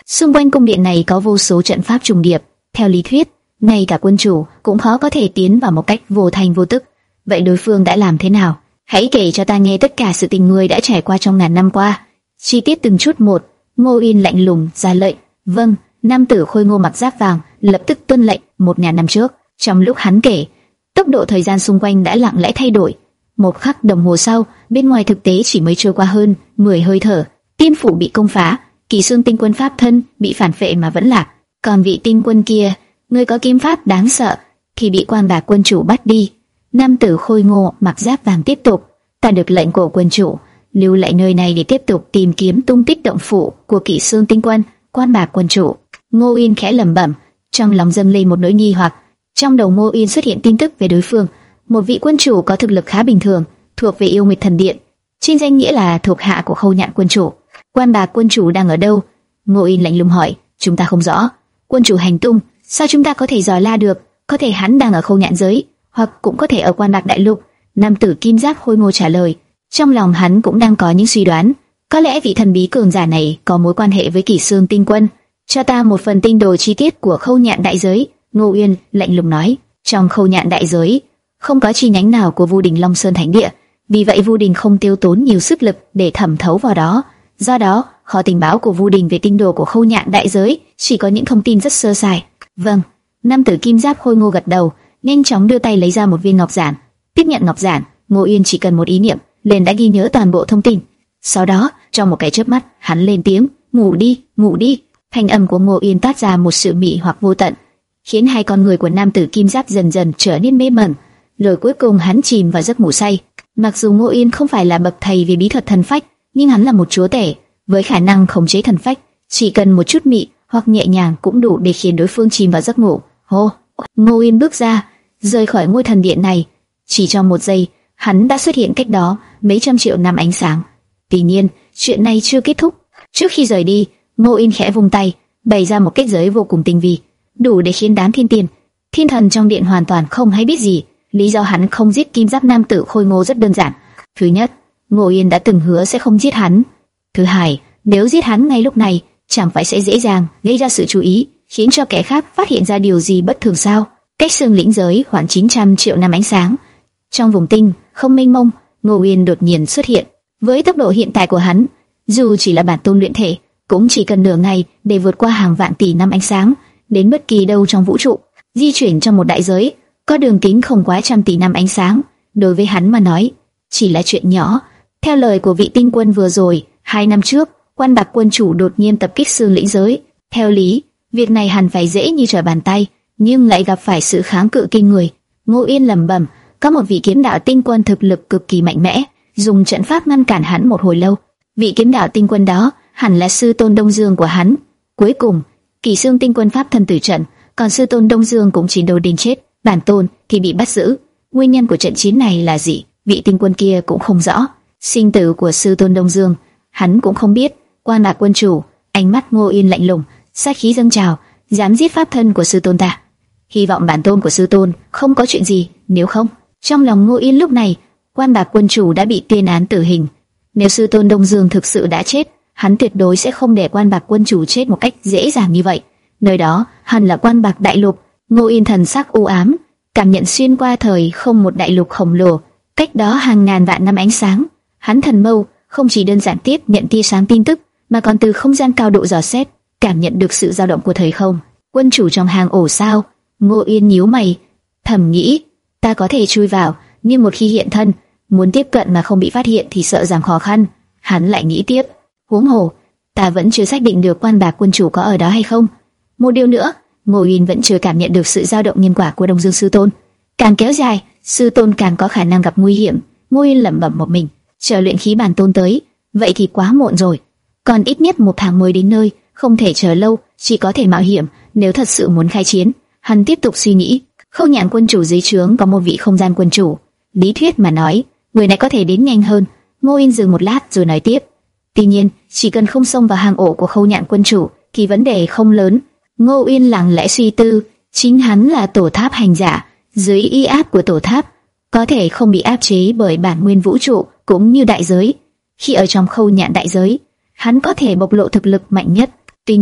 Xung quanh cung điện này có vô số trận pháp trùng điệp. Theo lý thuyết, ngay cả quân chủ cũng khó có thể tiến vào một cách vô thanh vô tức. Vậy đối phương đã làm thế nào? Hãy kể cho ta nghe tất cả sự tình người đã trải qua trong ngàn năm qua, chi tiết từng chút một. Ngô Yên lạnh lùng ra lệnh. Vâng. Nam tử khôi ngô mặc giáp vàng lập tức tuân lệnh. Một ngàn năm trước, trong lúc hắn kể, tốc độ thời gian xung quanh đã lặng lẽ thay đổi. Một khắc đồng hồ sau, bên ngoài thực tế chỉ mới trôi qua hơn mười hơi thở, tiên phủ bị công phá, Kỳ Xương tinh quân pháp thân bị phản phệ mà vẫn lạc. Còn vị tinh quân kia, người có kiếm pháp đáng sợ, thì bị quan bạc quân chủ bắt đi. Nam tử khôi ngô mặc giáp vàng tiếp tục. Ta được lệnh của quân chủ lưu lại nơi này để tiếp tục tìm kiếm tung tích động phủ của Kỳ Xương tinh quân. Quan bạc quân chủ. Ngô Yên khẽ lẩm bẩm, trong lòng dâng lên một nỗi nghi hoặc. Trong đầu Ngô Yên xuất hiện tin tức về đối phương, một vị quân chủ có thực lực khá bình thường, thuộc về Yêu Nguyệt Thần Điện, trên danh nghĩa là thuộc hạ của Khâu Nhạn quân chủ. Quan bạc quân chủ đang ở đâu? Ngô Yên lạnh lùng hỏi. Chúng ta không rõ. Quân chủ hành tung, sao chúng ta có thể dò la được? Có thể hắn đang ở Khâu Nhạn giới, hoặc cũng có thể ở Quan Bạc đại lục. Nam tử kim giáp khôi ngô trả lời. Trong lòng hắn cũng đang có những suy đoán. Có lẽ vị thần bí cường giả này có mối quan hệ với Kỳ Xương tinh quân. Cho ta một phần tinh đồ chi tiết của Khâu Nhạn đại giới. Ngô Yên lạnh lùng nói. Trong Khâu Nhạn đại giới không có chi nhánh nào của Vu Đình Long Sơn Thánh Địa, vì vậy Vu Đình không tiêu tốn nhiều sức lực để thẩm thấu vào đó. Do đó, kho tình báo của Vu Đình về tinh đồ của Khâu Nhạn đại giới chỉ có những thông tin rất sơ sài. Vâng. Nam tử kim giáp khôi ngô gật đầu, nhanh chóng đưa tay lấy ra một viên ngọc giản. Tiếp nhận ngọc giản, Ngô Yên chỉ cần một ý niệm, liền đã ghi nhớ toàn bộ thông tin. Sau đó, trong một cái chớp mắt, hắn lên tiếng, "Ngủ đi, ngủ đi." Thanh âm của Ngô Yên toát ra một sự mị hoặc vô tận, khiến hai con người của nam tử kim giáp dần dần trở nên mê mẩn. Rồi cuối cùng hắn chìm vào giấc ngủ say. Mặc dù Ngô Yên không phải là bậc thầy về bí thuật thần phách, nhưng hắn là một chúa tể với khả năng khống chế thần phách, chỉ cần một chút mị hoặc nhẹ nhàng cũng đủ để khiến đối phương chìm vào giấc ngủ. Hô, Ngô Yên bước ra, rời khỏi ngôi thần điện này. Chỉ trong một giây, hắn đã xuất hiện cách đó mấy trăm triệu năm ánh sáng. Tuy nhiên, chuyện này chưa kết thúc. Trước khi rời đi, Ngô Yên khẽ vung tay, bày ra một kết giới vô cùng tinh vi, đủ để khiến đám thiên tiên, thiên thần trong điện hoàn toàn không hay biết gì. Lý do hắn không giết kim giáp nam tử khôi ngô rất đơn giản. Thứ nhất, Ngô Yên đã từng hứa sẽ không giết hắn. Thứ hai, nếu giết hắn ngay lúc này, chẳng phải sẽ dễ dàng gây ra sự chú ý, khiến cho kẻ khác phát hiện ra điều gì bất thường sao? Cách xương lĩnh giới khoảng chín trăm triệu năm ánh sáng, trong vùng tinh không mênh mông, Ngô Yên đột nhiên xuất hiện. Với tốc độ hiện tại của hắn, dù chỉ là bản tôn luyện thể, cũng chỉ cần nửa ngày để vượt qua hàng vạn tỷ năm ánh sáng, đến bất kỳ đâu trong vũ trụ. Di chuyển trong một đại giới có đường kính không quá trăm tỷ năm ánh sáng, đối với hắn mà nói chỉ là chuyện nhỏ. Theo lời của vị tinh quân vừa rồi, hai năm trước, Quan Bạc quân chủ đột nhiên tập kích xương lĩnh giới. Theo lý, việc này hẳn phải dễ như trở bàn tay, nhưng lại gặp phải sự kháng cự kinh người. Ngô Yên lẩm bẩm, có một vị kiếm đạo tinh quân thực lực cực kỳ mạnh mẽ, dùng trận pháp ngăn cản hắn một hồi lâu. Vị kiếm đạo tinh quân đó hẳn là sư tôn Đông Dương của hắn. Cuối cùng, Kỳ Xương tinh quân pháp thân tử trận, còn sư tôn Đông Dương cũng chỉ đầu đến chết, bản tôn thì bị bắt giữ. Nguyên nhân của trận chiến này là gì? Vị tinh quân kia cũng không rõ. Sinh tử của sư tôn Đông Dương, hắn cũng không biết. Quan Bạc quân chủ, ánh mắt Ngô Yên lạnh lùng, sát khí dâng trào, dám giết pháp thân của sư tôn ta. Hy vọng bản tôn của sư tôn không có chuyện gì, nếu không. Trong lòng Ngô Yên lúc này, Quan Bạc quân chủ đã bị tuyên án tử hình. Nếu sư tôn Đông Dương thực sự đã chết, hắn tuyệt đối sẽ không để Quan Bạc quân chủ chết một cách dễ dàng như vậy. Nơi đó hẳn là Quan Bạc đại lục. Ngô Yên thần sắc u ám, cảm nhận xuyên qua thời không một đại lục khổng lồ, cách đó hàng ngàn vạn năm ánh sáng. Hắn thần mâu không chỉ đơn giản tiếp nhận tia sáng tin tức, mà còn từ không gian cao độ dò xét, cảm nhận được sự dao động của thời không. Quân chủ trong hang ổ sao? Ngô Yên nhíu mày, thầm nghĩ, ta có thể chui vào, nhưng một khi hiện thân, muốn tiếp cận mà không bị phát hiện thì sợ rằng khó khăn. Hắn lại nghĩ tiếp, huống hồ, ta vẫn chưa xác định được Quan Bạc quân chủ có ở đó hay không. Một điều nữa, Ngô Yên vẫn chưa cảm nhận được sự dao động nhân quả của Đông Dương sư tôn. Càng kéo dài, sư tôn càng có khả năng gặp nguy hiểm. Ngô Yên lẩm bẩm một mình, chờ luyện khí bản tôn tới, vậy thì quá muộn rồi. Còn ít nhất một tháng mới đến nơi, không thể chờ lâu, chỉ có thể mạo hiểm. Nếu thật sự muốn khai chiến, hắn tiếp tục suy nghĩ. Khâu Nhạn quân chủ dưới trướng có một vị không gian quân chủ, lý thuyết mà nói, người này có thể đến nhanh hơn. Ngô Yên dừng một lát rồi nói tiếp. Tuy nhiên, chỉ cần không xông vào hang ổ của Khâu Nhạn quân chủ, thì vấn đề không lớn. Ngô Yên lặng lẽ suy tư, chính hắn là tổ tháp hành giả, dưới y áp của tổ tháp, có thể không bị áp chế bởi bản nguyên vũ trụ cũng như đại giới. Khi ở trong Khâu Nhạn đại giới, hắn có thể bộc lộ thực lực mạnh nhất. Tuy nhiên,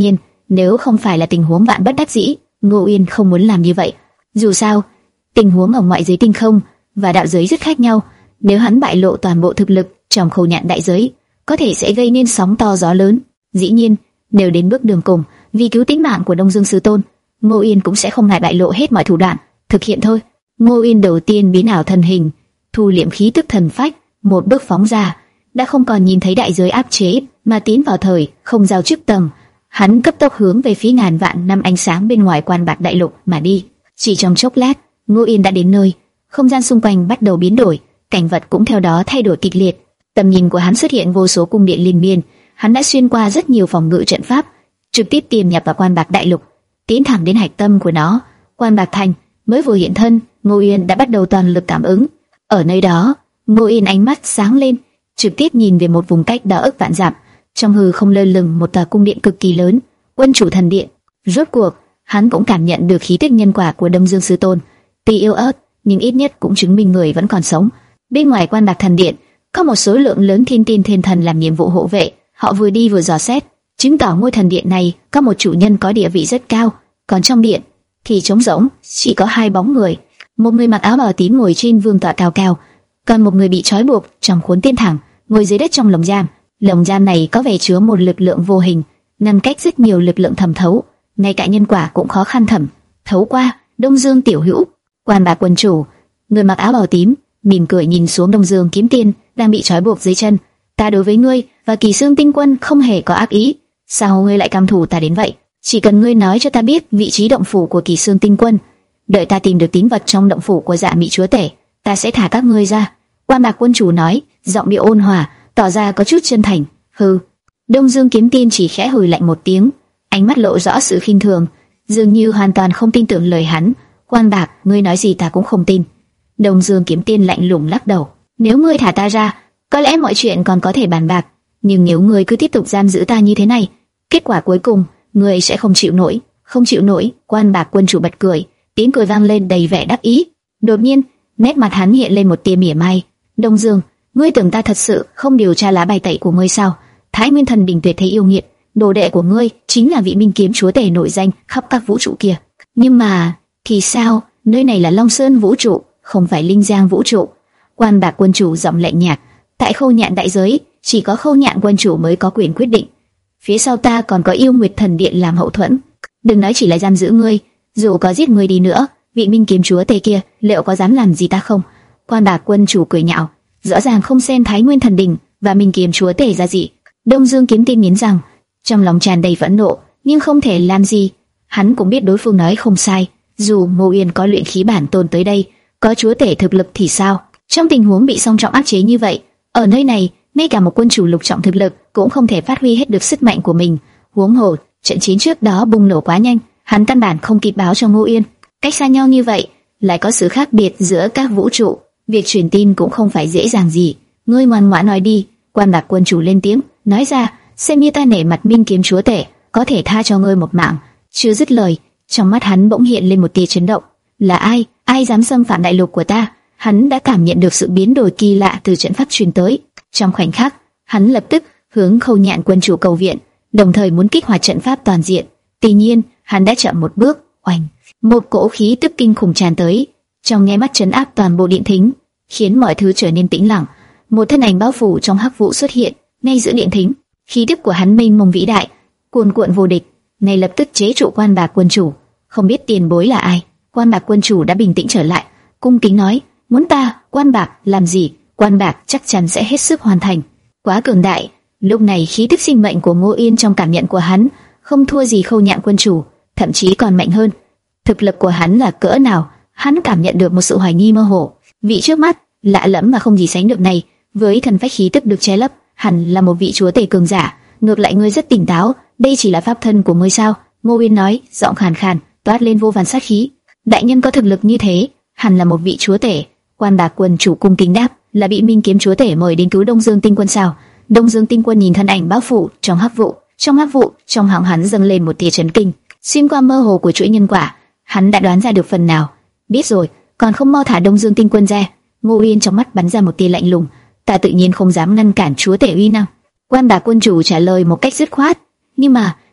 Nếu không phải là tình huống vạn bất đắc dĩ, Ngô Uyên không muốn làm như vậy. Dù sao, tình huống ở ngoại giới tinh không và đạo giới rất khác nhau. Nếu hắn bại lộ toàn bộ thực lực trong khâu nhạn đại giới, có thể sẽ gây nên sóng to gió lớn. Dĩ nhiên, nếu đến bước đường cùng, vì cứu tính mạng của Đông Dương Sư Tôn, Ngô Uyên cũng sẽ không ngại bại lộ hết mọi thủ đoạn, thực hiện thôi. Ngô Uyên đầu tiên biến ảo thân hình, thu liệm khí tức thần phách, một bước phóng ra, đã không còn nhìn thấy đại giới áp chế, mà tiến vào thời không giao chức tầng. Hắn cấp tốc hướng về phía ngàn vạn năm ánh sáng bên ngoài Quan Bạc Đại Lục mà đi. Chỉ trong chốc lát, Ngô Uyên đã đến nơi. Không gian xung quanh bắt đầu biến đổi, cảnh vật cũng theo đó thay đổi kịch liệt. Tầm nhìn của hắn xuất hiện vô số cung điện liên miên. Hắn đã xuyên qua rất nhiều phòng ngự trận pháp, trực tiếp tiềm nhập vào Quan Bạc Đại Lục, tiến thẳng đến hạch tâm của nó. Quan Bạc Thành mới vừa hiện thân, Ngô Uyên đã bắt đầu toàn lực cảm ứng. Ở nơi đó, Ngô Uyên ánh mắt sáng lên, trực tiếp nhìn về một vùng cách đó ức vạn dặm. Trong hư không lơ lửng một tòa cung điện cực kỳ lớn, Quân Chủ Thần Điện. Rốt cuộc, hắn cũng cảm nhận được khí tức nhân quả của Đông Dương Sư Tôn. Tuy yếu ớt, nhưng ít nhất cũng chứng minh người vẫn còn sống. Bên ngoài Quan Bạc Thần Điện, có một số lượng lớn thiên tiên thiên thần làm nhiệm vụ hộ vệ. Họ vừa đi vừa dò xét, chứng tỏ ngôi thần điện này có một chủ nhân có địa vị rất cao. Còn trong điện thì trống rỗng, chỉ có hai bóng người. Một người mặc áo bào tím ngồi trên vương tọa cao cao, còn một người bị trói buộc trong khốn tiên thẳng, ngồi dưới đất trong lồng giam. Lồng giam này có vẻ chứa một lực lượng vô hình, ngăn cách rất nhiều lực lượng thẩm thấu, ngay cả nhân quả cũng khó khăn thẩm thấu qua. Đông Dương tiểu hữu, Quan Bạc Quân Chủ, người mặc áo bào tím, mỉm cười nhìn xuống Đông Dương Kiếm Tiên đang bị trói buộc dưới chân. Ta đối với ngươi và Kỳ Xương Tinh Quân không hề có ác ý, sao ngươi lại căm thù ta đến vậy? Chỉ cần ngươi nói cho ta biết vị trí động phủ của Kỳ Xương Tinh Quân, đợi ta tìm được tín vật trong động phủ của Dạ Mị Chúa Tể, ta sẽ thả các ngươi ra. Quan Bạc Quân Chủ nói, giọng điệu ôn hòa, tỏ ra có chút chân thành. Hừ. Đông Dương Kiếm Tiên chỉ khẽ hừ lạnh một tiếng, ánh mắt lộ rõ sự khinh thường, dường như hoàn toàn không tin tưởng lời hắn. Quan Bạc, ngươi nói gì ta cũng không tin. Đông Dương Kiếm Tiên lạnh lùng lắc đầu. Nếu ngươi thả ta ra, có lẽ mọi chuyện còn có thể bàn bạc, nhưng nếu ngươi cứ tiếp tục giam giữ ta như thế này, kết quả cuối cùng ngươi sẽ không chịu nổi. Không chịu nổi? Quan Bạc Quân Chủ bật cười, tiếng cười vang lên đầy vẻ đắc ý. Đột nhiên, nét mặt hắn hiện lên một tia mỉa mai. Đông Dương, ngươi tưởng ta thật sự không điều tra lá bài tẩy của ngươi sao? Thái Nguyên Thần Đình tuyệt thế yêu nghiệt, đồ đệ của ngươi chính là vị Minh Kiếm Chúa Tể nổi danh khắp các vũ trụ kia. Nhưng mà, thì sao? Nơi này là Long Sơn vũ trụ, không phải Linh Giang vũ trụ. Quan Bạc Quân Chủ giọng lạnh nhạt, tại Khâu Nhạn đại giới, chỉ có Khâu Nhạn Quân Chủ mới có quyền quyết định. Phía sau ta còn có Yêu Nguyệt Thần Điện làm hậu thuẫn. Đừng nói chỉ là giam giữ ngươi, dù có giết ngươi đi nữa, vị Minh Kiếm Chúa Tể kia liệu có dám làm gì ta không? Quan Bạc Quân Chủ cười nhạo, rõ ràng không xem Thái Nguyên Thần Đình và Minh Kiếm Chúa Tể ra gì. Đông Dương Kiếm Tiên nghiến rằng, trong lòng tràn đầy phẫn nộ, nhưng không thể làm gì. Hắn cũng biết đối phương nói không sai, dù Ngô Uyên có luyện khí bản tôn tới đây, có chúa tể thực lực thì sao? Trong tình huống bị song trọng áp chế như vậy, ở nơi này, ngay cả một quân chủ lục trọng thực lực cũng không thể phát huy hết được sức mạnh của mình. Huống hồ, trận chiến trước đó bùng nổ quá nhanh, hắn căn bản không kịp báo cho Ngô Uyên. Cách xa nhau như vậy, lại có sự khác biệt giữa các vũ trụ, việc truyền tin cũng không phải dễ dàng gì. Ngươi ngoan ngoãn nói đi. Quan Bạc Quân Chủ lên tiếng, nói ra, xem như ta nể mặt Minh Kiếm Chúa Tể, có thể tha cho ngươi một mạng. Chưa dứt lời, trong mắt hắn bỗng hiện lên một tia chấn động. Là ai? Ai dám xâm phạm đại lục của ta? Hắn đã cảm nhận được sự biến đổi kỳ lạ từ trận pháp truyền tới. Trong khoảnh khắc, hắn lập tức hướng Khâu Nhạn Quân Chủ cầu viện, đồng thời muốn kích hoạt trận pháp toàn diện. Tuy nhiên, hắn đã chậm một bước. Oanh! Một cỗ khí tức kinh khủng tràn tới, trong nháy mắt trấn áp toàn bộ điện thính, khiến mọi thứ trở nên tĩnh lặng. Một thân ảnh bao phủ trong hắc vụ xuất hiện ngay giữa điện thính, khí tức của hắn mênh mông vĩ đại, cuồn cuộn vô địch, ngay lập tức chế trụ Quan Bạc Quân Chủ. Không biết tiền bối là ai? Quan Bạc Quân Chủ đã bình tĩnh trở lại, cung kính nói, muốn ta, Quan Bạc, làm gì? Quan Bạc chắc chắn sẽ hết sức hoàn thành. Quá cường đại. Lúc này khí tức sinh mệnh của Ngô Yên trong cảm nhận của hắn không thua gì Khâu Nhạn Quân Chủ, thậm chí còn mạnh hơn. Thực lực của hắn là cỡ nào? Hắn cảm nhận được một sự hoài nghi mơ hồ. Vị trước mắt lạ lẫm mà không gì sánh được này, với thần phách khí tức được che lấp, hẳn là một vị chúa tể cường giả. Ngược lại ngươi rất tỉnh táo, đây chỉ là pháp thân của ngươi sao? Ngô Uyên nói, giọng khàn khàn, toát lên vô vàn sát khí. Đại nhân có thực lực như thế, hẳn là một vị chúa tể. Quan Bạc Quân Chủ cung kính đáp, là bị Minh Kiếm Chúa Tể mời đến cứu Đông Dương Tinh Quân sao? Đông Dương Tinh Quân nhìn thân ảnh bao phủ trong hắc vụ, trong hắc vụ, trong họng hắn dâng lên một tia chấn kinh. Xuyên qua mơ hồ của chuỗi nhân quả, hắn đã đoán ra được phần nào. Biết rồi, còn không mau thả Đông Dương Tinh Quân ra. Ngô Uyên trong mắt bắn ra một tia lạnh lùng, ta tự nhiên không dám ngăn cản chúa tể uy năng. Quan Bạc Quân Chủ trả lời một cách dứt khoát, nhưng mà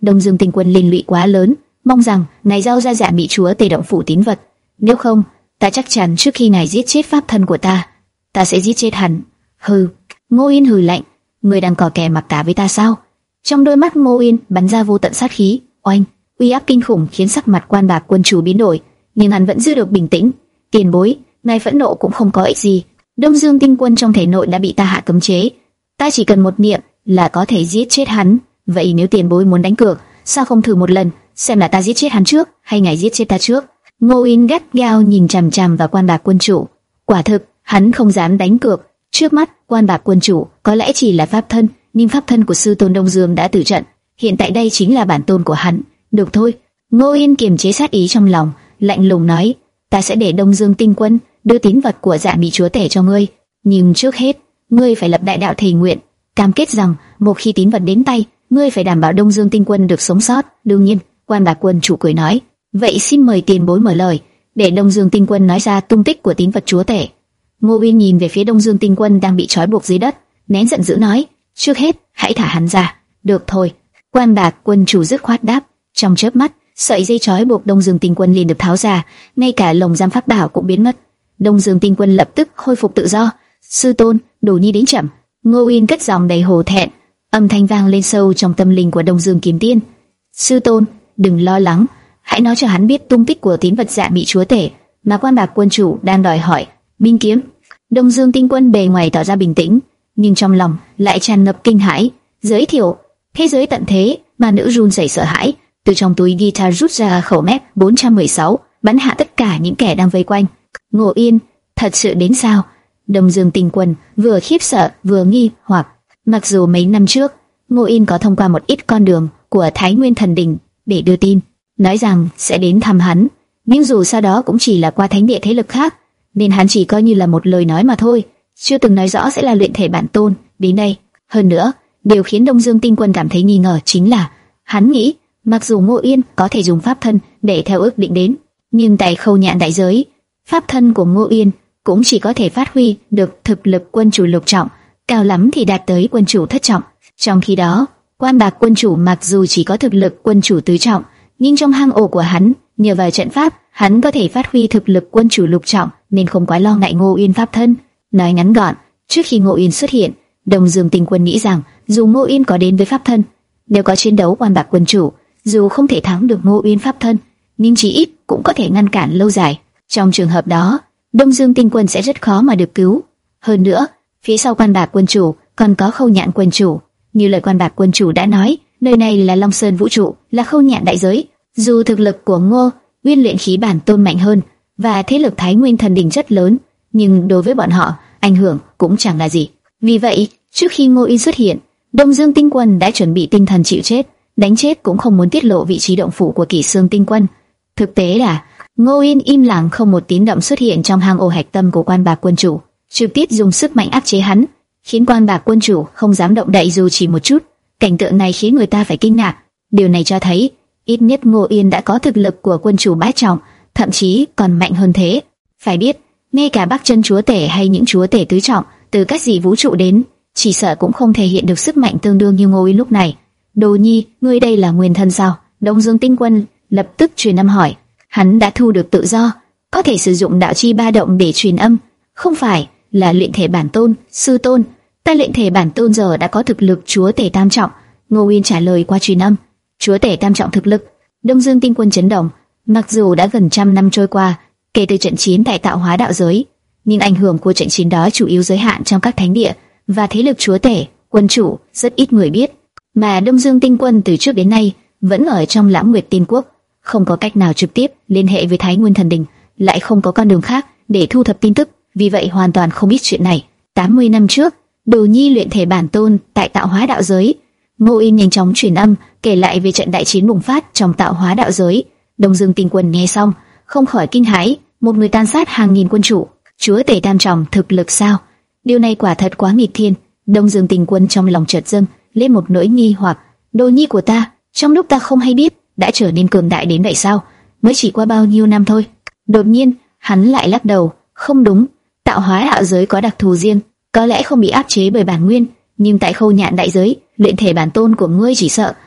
Đông Dương Tinh Quân liên lụy quá lớn, mong rằng ngài giao ra Dạ Mị Chúa Tể động phủ tín vật, nếu không, ta chắc chắn trước khi ngài giết chết pháp thân của ta, ta sẽ giết chết hắn. Hừ. Ngô Yên hừ lạnh, ngươi đang cò kè mặc cả với ta sao? Trong đôi mắt Ngô Yên bắn ra vô tận sát khí, oanh, uy áp kinh khủng khiến sắc mặt Quan Bạc Quân chủ biến đổi, nhưng hắn vẫn giữ được bình tĩnh. Tiền bối, ngài phẫn nộ cũng không có ích gì. Đông Dương Tinh Quân trong thể nội đã bị ta hạ cấm chế, ta chỉ cần một niệm là có thể giết chết hắn. Vậy nếu tiền bối muốn đánh cược, sao không thử một lần, xem là ta giết chết hắn trước hay ngài giết chết ta trước? Ngô Yên gắt gao nhìn chằm chằm vào Quan Bạc Quân chủ. Quả thực, hắn không dám đánh cược. Trước mắt, Quan Bạc Quân chủ có lẽ chỉ là pháp thân, nhưng pháp thân của sư tôn Đông Dương đã tử trận. Hiện tại đây chính là bản tôn của hắn. Được thôi. Ngô Yên kiềm chế sát ý trong lòng, lạnh lùng nói: ta sẽ để Đông Dương Tinh Quân đưa tín vật của Dạ Mị Chúa Tể cho ngươi, nhưng trước hết, ngươi phải lập đại đạo thề nguyện, cam kết rằng một khi tín vật đến tay, ngươi phải đảm bảo Đông Dương Tinh Quân được sống sót. Đương nhiên, Quan Bạc Quân chủ cười nói: vậy xin mời tiền bối mở lời, để Đông Dương Tinh Quân nói ra tung tích của tín vật chúa tể. Ngô Uyên nhìn về phía Đông Dương Tinh Quân đang bị trói buộc dưới đất, nén giận dữ nói: trước hết, hãy thả hắn ra. Được thôi. Quan Bạc Quân chủ dứt khoát đáp. Trong chớp mắt, sợi dây trói buộc Đông Dương Tinh Quân liền được tháo ra, ngay cả lồng giam pháp bảo cũng biến mất. Đông Dương Tinh Quân lập tức khôi phục tự do. Sư tôn, Đồ Nhi đến chậm. Ngô Uyên cất giọng đầy hổ thẹn, âm thanh vang lên sâu trong tâm linh của Đông Dương Kiếm Tiên. Sư tôn, đừng lo lắng, hãy nói cho hắn biết tung tích của tín vật Dạ Mị Chúa Tể mà Quan Bạc Quân chủ đang đòi hỏi. Binh kiếm. Đông Dương Tinh Quân bề ngoài tỏ ra bình tĩnh, nhưng trong lòng lại tràn ngập kinh hãi. Giới thiệu thế giới tận thế, mà nữ run rẩy sợ hãi, từ trong túi guitar rút ra khẩu mép bốn một sáu, bắn hạ tất cả những kẻ đang vây quanh. Ngô Yên, thật sự đến sao? Đông Dương Tinh Quân vừa khiếp sợ vừa nghi hoặc. Mặc dù mấy năm trước, Ngô Yên có thông qua một ít con đường của Thái Nguyên Thần Đình để đưa tin, nói rằng sẽ đến thăm hắn, nhưng dù sau đó cũng chỉ là qua thánh địa thế lực khác, nên hắn chỉ coi như là một lời nói mà thôi, chưa từng nói rõ sẽ là luyện thể bản tôn đến đây. Hơn nữa, điều khiến Đông Dương Tinh Quân cảm thấy nghi ngờ chính là hắn nghĩ, mặc dù Ngô Yên có thể dùng pháp thân để theo ước định đến, nhưng tại Khâu Nhạn đại giới, pháp thân của Ngô Yên cũng chỉ có thể phát huy được thực lực quân chủ lục trọng, cao lắm thì đạt tới quân chủ thất trọng. Trong khi đó, Quan Bạc Quân chủ mặc dù chỉ có thực lực quân chủ tứ trọng, nhưng trong hang ổ của hắn, nhờ vào trận pháp, hắn có thể phát huy thực lực quân chủ lục trọng, nên không quá lo ngại Ngô Yên pháp thân. Nói ngắn gọn, trước khi Ngô Yên xuất hiện, Đông Dương Tinh Quân nghĩ rằng dù Ngô Yên có đến với pháp thân, nếu có chiến đấu Quan Bạc Quân chủ, dù không thể thắng được Ngô Yên pháp thân, nhưng chỉ ít cũng có thể ngăn cản lâu dài. Trong trường hợp đó, Đông Dương Tinh Quân sẽ rất khó mà được cứu. Hơn nữa, phía sau Quan Bạc Quân chủ còn có Khâu Nhạn Quân chủ. Như lời Quan Bạc Quân chủ đã nói, nơi này là Long Sơn vũ trụ, là Khâu Nhạn đại giới. Dù thực lực của Ngô Uyên luyện khí bản tôn mạnh hơn và thế lực Thái Nguyên Thần Đình rất lớn, nhưng đối với bọn họ, ảnh hưởng cũng chẳng là gì. Vì vậy, trước khi Ngô Uyên xuất hiện, Đông Dương Tinh Quân đã chuẩn bị tinh thần chịu chết, đánh chết cũng không muốn tiết lộ vị trí động phủ của Kỷ Xương Tinh Quân. Thực tế là Ngô Uyên im lặng không một tiếng động xuất hiện trong hang ổ hạch tâm của Quan Bạc Quân chủ, trực tiếp dùng sức mạnh áp chế hắn, khiến Quan Bạc Quân chủ không dám động đậy dù chỉ một chút. Cảnh tượng này khiến người ta phải kinh ngạc. Điều này cho thấy ít nhất Ngô Uyên đã có thực lực của quân chủ bát trọng, thậm chí còn mạnh hơn thế. Phải biết, ngay cả Bắc Chân chúa tể hay những chúa tể tứ trọng từ các dị vũ trụ đến, chỉ sợ cũng không thể hiện được sức mạnh tương đương như Ngô Uyên lúc này. Đồ Nhi, ngươi đây là nguyên thân sao? Đông Dương Tinh Quân lập tức truyền âm hỏi. Hắn đã thu được tự do, có thể sử dụng đạo chi ba động để truyền âm. Không phải là luyện thể bản tôn, sư tôn. Ta luyện thể bản tôn giờ đã có thực lực chúa tể tam trọng. Ngô Uyên trả lời qua truyền âm. Chúa tể tam trọng thực lực. Đông Dương Tinh Quân chấn động. Mặc dù đã gần trăm năm trôi qua kể từ trận chiến tại Tạo Hóa đạo giới, nhưng ảnh hưởng của trận chiến đó chủ yếu giới hạn trong các thánh địa và thế lực chúa tể, quân chủ, rất ít người biết. Mà Đông Dương Tinh Quân từ trước đến nay vẫn ở trong Lãng Nguyệt Tiên Quốc, không có cách nào trực tiếp liên hệ với Thái Nguyên Thần Đình, lại không có con đường khác để thu thập tin tức, vì vậy hoàn toàn không biết chuyện này. tám mươi năm trước, Đồ Nhi luyện thể bản tôn tại Tạo Hóa đạo giới. Ngô Uyên nhanh chóng truyền âm kể lại về trận đại chiến bùng phát trong Tạo Hóa đạo giới. Đông Dương Tinh Quân nghe xong không khỏi kinh hãi, một người tàn sát hàng nghìn quân chủ, chúa tể tam trọng thực lực sao? Điều này quả thật quá nghịch thiên. Đông Dương Tinh Quân trong lòng chợt dâng lên một nỗi nghi hoặc. Đồ Nhi của ta, trong lúc ta không hay biết, đã trở nên cường đại đến vậy sao? Mới chỉ qua bao nhiêu năm thôi. Đột nhiên, hắn lại lắc đầu. Không đúng, Tạo Hóa đạo giới có đặc thù riêng, có lẽ không bị áp chế bởi bản nguyên, nhưng tại Khâu Nhạn đại giới, luyện thể bản tôn của ngươi chỉ sợ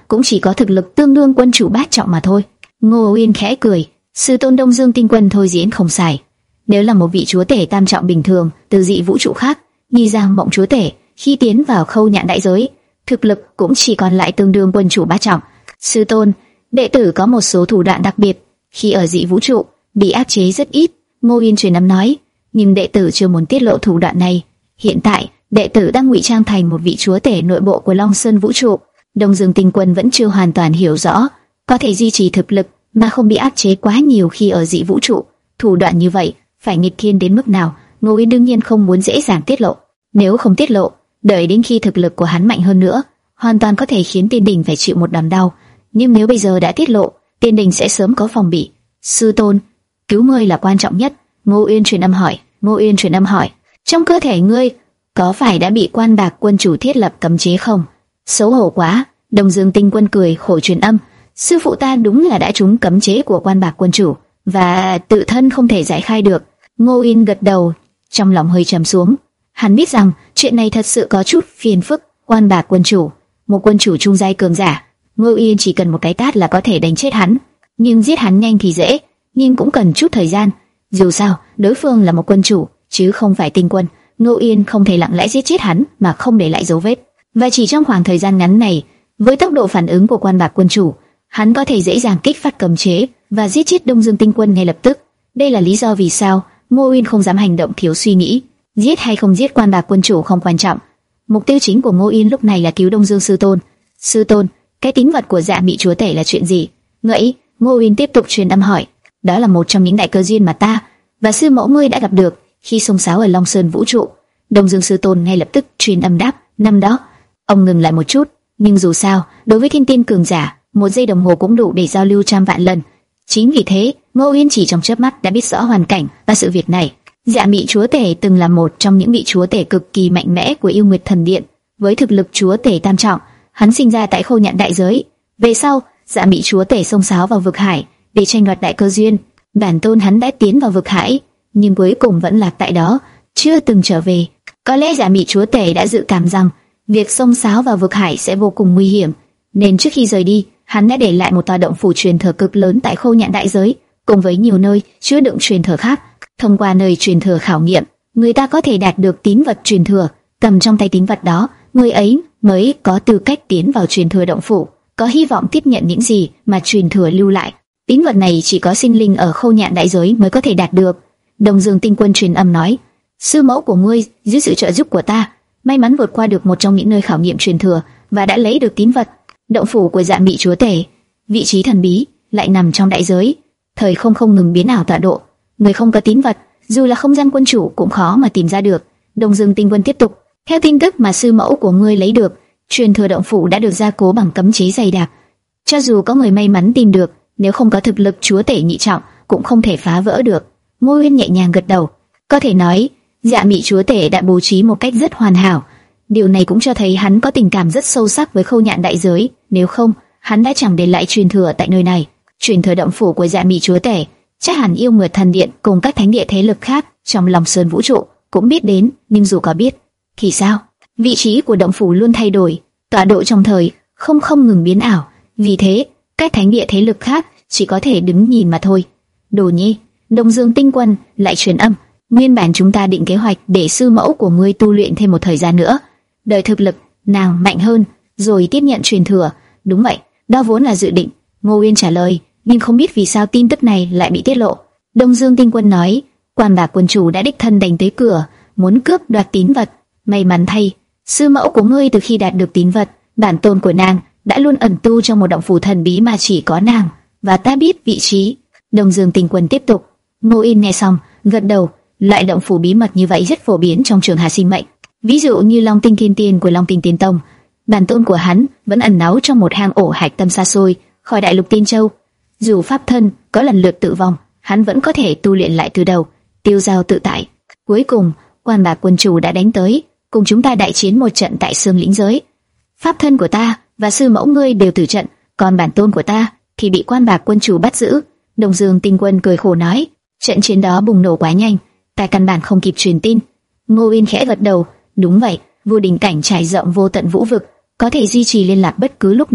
cũng chỉ có thực lực tương đương quân chủ bát trọng mà thôi. Ngô Uyên khẽ cười, sư tôn Đông Dương Tinh Quân thôi diễn không sai. Nếu là một vị chúa tể tam trọng bình thường từ dị vũ trụ khác, như Giang Mộng chúa tể, khi tiến vào khâu nhạn đại giới, thực lực cũng chỉ còn lại tương đương quân chủ bát trọng. Sư tôn, đệ tử có một số thủ đoạn đặc biệt, khi ở dị vũ trụ bị áp chế rất ít. Ngô Uyên truyền âm nói, nhưng đệ tử chưa muốn tiết lộ thủ đoạn này. Hiện tại, đệ tử đang ngụy trang thành một vị chúa tể nội bộ của Long Sơn vũ trụ. Đông Dương Tinh Quân vẫn chưa hoàn toàn hiểu rõ, có thể duy trì thực lực mà không bị áp chế quá nhiều khi ở dị vũ trụ. Thủ đoạn như vậy phải nghịch thiên đến mức nào, Ngô Uyên đương nhiên không muốn dễ dàng tiết lộ. Nếu không tiết lộ, đợi đến khi thực lực của hắn mạnh hơn nữa, hoàn toàn có thể khiến Tiên Đình phải chịu một đòn đau. Nhưng nếu bây giờ đã tiết lộ, Tiên Đình sẽ sớm có phòng bị. Sư tôn, cứu ngươi là quan trọng nhất. Ngô Uyên truyền âm hỏi. Ngô Uyên truyền âm hỏi, trong cơ thể ngươi có phải đã bị Quan Bạc quân chủ thiết lập cấm chế không? Xấu hổ quá. Đông Dương Tinh Quân cười khổ truyền âm, sư phụ ta đúng là đã trúng cấm chế của Quan Bạc quân chủ và tự thân không thể giải khai được. Ngô Uyên gật đầu, trong lòng hơi trầm xuống. Hắn biết rằng chuyện này thật sự có chút phiền phức. Quan Bạc quân chủ, một quân chủ trung giai cường giả, Ngô Uyên chỉ cần một cái tát là có thể đánh chết hắn. Nhưng giết hắn nhanh thì dễ, nhưng cũng cần chút thời gian. Dù sao, đối phương là một quân chủ, chứ không phải tinh quân. Ngô Uyên không thể lặng lẽ giết chết hắn mà không để lại dấu vết. Và chỉ trong khoảng thời gian ngắn này, với tốc độ phản ứng của Quan Bạc quân chủ, hắn có thể dễ dàng kích phát cấm chế và giết chết Đông Dương Tinh Quân ngay lập tức. Đây là lý do vì sao Ngô Uyên không dám hành động thiếu suy nghĩ. Giết hay không giết Quan Bạc quân chủ không quan trọng. Mục tiêu chính của Ngô Uyên lúc này là cứu Đông Dương sư tôn. Sư tôn, cái tín vật của Dạ Mị chúa tể là chuyện gì? Ngẫy, Ngô Uyên tiếp tục truyền âm hỏi. Đó là một trong những đại cơ duyên mà ta và sư mẫu ngươi đã gặp được khi xông xáo ở Long Sơn vũ trụ. Đông Dương sư tôn ngay lập tức truyền âm đáp. Năm đó, ông ngừng lại một chút, nhưng dù sao, đối với thiên tiên cường giả, một giây đồng hồ cũng đủ để giao lưu trăm vạn lần. Chính vì thế, Ngô Uyên chỉ trong chớp mắt đã biết rõ hoàn cảnh và sự việc này. Dạ Mị chúa tể từng là một trong những vị chúa tể cực kỳ mạnh mẽ của Yêu Nguyệt Thần Điện, với thực lực chúa tể tam trọng. Hắn sinh ra tại Khâu Nhạn đại giới. Về sau, Dạ Mị chúa tể xông xáo vào vực hải để tranh đoạt đại cơ duyên. Bản tôn hắn đã tiến vào vực hải, nhưng cuối cùng vẫn lạc tại đó, chưa từng trở về. Có lẽ Dạ Mị chúa tể đã dự cảm rằng việc xông xáo vào vực hải sẽ vô cùng nguy hiểm, nên trước khi rời đi, hắn đã để lại một tòa động phủ truyền thừa cực lớn tại Khâu Nhạn đại giới, cùng với nhiều nơi chứa đựng truyền thừa khác. Thông qua nơi truyền thừa khảo nghiệm, người ta có thể đạt được tín vật truyền thừa. Cầm trong tay tín vật đó, người ấy mới có tư cách tiến vào truyền thừa động phủ, có hy vọng tiếp nhận những gì mà truyền thừa lưu lại. Tín vật này chỉ có sinh linh ở Khâu Nhạn đại giới mới có thể đạt được. Đông Dương Tinh Quân truyền âm nói, sư mẫu của ngươi dưới sự trợ giúp của ta, may mắn vượt qua được một trong những nơi khảo nghiệm truyền thừa và đã lấy được tín vật. Động phủ của Dạ Mị chúa tể, vị trí thần bí, lại nằm trong đại giới. Thời không không ngừng biến ảo tọa độ, người không có tín vật, dù là không gian quân chủ cũng khó mà tìm ra được. Đông Dương Tinh Quân tiếp tục, theo tin tức mà sư mẫu của ngươi lấy được, truyền thừa động phủ đã được gia cố bằng cấm chế dày đặc. Cho dù có người may mắn tìm được, nếu không có thực lực chúa tể nhị trọng, cũng không thể phá vỡ được. Ngô Uyên nhẹ nhàng gật đầu, có thể nói, Dạ Mị chúa tể đã bố trí một cách rất hoàn hảo. Điều này cũng cho thấy hắn có tình cảm rất sâu sắc với Khâu Nhạn đại giới, nếu không, hắn đã chẳng để lại truyền thừa tại nơi này. Truyền thừa động phủ của Dạ Mị chúa tể, chắc hẳn Yêu Nguyệt Thần Điện cùng các thánh địa thế lực khác trong Long Sơn vũ trụ cũng biết đến, nhưng dù có biết thì sao? Vị trí của động phủ luôn thay đổi, tọa độ trong thời không không ngừng biến ảo, vì thế các thánh địa thế lực khác chỉ có thể đứng nhìn mà thôi. Đồ nhi, Đông Dương Tinh Quân lại truyền âm, nguyên bản chúng ta định kế hoạch để sư mẫu của ngươi tu luyện thêm một thời gian nữa, đợi thực lực nàng mạnh hơn rồi tiếp nhận truyền thừa. Đúng vậy, đó vốn là dự định. Ngô Uyên trả lời, nhưng không biết vì sao tin tức này lại bị tiết lộ. Đông Dương Tinh Quân nói, Quan Bạc quân chủ đã đích thân đánh tới cửa, muốn cướp đoạt tín vật. May mắn thay, sư mẫu của ngươi từ khi đạt được tín vật, bản tôn của nàng đã luôn ẩn tu trong một động phủ thần bí mà chỉ có nàng và ta biết vị trí. Đông Dương Tinh Quân tiếp tục. Ngô Uyên nghe xong, gật đầu. Loại động phủ bí mật như vậy rất phổ biến trong trường hạ sinh mệnh, ví dụ như Long Tinh Thiên Tiên của Long Tinh Tiên Tông. Bản tôn của hắn vẫn ẩn náu trong một hang ổ hạch tâm xa xôi khỏi đại lục Tiên Châu. Dù pháp thân có lần lượt tử vong, hắn vẫn có thể tu luyện lại từ đầu, tiêu dao tự tại. Cuối cùng, Quan Bạc quân chủ đã đánh tới, cùng chúng ta đại chiến một trận tại Sương Lĩnh giới. Pháp thân của ta và sư mẫu ngươi đều tử trận, còn bản tôn của ta thì bị Quan Bạc quân chủ bắt giữ. Đông Dương Tinh Quân cười khổ nói, trận chiến đó bùng nổ quá nhanh, ta căn bản không kịp truyền tin. Ngô Uyên khẽ gật đầu, đúng vậy, vô đỉnh cảnh trải rộng vô tận vũ vực, có thể duy trì liên lạc bất cứ lúc nào,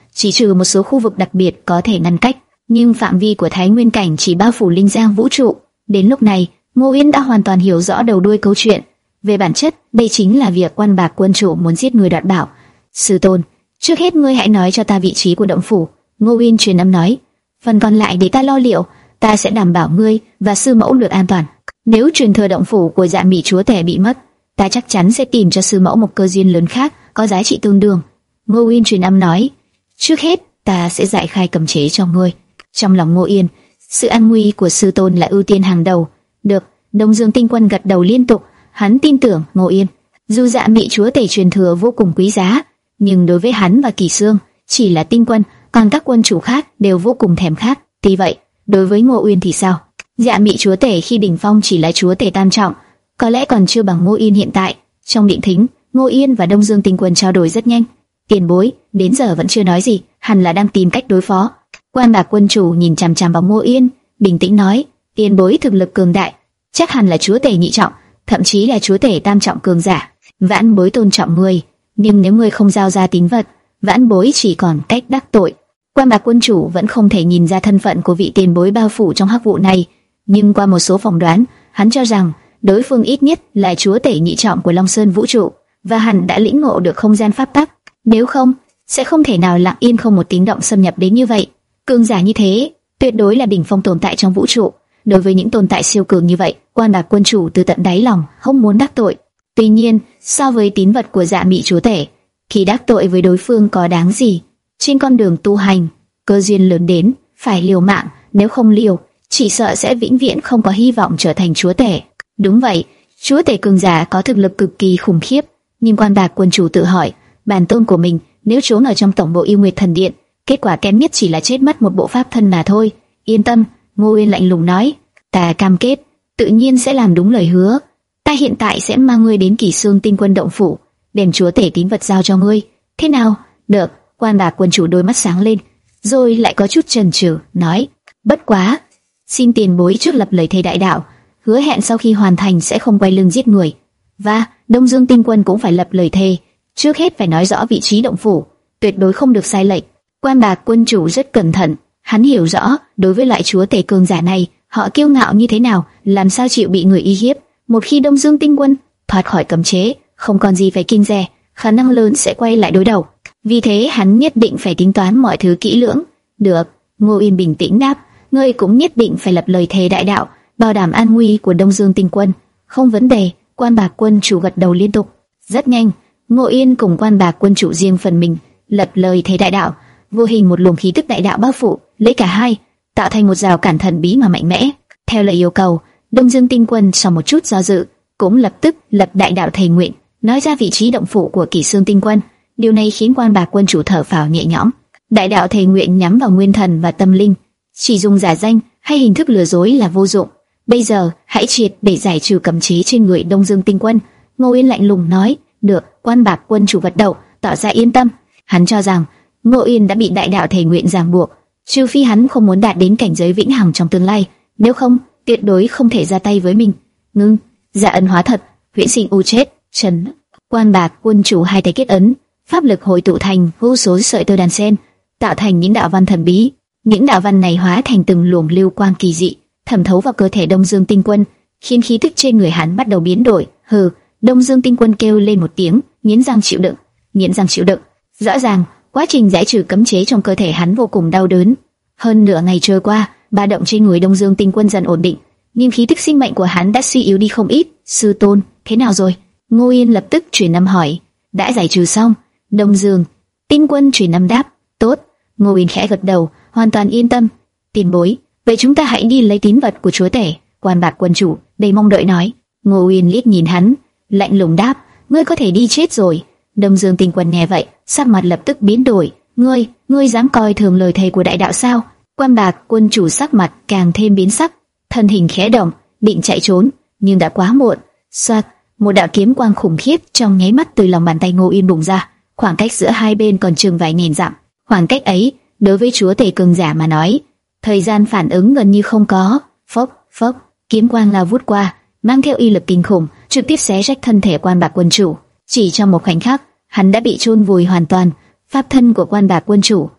chỉ trừ một số khu vực đặc biệt có thể ngăn cách, nhưng phạm vi của Thái Nguyên cảnh chỉ bao phủ linh giang vũ trụ. Đến lúc này, Ngô Uyên đã hoàn toàn hiểu rõ đầu đuôi câu chuyện. Về bản chất, đây chính là việc Quan Bạc quân chủ muốn giết người đoạt bảo. Sư tôn, trước hết ngươi hãy nói cho ta vị trí của động phủ. Ngô Uyên truyền âm nói, phần còn lại để ta lo liệu, ta sẽ đảm bảo ngươi và sư mẫu được an toàn. Nếu truyền thừa động phủ của Dạ Mị chúa tể bị mất, ta chắc chắn sẽ tìm cho sư mẫu một cơ duyên lớn khác có giá trị tương đương. Ngô Uyên truyền âm nói, trước hết ta sẽ giải khai cấm chế cho ngươi. Trong lòng Ngô Uyên, sự an nguy của sư tôn là ưu tiên hàng đầu. Được, Đông Dương Tinh Quân gật đầu liên tục, hắn tin tưởng Ngô Uyên. Dù Dạ Mị chúa tể truyền thừa vô cùng quý giá, nhưng đối với hắn và Kỳ Xương, chỉ là Tinh Quân, còn các quân chủ khác đều vô cùng thèm khát. Tuy vậy, đối với Ngô Uyên thì sao? Dạ Mị chúa tể khi đỉnh phong chỉ là chúa tể tam trọng, có lẽ còn chưa bằng Ngô Uyên hiện tại. Trong điện thính, Ngô Uyên và Đông Dương Tinh Quân trao đổi rất nhanh. Tiền bối đến giờ vẫn chưa nói gì, hẳn là đang tìm cách đối phó. Quan Bạc quân chủ nhìn chằm chằm vào Ngô Uyên, bình tĩnh nói, tiền bối thực lực cường đại, chắc hẳn là chúa tể nhị trọng, thậm chí là chúa tể tam trọng cường giả. Vãn bối tôn trọng ngươi, nhưng nếu ngươi không giao ra tín vật, vãn bối chỉ còn cách đắc tội. Quan Bạc quân chủ vẫn không thể nhìn ra thân phận của vị tiền bối bao phủ trong hắc vụ này, nhưng qua một số phỏng đoán, hắn cho rằng đối phương ít nhất là chúa tể nhị trọng của Long Sơn vũ trụ, và hẳn đã lĩnh ngộ được không gian pháp tắc. Nếu không, sẽ không thể nào lặng yên không một tiếng động xâm nhập đến như vậy. Cường giả như thế, tuyệt đối là đỉnh phong tồn tại trong vũ trụ. Đối với những tồn tại siêu cường như vậy, Quan Bạc quân chủ từ tận đáy lòng không muốn đắc tội. Tuy nhiên, so với tín vật của Dạ Mị chúa tể, khi đắc tội với đối phương có đáng gì? Trên con đường tu hành, cơ duyên lớn đến, phải liều mạng, nếu không liều, chỉ sợ sẽ vĩnh viễn không có hy vọng trở thành chúa tể. Đúng vậy, chúa tể cường giả có thực lực cực kỳ khủng khiếp, nhưng Quan Bạc quân chủ tự hỏi, bản tôn của mình nếu trốn ở trong tổng bộ Yêu Nguyệt Thần Điện, kết quả kém nhất chỉ là chết mất một bộ pháp thân mà thôi. Yên tâm, Ngô Uyên lạnh lùng nói, ta cam kết, tự nhiên sẽ làm đúng lời hứa. Ta hiện tại sẽ mang ngươi đến Kỳ Xương Tinh Quân động phủ, đem chúa tể tín vật giao cho ngươi. Thế nào? Được. Quan Bạc quân chủ đôi mắt sáng lên, rồi lại có chút chần chừ, nói, bất quá, xin tiền bối trước lập lời thề đại đạo, hứa hẹn sau khi hoàn thành sẽ không quay lưng giết người. Và Đông Dương Tinh Quân cũng phải lập lời thề, trước hết phải nói rõ vị trí động phủ, tuyệt đối không được sai lệch. Quan Bạc quân chủ rất cẩn thận, hắn hiểu rõ đối với loại chúa tể cường giả này, họ kiêu ngạo như thế nào, làm sao chịu bị người uy hiếp. Một khi Đông Dương Tinh Quân thoát khỏi cấm chế, không còn gì phải kinh dè, khả năng lớn sẽ quay lại đối đầu. Vì thế hắn nhất định phải tính toán mọi thứ kỹ lưỡng. Được, Ngô Uyên bình tĩnh đáp, ngươi cũng nhất định phải lập lời thề đại đạo, bảo đảm an nguy của Đông Dương Tinh Quân. Không vấn đề. Quan Bạc quân chủ gật đầu liên tục. Rất nhanh, Ngô Uyên cùng Quan Bạc quân chủ riêng phần mình lập lời thề đại đạo. Vô hình một luồng khí tức đại đạo bao phủ lấy cả hai, tạo thành một rào cản thần bí mà mạnh mẽ. Theo lời yêu cầu, Đông Dương Tinh Quân sau một chút do dự, cũng lập tức lập đại đạo thề nguyện, nói ra vị trí động phủ của Kỳ Xương Tinh Quân. Điều này khiến Quan Bạc quân chủ thở phào nhẹ nhõm. Đại đạo thề nguyện nhắm vào nguyên thần và tâm linh, chỉ dùng giả danh hay hình thức lừa dối là vô dụng. Bây giờ hãy triệt để giải trừ cấm chế trên người Đông Dương Tinh Quân. Ngô Uyên lạnh lùng nói. Được. Quan Bạc quân chủ gật đầu, tỏ ra yên tâm. Hắn cho rằng Ngô Uyên đã bị đại đạo thề nguyện ràng buộc, trừ phi hắn không muốn đạt đến cảnh giới vĩnh hằng trong tương lai, nếu không tuyệt đối không thể ra tay với mình. Ngưng, dạ ân hóa thật, huyễn sinh u chết, trần. Quan Bạc quân chủ hai tay kết ấn, pháp lực hội tụ thành vô số sợi tơ đàn sen, tạo thành những đạo văn thần bí. Những đạo văn này hóa thành từng luồng lưu quang kỳ dị, thẩm thấu vào cơ thể Đông Dương Tinh Quân, khiến khí tức trên người hắn bắt đầu biến đổi. Hừ, Đông Dương Tinh Quân kêu lên một tiếng, nghiến răng chịu đựng, nghiến răng chịu đựng. Rõ ràng, quá trình giải trừ cấm chế trong cơ thể hắn vô cùng đau đớn. Hơn nửa ngày trôi qua, ba động trên người Đông Dương Tinh Quân dần ổn định, nhưng khí tức sinh mệnh của hắn đã suy yếu đi không ít. Sư tôn, thế nào rồi? Ngô Yên lập tức truyền âm hỏi. Đã giải trừ xong. Đông Dương Tinh Quân truyền âm đáp. Tốt. Ngô Yên khẽ gật đầu, hoàn toàn yên tâm. Tiền bối, vậy chúng ta hãy đi lấy tín vật của chúa tể. Quan Bạc quân chủ đầy mong đợi nói. Ngô Yên liếc nhìn hắn, lạnh lùng đáp. Ngươi có thể đi chết rồi. Đông Dương Tinh Quân nghe vậy, sắc mặt lập tức biến đổi. Ngươi, ngươi dám coi thường lời thề của đại đạo sao? Quan Bạc quân chủ sắc mặt càng thêm biến sắc, thân hình khẽ động, định chạy trốn, nhưng đã quá muộn. Xoạt, một đạo kiếm quang khủng khiếp trong nháy mắt từ lòng bàn tay Ngô Yên bùng ra, khoảng cách giữa hai bên còn chừng vài nghìn dặm. Khoảng cách ấy, đối với chúa tể cường giả mà nói, thời gian phản ứng gần như không có. Phốc, phốc, kiếm quang lao vút qua, mang theo uy lực kinh khủng, trực tiếp xé rách thân thể Quan Bạc quân chủ. Chỉ trong một khoảnh khắc, hắn đã bị chôn vùi hoàn toàn. Pháp thân của Quan Bạc quân chủ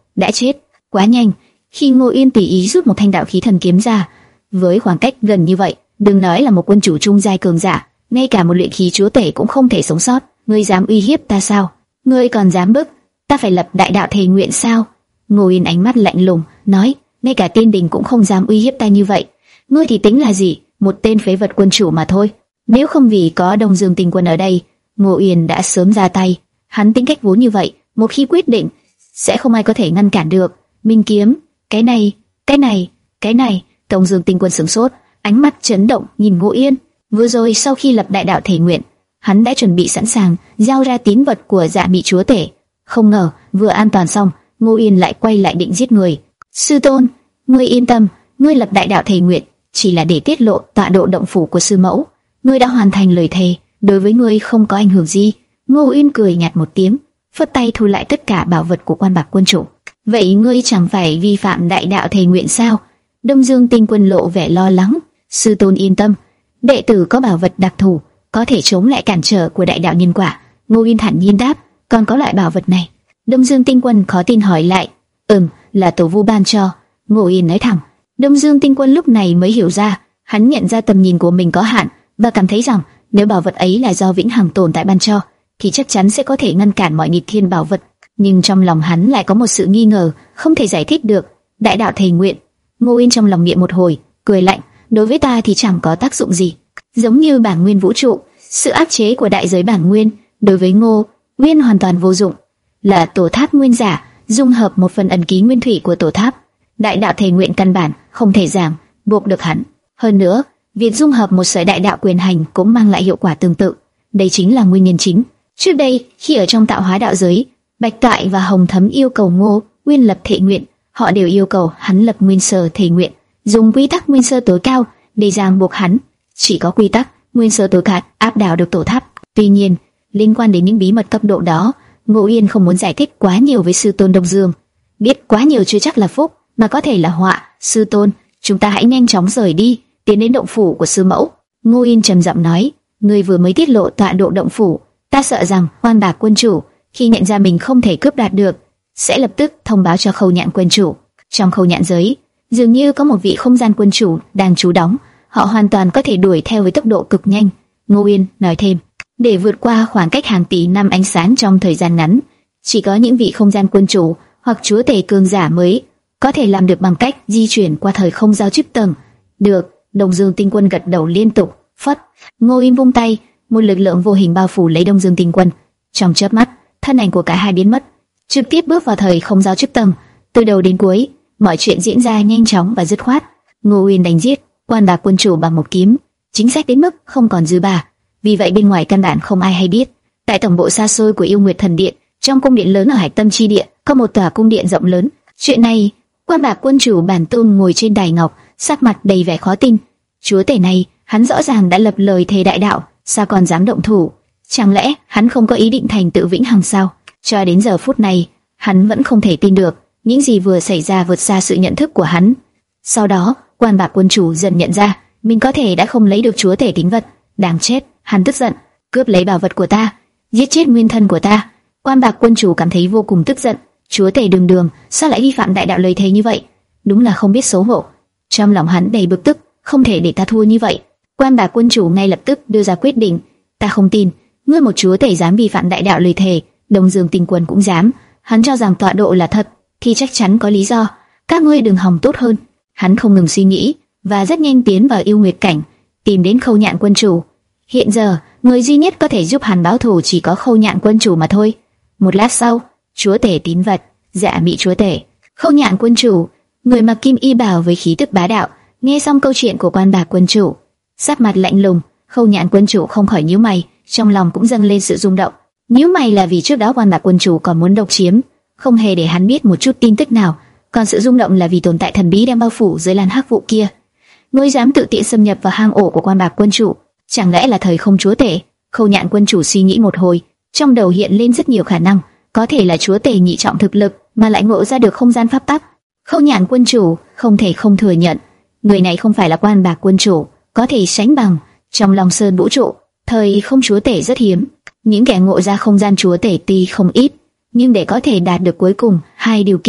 đã chết. Quá nhanh. Khi Ngô Uyên tùy ý rút một thanh đạo khí thần kiếm ra, với khoảng cách gần như vậy, đừng nói là một quân chủ trung giai cường giả, ngay cả một luyện khí chúa tể cũng không thể sống sót. Ngươi dám uy hiếp ta sao? Ngươi còn dám bức ta phải lập đại đạo thề nguyện sao? Ngô Uyên ánh mắt lạnh lùng nói, ngay cả tiên đình cũng không dám uy hiếp ta như vậy. Ngươi thì tính là gì? Một tên phế vật quân chủ mà thôi. Nếu không vì có Đông Dương Tinh Quân ở đây, Ngô Uyên đã sớm ra tay. Hắn tính cách vốn như vậy, một khi quyết định, sẽ không ai có thể ngăn cản được. Minh kiếm, cái này, cái này, cái này. Đông Dương Tinh Quân sửng sốt, ánh mắt chấn động nhìn Ngô Uyên. Vừa rồi sau khi lập đại đạo thể nguyện, hắn đã chuẩn bị sẵn sàng giao ra tín vật của Dạ Mị chúa tể. Không ngờ vừa an toàn xong, Ngô Uyên lại quay lại định giết người. Sư tôn, ngươi yên tâm, ngươi lập đại đạo thể nguyện chỉ là để tiết lộ tọa độ động phủ của sư mẫu. Ngươi đã hoàn thành lời thề, đối với ngươi không có ảnh hưởng gì. Ngô Uyên cười nhạt một tiếng, phất tay thu lại tất cả bảo vật của Quan Bạc quân chủ. Vậy ngươi chẳng phải vi phạm đại đạo thề nguyện sao? Đông Dương Tinh Quân lộ vẻ lo lắng. Sư tôn yên tâm, đệ tử có bảo vật đặc thù, có thể chống lại cản trở của đại đạo nhân quả. Ngô Uyên thản nhiên đáp, còn có loại bảo vật này? Đông Dương Tinh Quân khó tin hỏi lại. Ừm, là tổ vu ban cho. Ngô Uyên nói thẳng. Đông Dương Tinh Quân lúc này mới hiểu ra, hắn nhận ra tầm nhìn của mình có hạn và cảm thấy rằng nếu bảo vật ấy là do vĩnh hằng tồn tại ban cho, thì chắc chắn sẽ có thể ngăn cản mọi nghịch thiên bảo vật. Nhưng trong lòng hắn lại có một sự nghi ngờ không thể giải thích được. Đại đạo thề nguyện. Ngô Uyên trong lòng niệm một hồi, cười lạnh. Đối với ta thì chẳng có tác dụng gì. Giống như bản nguyên vũ trụ, sự áp chế của đại giới bản nguyên đối với Ngô Uyên hoàn toàn vô dụng. Là tổ tháp nguyên giả, dung hợp một phần ẩn ký nguyên thủy của tổ tháp. Đại đạo thề nguyện căn bản không thể giảm buộc được hắn. Hơn nữa, việc dung hợp một sợi đại đạo quyền hành cũng mang lại hiệu quả tương tự. Đây chính là nguyên nhân chính. Trước đây, khi ở trong tạo hóa đạo giới, Bạch Toại và Hồng Thấm yêu cầu Ngô Uyên lập thệ nguyện, họ đều yêu cầu hắn lập nguyên sơ thề nguyện, dùng quy tắc nguyên sơ tối cao để ràng buộc hắn. Chỉ có quy tắc nguyên sơ tối cao áp đảo được tổ tháp. Tuy nhiên, liên quan đến những bí mật cấp độ đó, Ngô Uyên không muốn giải thích quá nhiều với sư tôn Đông Dương. Biết quá nhiều chưa chắc là phúc, mà có thể là họa. Sư tôn, chúng ta hãy nhanh chóng rời đi, tiến đến động phủ của sư mẫu. Ngô Uyên trầm giọng nói, ngươi vừa mới tiết lộ tọa độ động phủ, ta sợ rằng Quan Bạc quân chủ khi nhận ra mình không thể cướp đoạt được, sẽ lập tức thông báo cho Khâu Nhạn quân chủ. Trong Khâu Nhạn giới, dường như có một vị không gian quân chủ đang trú đóng, họ hoàn toàn có thể đuổi theo với tốc độ cực nhanh. Ngô Uyên nói thêm, để vượt qua khoảng cách hàng tỷ năm ánh sáng trong thời gian ngắn, chỉ có những vị không gian quân chủ hoặc chúa tể cường giả mới có thể làm được bằng cách di chuyển qua thời không giao chip tầng. Được. Đông Dương Tinh Quân gật đầu liên tục. Phất, Ngô Uyên vung tay, một lực lượng vô hình bao phủ lấy Đông Dương Tinh Quân. Trong chớp mắt, thân ảnh của cả hai biến mất, trực tiếp bước vào thời không giao chip tầng. Từ đầu đến cuối, mọi chuyện diễn ra nhanh chóng và dứt khoát. Ngô Uyên đánh giết Quan Bạc quân chủ bằng một kiếm, chính xác đến mức không còn dư bà. Vì vậy bên ngoài căn bản không ai hay biết. Tại tổng bộ xa xôi của Yêu Nguyệt Thần Điện, trong cung điện lớn ở Hải Tâm chi địa, có một tòa cung điện rộng lớn. Chuyện này, Quan Bạc quân chủ bản tôn ngồi trên đài ngọc, sắc mặt đầy vẻ khó tin. Chúa tể này, hắn rõ ràng đã lập lời thề đại đạo, sao còn dám động thủ? Chẳng lẽ hắn không có ý định thành tựu vĩnh hằng sao? Cho đến giờ phút này, hắn vẫn không thể tin được những gì vừa xảy ra vượt xa sự nhận thức của hắn. Sau đó, Quan Bạc quân chủ dần nhận ra mình có thể đã không lấy được chúa tể tín vật. Đáng chết, hắn tức giận, cướp lấy bảo vật của ta, giết chết nguyên thân của ta. Quan Bạc quân chủ cảm thấy vô cùng tức giận. Chúa tể đường đường, sao lại vi phạm đại đạo lời thề như vậy? Đúng là không biết xấu hổ. Trong lòng hắn đầy bực tức, không thể để ta thua như vậy. Quan Bạc quân chủ ngay lập tức đưa ra quyết định. Ta không tin, ngươi một chúa tể dám vi phạm đại đạo lời thề, Đông Dương Tinh Quân cũng dám. Hắn cho rằng tọa độ là thật, thì chắc chắn có lý do. Các ngươi đừng hòng tốt hơn. Hắn không ngừng suy nghĩ và rất nhanh tiến vào Yêu Nguyệt cảnh, tìm đến Khâu Nhạn quân chủ. Hiện giờ, người duy nhất có thể giúp hắn báo thù chỉ có Khâu Nhạn quân chủ mà thôi. Một lát sau, chúa tể tín vật, Dạ Mị chúa tể, Khâu Nhạn quân chủ, người mặc kim y bào với khí tức bá đạo, nghe xong câu chuyện của Quan Bạc quân chủ, sắc mặt lạnh lùng. Khâu Nhạn quân chủ không khỏi nhíu mày, trong lòng cũng dâng lên sự rung động. Nhíu mày là vì trước đó Quan Bạc quân chủ còn muốn độc chiếm, không hề để hắn biết một chút tin tức nào. Còn sự rung động là vì tồn tại thần bí đang bao phủ dưới làn hắc vụ kia. Ngươi dám tự tiện xâm nhập vào hang ổ của Quan Bạc quân chủ, chẳng lẽ là thời không chúa tể? Khâu Nhạn quân chủ suy nghĩ một hồi, trong đầu hiện lên rất nhiều khả năng, có thể là chúa tể nhị trọng thực lực mà lại ngộ ra được không gian pháp tắc. Khâu Nhạn quân chủ không thể không thừa nhận, người này không phải là Quan Bạc quân chủ có thể sánh bằng. Trong Long Sơn vũ trụ, thời không chúa tể rất hiếm, những kẻ ngộ ra không gian chúa tể tuy không ít, nhưng để có thể đạt được cuối cùng hai điều kiện,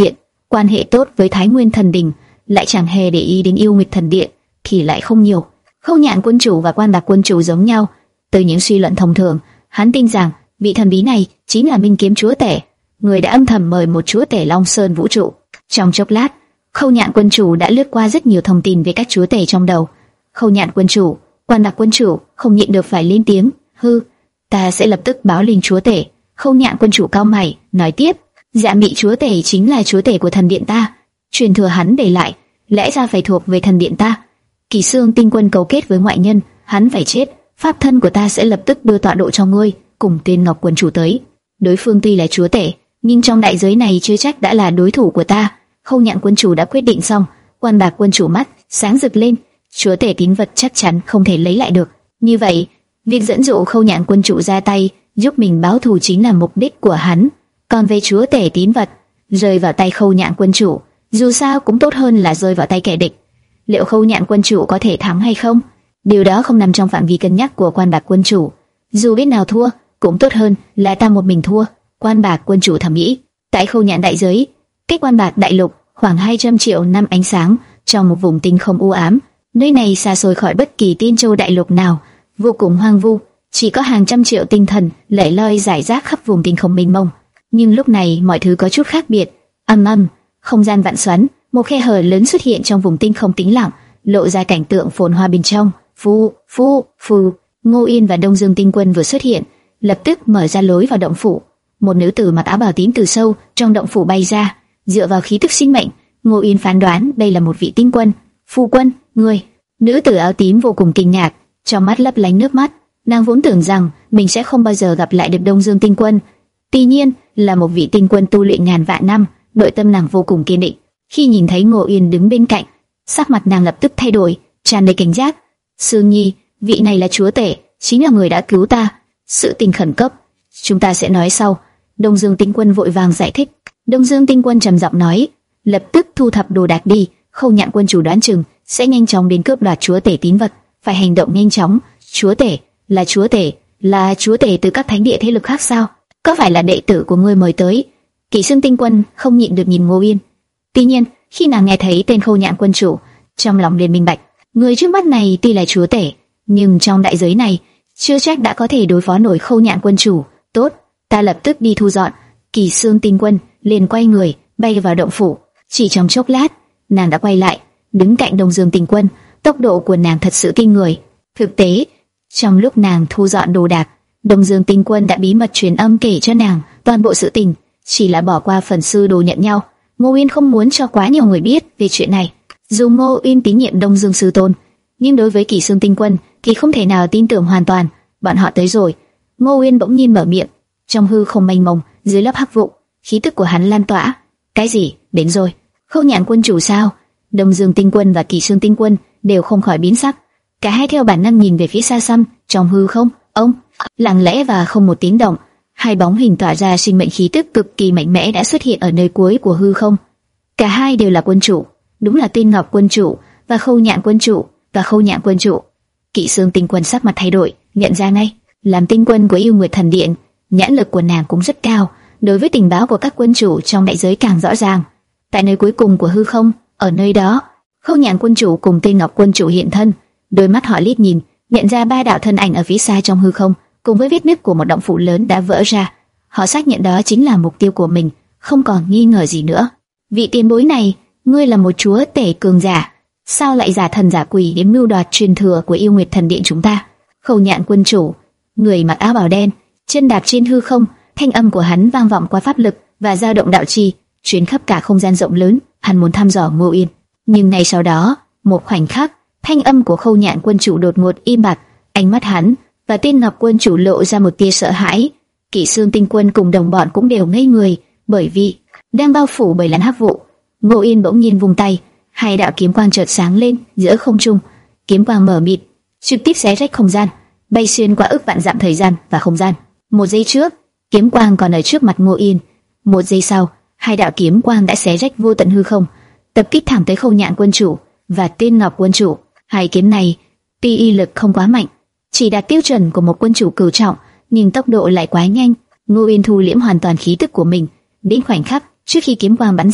quan hệ tốt với Thái Nguyên Thần Đình, lại chẳng hề để ý đến Yêu Nguyệt Thần Điện thì lại không nhiều. Khâu Nhạn quân chủ và Quan Bạc quân chủ giống nhau. Từ những suy luận thông thường, hắn tin rằng vị thần bí này chính là Minh Kiếm chúa tể, người đã âm thầm mời một chúa tể Long Sơn vũ trụ. Trong chốc lát, Khâu Nhạn quân chủ đã lướt qua rất nhiều thông tin về các chúa tể trong đầu. Khâu Nhạn quân chủ, Quan Bạc quân chủ không nhịn được phải lên tiếng. Hư, ta sẽ lập tức báo lên chúa tể. Khâu Nhạn quân chủ cau mày, nói tiếp: Dạ Mị chúa tể chính là chúa tể của thần điện ta, truyền thừa hắn để lại, lẽ ra phải thuộc về thần điện ta. Kỳ Xương tinh quân cấu kết với ngoại nhân, hắn phải chết. Pháp thân của ta sẽ lập tức đưa tọa độ cho ngươi, cùng Tên Ngọc quân chủ tới. Đối phương tuy là chúa tể, nhưng trong đại giới này chưa chắc đã là đối thủ của ta. Khâu Nhạn quân chủ đã quyết định xong. Quan Bạc quân chủ mắt sáng rực lên, chúa tể tín vật chắc chắn không thể lấy lại được. Như vậy, việc dẫn dụ Khâu Nhạn quân chủ ra tay giúp mình báo thù chính là mục đích của hắn. Còn về chúa tể tín vật, rơi vào tay Khâu Nhạn quân chủ, dù sao cũng tốt hơn là rơi vào tay kẻ địch. Liệu Khâu Nhạn quân chủ có thể thắng hay không? Điều đó không nằm trong phạm vi cân nhắc của Quan Bạc quân chủ. Dù biết nào thua, cũng tốt hơn là ta một mình thua. Quan Bạc quân chủ thầm nghĩ. Tại Khâu Nhạn đại giới, cách Quan Bạc đại lục khoảng hai trăm triệu năm ánh sáng, trong một vùng tinh không u ám. Nơi này xa xôi khỏi bất kỳ Tiên Châu đại lục nào, vô cùng hoang vu, chỉ có hàng trăm triệu tinh thần lẻ loi rải rác khắp vùng tinh không mênh mông. Nhưng lúc này mọi thứ có chút khác biệt. Âm âm, không gian vạn xoắn, một khe hở lớn xuất hiện trong vùng tinh không tĩnh lặng, lộ ra cảnh tượng phồn hoa bên trong. Phu, phu, phu. Ngô Yên và Đông Dương tinh quân vừa xuất hiện, lập tức mở ra lối vào động phủ. Một nữ tử mặc áo bào tím từ sâu trong động phủ bay ra, dựa vào khí tức sinh mệnh, Ngô Yên phán đoán đây là một vị tinh quân. Phu quân, ngươi. Nữ tử áo tím vô cùng kinh ngạc, trong mắt lấp lánh nước mắt. Nàng vốn tưởng rằng mình sẽ không bao giờ gặp lại được Đông Dương tinh quân. Tuy nhiên, là một vị tinh quân tu luyện ngàn vạn năm, nội tâm nàng vô cùng kiên định. Khi nhìn thấy Ngô Yên đứng bên cạnh, sắc mặt nàng lập tức thay đổi, tràn đầy cảnh giác. Sương Nhi, vị này là chúa tể, chính là người đã cứu ta. Sự tình khẩn cấp, chúng ta sẽ nói sau. Đông Dương tinh quân vội vàng giải thích. Đông Dương tinh quân trầm giọng nói, lập tức thu thập đồ đạc đi. Khâu Nhạn quân chủ đoán chừng sẽ nhanh chóng đến cướp đoạt chúa tể tín vật, phải hành động nhanh chóng. Chúa tể là chúa tể, là chúa tể từ các thánh địa thế lực khác sao? Có phải là đệ tử của ngươi mời tới? Kỷ Xương tinh quân không nhịn được nhìn Ngô Yên. Tuy nhiên, khi nàng nghe thấy tên Khâu Nhạn quân chủ, trong lòng liền minh bạch, người trước mắt này tuy là chúa tể, nhưng trong đại giới này chưa chắc đã có thể đối phó nổi Khâu Nhạn quân chủ. Tốt, ta lập tức đi thu dọn. Kỷ Xương tinh quân liền quay người bay vào động phủ. Chỉ trong chốc lát, nàng đã quay lại, đứng cạnh Đông Dương tinh quân. Tốc độ của nàng thật sự kinh người. Thực tế, trong lúc nàng thu dọn đồ đạc, Đông Dương tinh quân đã bí mật truyền âm kể cho nàng toàn bộ sự tình, chỉ là bỏ qua phần sư đồ nhận nhau. Ngô Uyên không muốn cho quá nhiều người biết về chuyện này. Dù Ngô Uyên tín nhiệm Đông Dương sư tôn, nhưng đối với Kỷ Xương tinh quân thì không thể nào tin tưởng hoàn toàn. Bọn họ tới rồi. Ngô Uyên bỗng nhiên mở miệng, trong hư không mênh mông, dưới lớp hắc vụ, khí tức của hắn lan tỏa. Cái gì? Đến rồi. Khâu Nhạn quân chủ sao? Đông Dương tinh quân và Kỷ Xương tinh quân đều không khỏi biến sắc. Cả hai theo bản năng nhìn về phía xa xăm trong hư không. Ông, lặng lẽ và không một tiếng động, hai bóng hình tỏa ra sinh mệnh khí tức cực kỳ mạnh mẽ đã xuất hiện ở nơi cuối của hư không. Cả hai đều là quân chủ, đúng là Tên Ngọc quân chủ và Khâu Nhạn quân chủ và Khâu Nhạn quân chủ. Kỷ Xương tinh quân sắc mặt thay đổi, nhận ra ngay, làm tinh quân của Yêu Nguyệt thần điện, nhãn lực của nàng cũng rất cao, đối với tình báo của các quân chủ trong đại giới càng rõ ràng. Tại nơi cuối cùng của hư không, ở nơi đó, Khâu Nhạn quân chủ cùng Tên Ngọc quân chủ hiện thân, đôi mắt họ liếc nhìn, nhận ra ba đạo thân ảnh ở phía xa trong hư không, cùng với vết nứt của một động phủ lớn đã vỡ ra. Họ xác nhận đó chính là mục tiêu của mình, không còn nghi ngờ gì nữa. Vị tiền bối này, ngươi là một chúa tể cường giả, sao lại giả thần giả quỷ để mưu đoạt truyền thừa của Yêu Nguyệt thần điện chúng ta? Khâu Nhạn quân chủ, người mặc áo bào đen, chân đạp trên hư không, thanh âm của hắn vang vọng qua pháp lực và dao động đạo chi, truyền khắp cả không gian rộng lớn. Hắn muốn thăm dò Ngô Yên, nhưng ngay sau đó, một khoảnh khắc, thanh âm của Khâu Nhạn quân chủ đột ngột im bặt, ánh mắt hắn và Tên Ngọc quân chủ lộ ra một tia sợ hãi. Kỷ Xương tinh quân cùng đồng bọn cũng đều ngây người, bởi vì đang bao phủ bởi làn hắc vụ. Ngô Yên bỗng nhiên vung tay, hai đạo kiếm quang chợt sáng lên giữa không trung, kiếm quang mở mịt, trực tiếp xé rách không gian, bay xuyên qua ức vạn dặm thời gian và không gian. Một giây trước, kiếm quang còn ở trước mặt Ngô Yên, một giây sau, hai đạo kiếm quang đã xé rách vô tận hư không, tập kích thẳng tới Khâu Nhạn quân chủ và Tên Ngọc quân chủ. Hai kiếm này, tuy y lực không quá mạnh, chỉ đạt tiêu chuẩn của một quân chủ cửu trọng, nhưng tốc độ lại quá nhanh. Ngô Uyên thu liễm hoàn toàn khí tức của mình, đến khoảnh khắc trước khi kiếm quang bắn ra,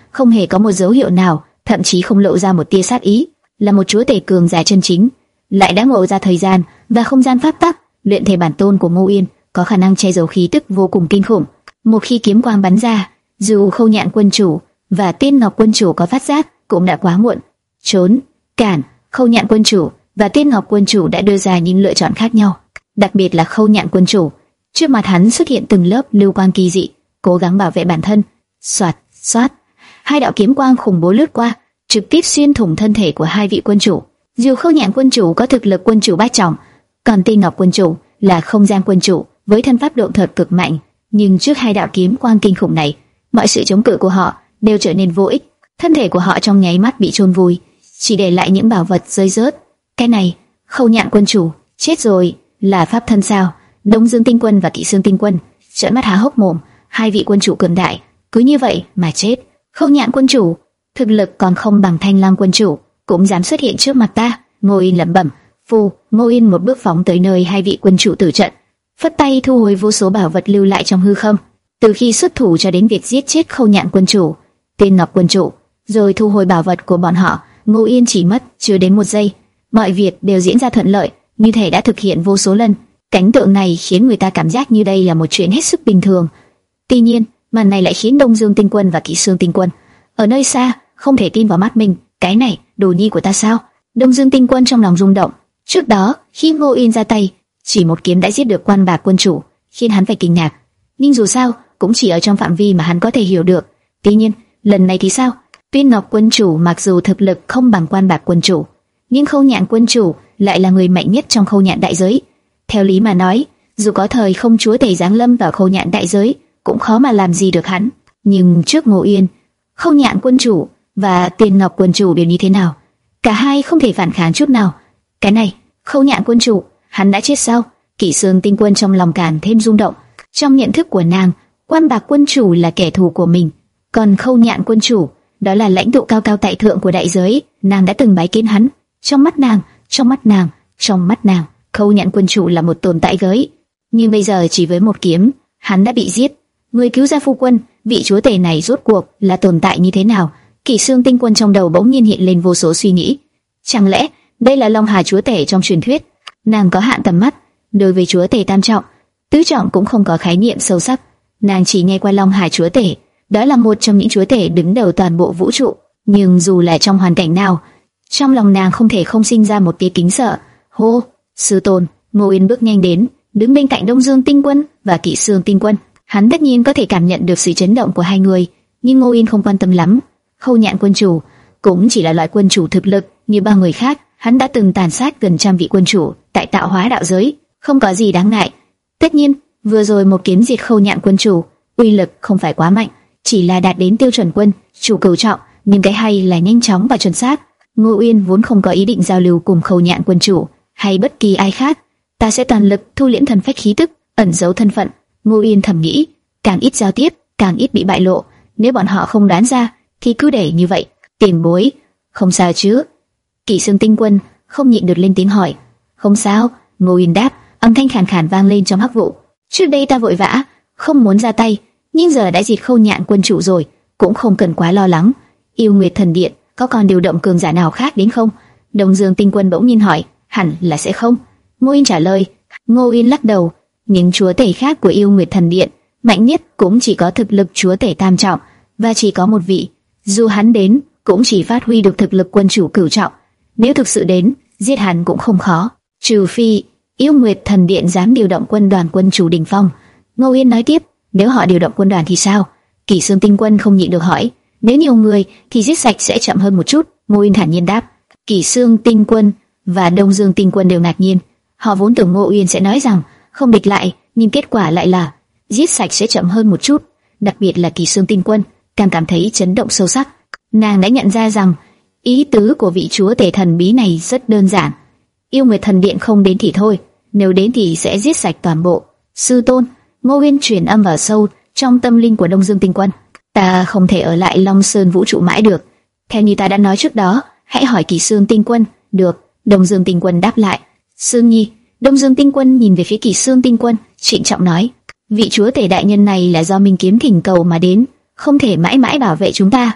không hề có một dấu hiệu nào, thậm chí không lộ ra một tia sát ý. Là một chúa tể cường giả chân chính, lại đã ngộ ra thời gian và không gian pháp tắc. Luyện thể bản tôn của Ngô Yên có khả năng che giấu khí tức vô cùng kinh khủng. Một khi kiếm quang bắn ra, dù Khâu Nhạn quân chủ và Tiên Ngọc quân chủ có phát giác, cũng đã quá muộn. Trốn, cản. Khâu Nhạn quân chủ và Tiên Ngọc quân chủ đã đưa ra những lựa chọn khác nhau. Đặc biệt là Khâu Nhạn quân chủ, trước mặt hắn xuất hiện từng lớp lưu quang kỳ dị, cố gắng bảo vệ bản thân. Soạt, soát, hai đạo kiếm quang khủng bố lướt qua, trực tiếp xuyên thủng thân thể của hai vị quân chủ. Dù Khâu Nhạn quân chủ có thực lực quân chủ bát trọng, còn Tiên Ngọc quân chủ là không gian quân chủ với thân pháp độ thuật cực mạnh, nhưng trước hai đạo kiếm quang kinh khủng này, mọi sự chống cự của họ đều trở nên vô ích. Thân thể của họ trong nháy mắt bị chôn vùi, chỉ để lại những bảo vật rơi rớt. Cái này, Khâu Nhạn quân chủ chết rồi, là pháp thân sao? Đông Dương Tinh Quân và Kỵ Xương Tinh Quân trợn mắt há hốc mồm, hai vị quân chủ cường đại cứ như vậy mà chết. Khâu Nhạn quân chủ thực lực còn không bằng Thanh Lam quân chủ, cũng dám xuất hiện trước mặt ta. Ngô Yên lẩm bẩm. Phù, Ngô Yên một bước phóng tới nơi hai vị quân chủ tử trận, phất tay thu hồi vô số bảo vật lưu lại trong hư không. Từ khi xuất thủ cho đến việc giết chết Khâu Nhạn quân chủ, Tiên Ngọc quân chủ, rồi thu hồi bảo vật của bọn họ, Ngô Yên chỉ mất chưa đến một giây, mọi việc đều diễn ra thuận lợi, như thể đã thực hiện vô số lần. Cảnh tượng này khiến người ta cảm giác như đây là một chuyện hết sức bình thường. Tuy nhiên, màn này lại khiến Đông Dương Tinh Quân và Kỵ Xương Tinh Quân ở nơi xa không thể tin vào mắt mình. Cái này, đồ nhi của ta sao? Đông Dương Tinh Quân trong lòng rung động. Trước đó, khi Ngô Yên ra tay, chỉ một kiếm đã giết được Quan Bạc quân chủ, khiến hắn phải kinh ngạc. Nhưng dù sao, cũng chỉ ở trong phạm vi mà hắn có thể hiểu được. Tuy nhiên, lần này thì sao? Tiên Ngọc quân chủ mặc dù thực lực không bằng Quan Bạc quân chủ, nhưng Khâu Nhạn quân chủ lại là người mạnh nhất trong Khâu Nhạn đại giới. Theo lý mà nói, dù có thời không chúa tể giáng lâm vào Khâu Nhạn đại giới, cũng khó mà làm gì được hắn. Nhưng trước Ngô Yên, Khâu Nhạn quân chủ và Tiên Ngọc quân chủ đều như thế nào? Cả hai không thể phản kháng chút nào. Cái này, Khâu Nhạn quân chủ, hắn đã chết sao? Kỵ Xương Tinh Quân trong lòng càng thêm rung động. Trong nhận thức của nàng, Quan Bạc quân chủ là kẻ thù của mình, còn Khâu Nhạn quân chủ, đó là lãnh tụ cao cao tại thượng của đại giới. Nàng đã từng bái kiến hắn. Trong mắt nàng, trong mắt nàng, trong mắt nàng, Khâu Nhạn quân chủ là một tồn tại giới. Nhưng bây giờ chỉ với một kiếm, hắn đã bị giết. Người cứu ra phu quân, vị chúa tể này rốt cuộc là tồn tại như thế nào? Kỵ Xương Tinh Quân trong đầu bỗng nhiên hiện lên vô số suy nghĩ. Chẳng lẽ đây là Long Hà chúa tể trong truyền thuyết? Nàng có hạn tầm mắt, đối với chúa tể tam trọng, tứ trọng cũng không có khái niệm sâu sắc. Nàng chỉ nghe qua Long Hà chúa tể, đó là một trong những chúa tể đứng đầu toàn bộ vũ trụ. Nhưng dù là trong hoàn cảnh nào, trong lòng nàng không thể không sinh ra một tia kính sợ. Hô, sư tôn! Ngô Yên bước nhanh đến, đứng bên cạnh Đông Dương Tinh Quân và Kỵ Xương Tinh Quân. Hắn tất nhiên có thể cảm nhận được sự chấn động của hai người, nhưng Ngô Yên không quan tâm lắm. Khâu Nhạn quân chủ cũng chỉ là loại quân chủ thực lực như ba người khác. Hắn đã từng tàn sát gần trăm vị quân chủ tại tạo hóa đạo giới, không có gì đáng ngại. Tất nhiên, vừa rồi một kiếm diệt Khâu Nhạn quân chủ, uy lực không phải quá mạnh, chỉ là đạt đến tiêu chuẩn quân chủ cửu trọng, nhưng cái hay là nhanh chóng và chuẩn xác. Ngô Uyên vốn không có ý định giao lưu cùng Khâu Nhạn quân chủ hay bất kỳ ai khác. Ta sẽ toàn lực thu liễm thần phách khí tức, ẩn giấu thân phận. Ngô Uyên thầm nghĩ, càng ít giao tiếp, càng ít bị bại lộ. Nếu bọn họ không đoán ra, thì cứ để như vậy. Tiền bối, không sao chứ? Kỵ Xương Tinh Quân không nhịn được lên tiếng hỏi. Không sao, Ngô Uyên đáp, âm thanh khàn khàn vang lên trong hắc vụ. Trước đây ta vội vã, không muốn ra tay, nhưng giờ đã diệt Khâu Nhạn quân chủ rồi, cũng không cần quá lo lắng. Yêu Nguyệt Thần Điện có còn điều động cường giả nào khác đến không? Đông Dương Tinh Quân bỗng nhiên hỏi. Hẳn là sẽ không. Ngô Uyên trả lời. Ngô Uyên lắc đầu. Những chúa tể khác của Yêu Nguyệt Thần Điện mạnh nhất cũng chỉ có thực lực chúa tể tam trọng, và chỉ có một vị. Dù hắn đến, cũng chỉ phát huy được thực lực quân chủ cửu trọng. Nếu thực sự đến, giết hắn cũng không khó. Trừ phi Yêu Nguyệt Thần Điện dám điều động quân đoàn quân chủ đỉnh phong. Ngô Uyên nói tiếp. Nếu họ điều động quân đoàn thì sao? Kỵ Xương Tinh Quân không nhịn được hỏi. Nếu nhiều người thì giết sạch sẽ chậm hơn một chút. Ngô Uyên thản nhiên đáp. Kỵ Xương Tinh Quân và Đông Dương Tinh Quân đều ngạc nhiên. Họ vốn tưởng Ngô Uyên sẽ nói rằng không địch lại, nhưng kết quả lại là giết sạch sẽ chậm hơn một chút. Đặc biệt là Kỵ Xương Tinh Quân càng cảm thấy chấn động sâu sắc. Nàng đã nhận ra rằng ý tứ của vị chúa tể thần bí này rất đơn giản. Yêu Nguyệt Thần Điện không đến thì thôi, nếu đến thì sẽ giết sạch toàn bộ. Sư tôn, Ngô Uyên truyền âm vào sâu trong tâm linh của Đông Dương Tinh Quân. Ta không thể ở lại Long Sơn vũ trụ mãi được. Theo như ta đã nói trước đó, hãy hỏi Kỵ Xương Tinh Quân. Được. Đông Dương Tinh Quân đáp lại. Sương Nhi. Đông Dương Tinh Quân nhìn về phía Kỵ Xương Tinh Quân, trịnh trọng nói: vị chúa tể đại nhân này là do Minh Kiếm thỉnh cầu mà đến, không thể mãi mãi bảo vệ chúng ta.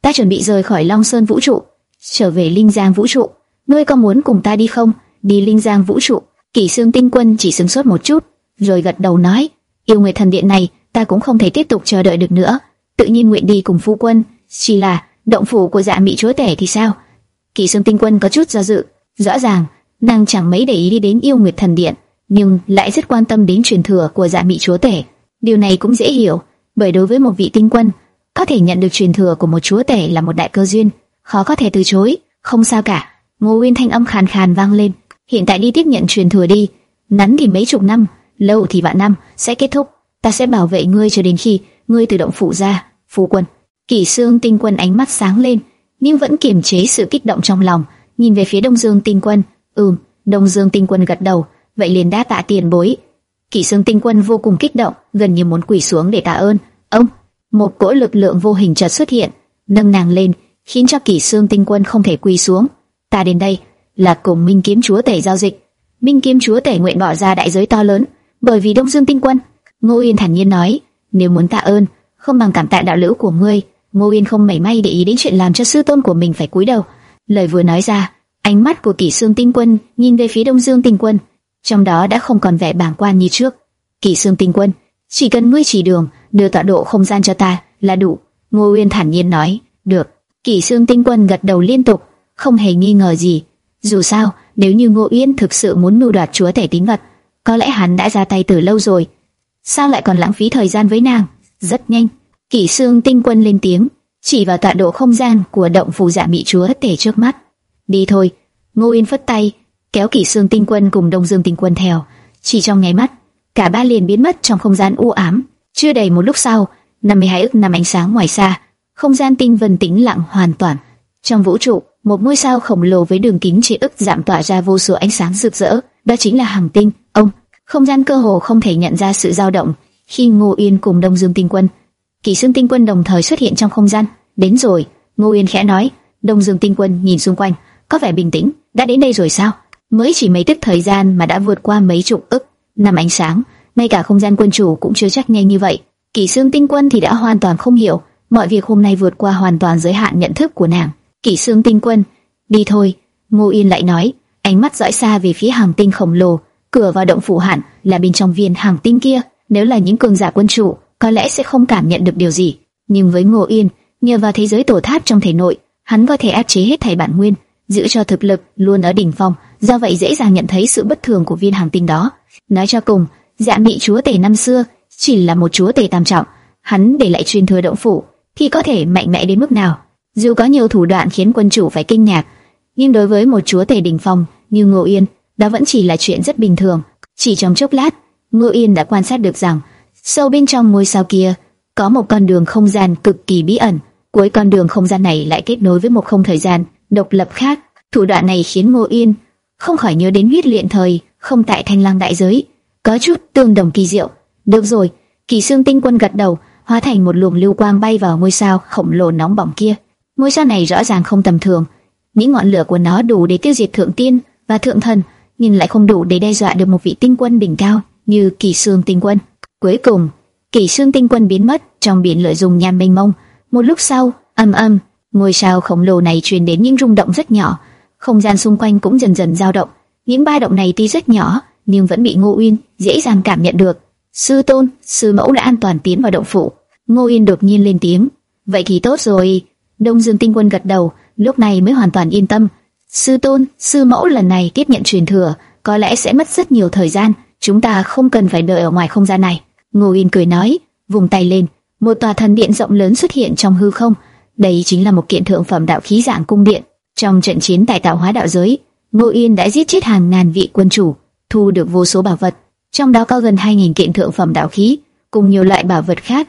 Ta chuẩn bị rời khỏi Long Sơn vũ trụ, trở về Linh Giang vũ trụ. Ngươi có muốn cùng ta đi không? Đi Linh Giang vũ trụ? Kỷ Xương Tinh Quân chỉ sững sốt một chút, rồi gật đầu nói, yêu Nguyệt Thần Điện này, ta cũng không thể tiếp tục chờ đợi được nữa, tự nhiên nguyện đi cùng phu quân. Chỉ là động phủ của Dạ Mị chúa tể thì sao? Kỷ Xương Tinh Quân có chút do dự. Rõ ràng nàng chẳng mấy để ý đi đến yêu Nguyệt Thần Điện, nhưng lại rất quan tâm đến truyền thừa của Dạ Mị chúa tể. Điều này cũng dễ hiểu, bởi đối với một vị tinh quân, có thể nhận được truyền thừa của một chúa tể là một đại cơ duyên, khó có thể từ chối. Không sao cả. Ngô Uyên thanh âm khàn khàn vang lên, hiện tại đi tiếp nhận truyền thừa đi, ngắn thì mấy chục năm, lâu thì vạn năm sẽ kết thúc. Ta sẽ bảo vệ ngươi cho đến khi ngươi tự động phụ ra. Phu quân. Kỷ Xương Tinh Quân ánh mắt sáng lên, nhưng vẫn kiềm chế sự kích động trong lòng, nhìn về phía Đông Dương Tinh Quân. Ừm. Đông Dương Tinh Quân gật đầu, vậy liền đáp tạ tiền bối. Kỷ Xương Tinh Quân vô cùng kích động, gần như muốn quỳ xuống để tạ ơn. Ông. Một cỗ lực lượng vô hình chợt xuất hiện, nâng nàng lên, khiến cho Kỷ Xương Tinh Quân không thể quỳ xuống. Ta đến đây là cùng Minh Kiếm chúa tể giao dịch. Minh Kiếm chúa tể nguyện bỏ ra đại giới to lớn bởi vì Đông Dương Tinh Quân. Ngô Uyên thản nhiên nói, nếu muốn tạ ơn, không bằng cảm tạ đạo lữ của ngươi. Ngô Uyên không mảy may để ý đến chuyện làm cho sư tôn của mình phải cúi đầu. Lời vừa nói ra, ánh mắt của Kỷ Xương Tinh Quân nhìn về phía Đông Dương Tinh Quân, trong đó đã không còn vẻ bàng quan như trước. Kỷ Xương Tinh Quân, chỉ cần ngươi chỉ đường, đưa tọa độ không gian cho ta là đủ. Ngô Uyên thản nhiên nói. Được. Kỷ Xương Tinh Quân gật đầu liên tục, không hề nghi ngờ gì. Dù sao, nếu như Ngô Uyên thực sự muốn mưu đoạt chúa tể tín vật, có lẽ hắn đã ra tay từ lâu rồi. Sao lại còn lãng phí thời gian với nàng? Rất nhanh, Kỷ Xương Tinh Quân lên tiếng, chỉ vào tọa độ không gian của động phủ Dạ Mị chúa tể trước mắt. Đi thôi. Ngô Uyên phất tay, kéo Kỷ Xương Tinh Quân cùng Đông Dương Tinh Quân theo. Chỉ trong nháy mắt, cả ba liền biến mất trong không gian u ám. Chưa đầy một lúc sau, năm mươi hai ức năm ánh sáng ngoài xa, không gian tinh vân tĩnh lặng hoàn toàn. Trong vũ trụ, một ngôi sao khổng lồ với đường kính chỉ ức dặm tỏa ra vô số ánh sáng rực rỡ, đó chính là Hằng Tinh. Ông, không gian cơ hồ không thể nhận ra sự dao động khi Ngô Uyên cùng Đông Dương Tinh Quân, Kỷ Xương Tinh Quân đồng thời xuất hiện trong không gian. Đến rồi. Ngô Uyên khẽ nói. Đông Dương Tinh Quân nhìn xung quanh, có vẻ bình tĩnh. Đã đến đây rồi sao? Mới chỉ mấy tức thời gian mà đã vượt qua mấy chục ức năm ánh sáng, ngay cả không gian quân chủ cũng chưa chắc nhanh như vậy. Kỷ Xương Tinh Quân thì đã hoàn toàn không hiểu, mọi việc hôm nay vượt qua hoàn toàn giới hạn nhận thức của nàng. Kỷ Xương Tinh Quân, đi thôi. Ngô Uyên lại nói, ánh mắt dõi xa về phía Hằng Tinh khổng lồ. Cửa vào động phủ hẳn là bên trong viên Hằng Tinh kia. Nếu là những cường giả quân chủ, có lẽ sẽ không cảm nhận được điều gì, nhưng với Ngô Uyên, nhờ vào thế giới tổ tháp trong thể nội, hắn có thể áp chế hết thảy bản nguyên, giữ cho thực lực luôn ở đỉnh phong, do vậy dễ dàng nhận thấy sự bất thường của viên Hằng Tinh đó. Nói cho cùng, Dạ Mị chúa tể năm xưa chỉ là một chúa tể tam trọng, hắn để lại truyền thừa động phủ thì có thể mạnh mẽ đến mức nào? Dù có nhiều thủ đoạn khiến quân chủ phải kinh ngạc, nhưng đối với một chúa tể đỉnh phong như Ngô Uyên, đó vẫn chỉ là chuyện rất bình thường. Chỉ trong chốc lát, Ngô Uyên đã quan sát được rằng sâu bên trong ngôi sao kia có một con đường không gian cực kỳ bí ẩn. Cuối con đường không gian này lại kết nối với một không thời gian độc lập khác. Thủ đoạn này khiến Ngô Uyên không khỏi nhớ đến huyết luyện thời không tại Thanh Lăng đại giới, có chút tương đồng kỳ diệu. Được rồi. Kỷ Xương Tinh Quân gật đầu, hóa thành một luồng lưu quang bay vào ngôi sao khổng lồ nóng bỏng kia. Ngôi sao này rõ ràng không tầm thường, những ngọn lửa của nó đủ để tiêu diệt thượng tiên và thượng thần, nhưng lại không đủ để đe dọa được một vị tinh quân đỉnh cao như Kỷ Xương Tinh Quân. Cuối cùng, Kỷ Xương Tinh Quân biến mất trong biển lửa dung nham mênh mông. Một lúc sau, âm âm, ngôi sao khổng lồ này truyền đến những rung động rất nhỏ, không gian xung quanh cũng dần dần dao động. Những ba động này tuy rất nhỏ, nhưng vẫn bị Ngô Uyên dễ dàng cảm nhận được. Sư tôn, sư mẫu đã an toàn tiến vào động phủ. Ngô Uyên đột nhiên lên tiếng. Vậy thì tốt rồi. Đông Dương Tinh Quân gật đầu, lúc này mới hoàn toàn yên tâm. Sư tôn, sư mẫu lần này tiếp nhận truyền thừa, có lẽ sẽ mất rất nhiều thời gian, chúng ta không cần phải đợi ở ngoài không gian này. Ngô Uyên cười nói, vùng tay lên, một tòa thần điện rộng lớn xuất hiện trong hư không. Đây chính là một kiện thượng phẩm đạo khí dạng cung điện. Trong trận chiến tại tạo hóa đạo giới, Ngô Uyên đã giết chết hàng ngàn vị quân chủ, thu được vô số bảo vật, trong đó có gần hai nghìn kiện thượng phẩm đạo khí, cùng nhiều loại bảo vật khác.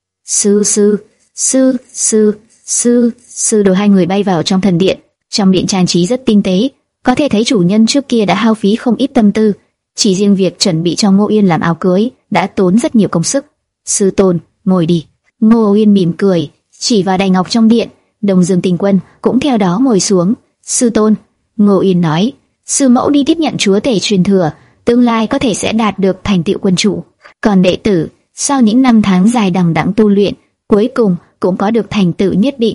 Sư sư, sư sư, sư sư đồ hai người bay vào trong thần điện. Trong điện trang trí rất tinh tế, có thể thấy chủ nhân trước kia đã hao phí không ít tâm tư. Chỉ riêng việc chuẩn bị cho Ngô Uyên làm áo cưới đã tốn rất nhiều công sức. Sư tôn, ngồi đi. Ngô Uyên mỉm cười, chỉ vào đài ngọc trong điện. Đông Dương Tinh Quân cũng theo đó ngồi xuống. Sư tôn, Ngô Uyên nói, sư mẫu đi tiếp nhận chúa tể truyền thừa, tương lai có thể sẽ đạt được thành tựu quân chủ. Còn đệ tử, sau những năm tháng dài đằng đẵng tu luyện, cuối cùng cũng có được thành tựu nhất định.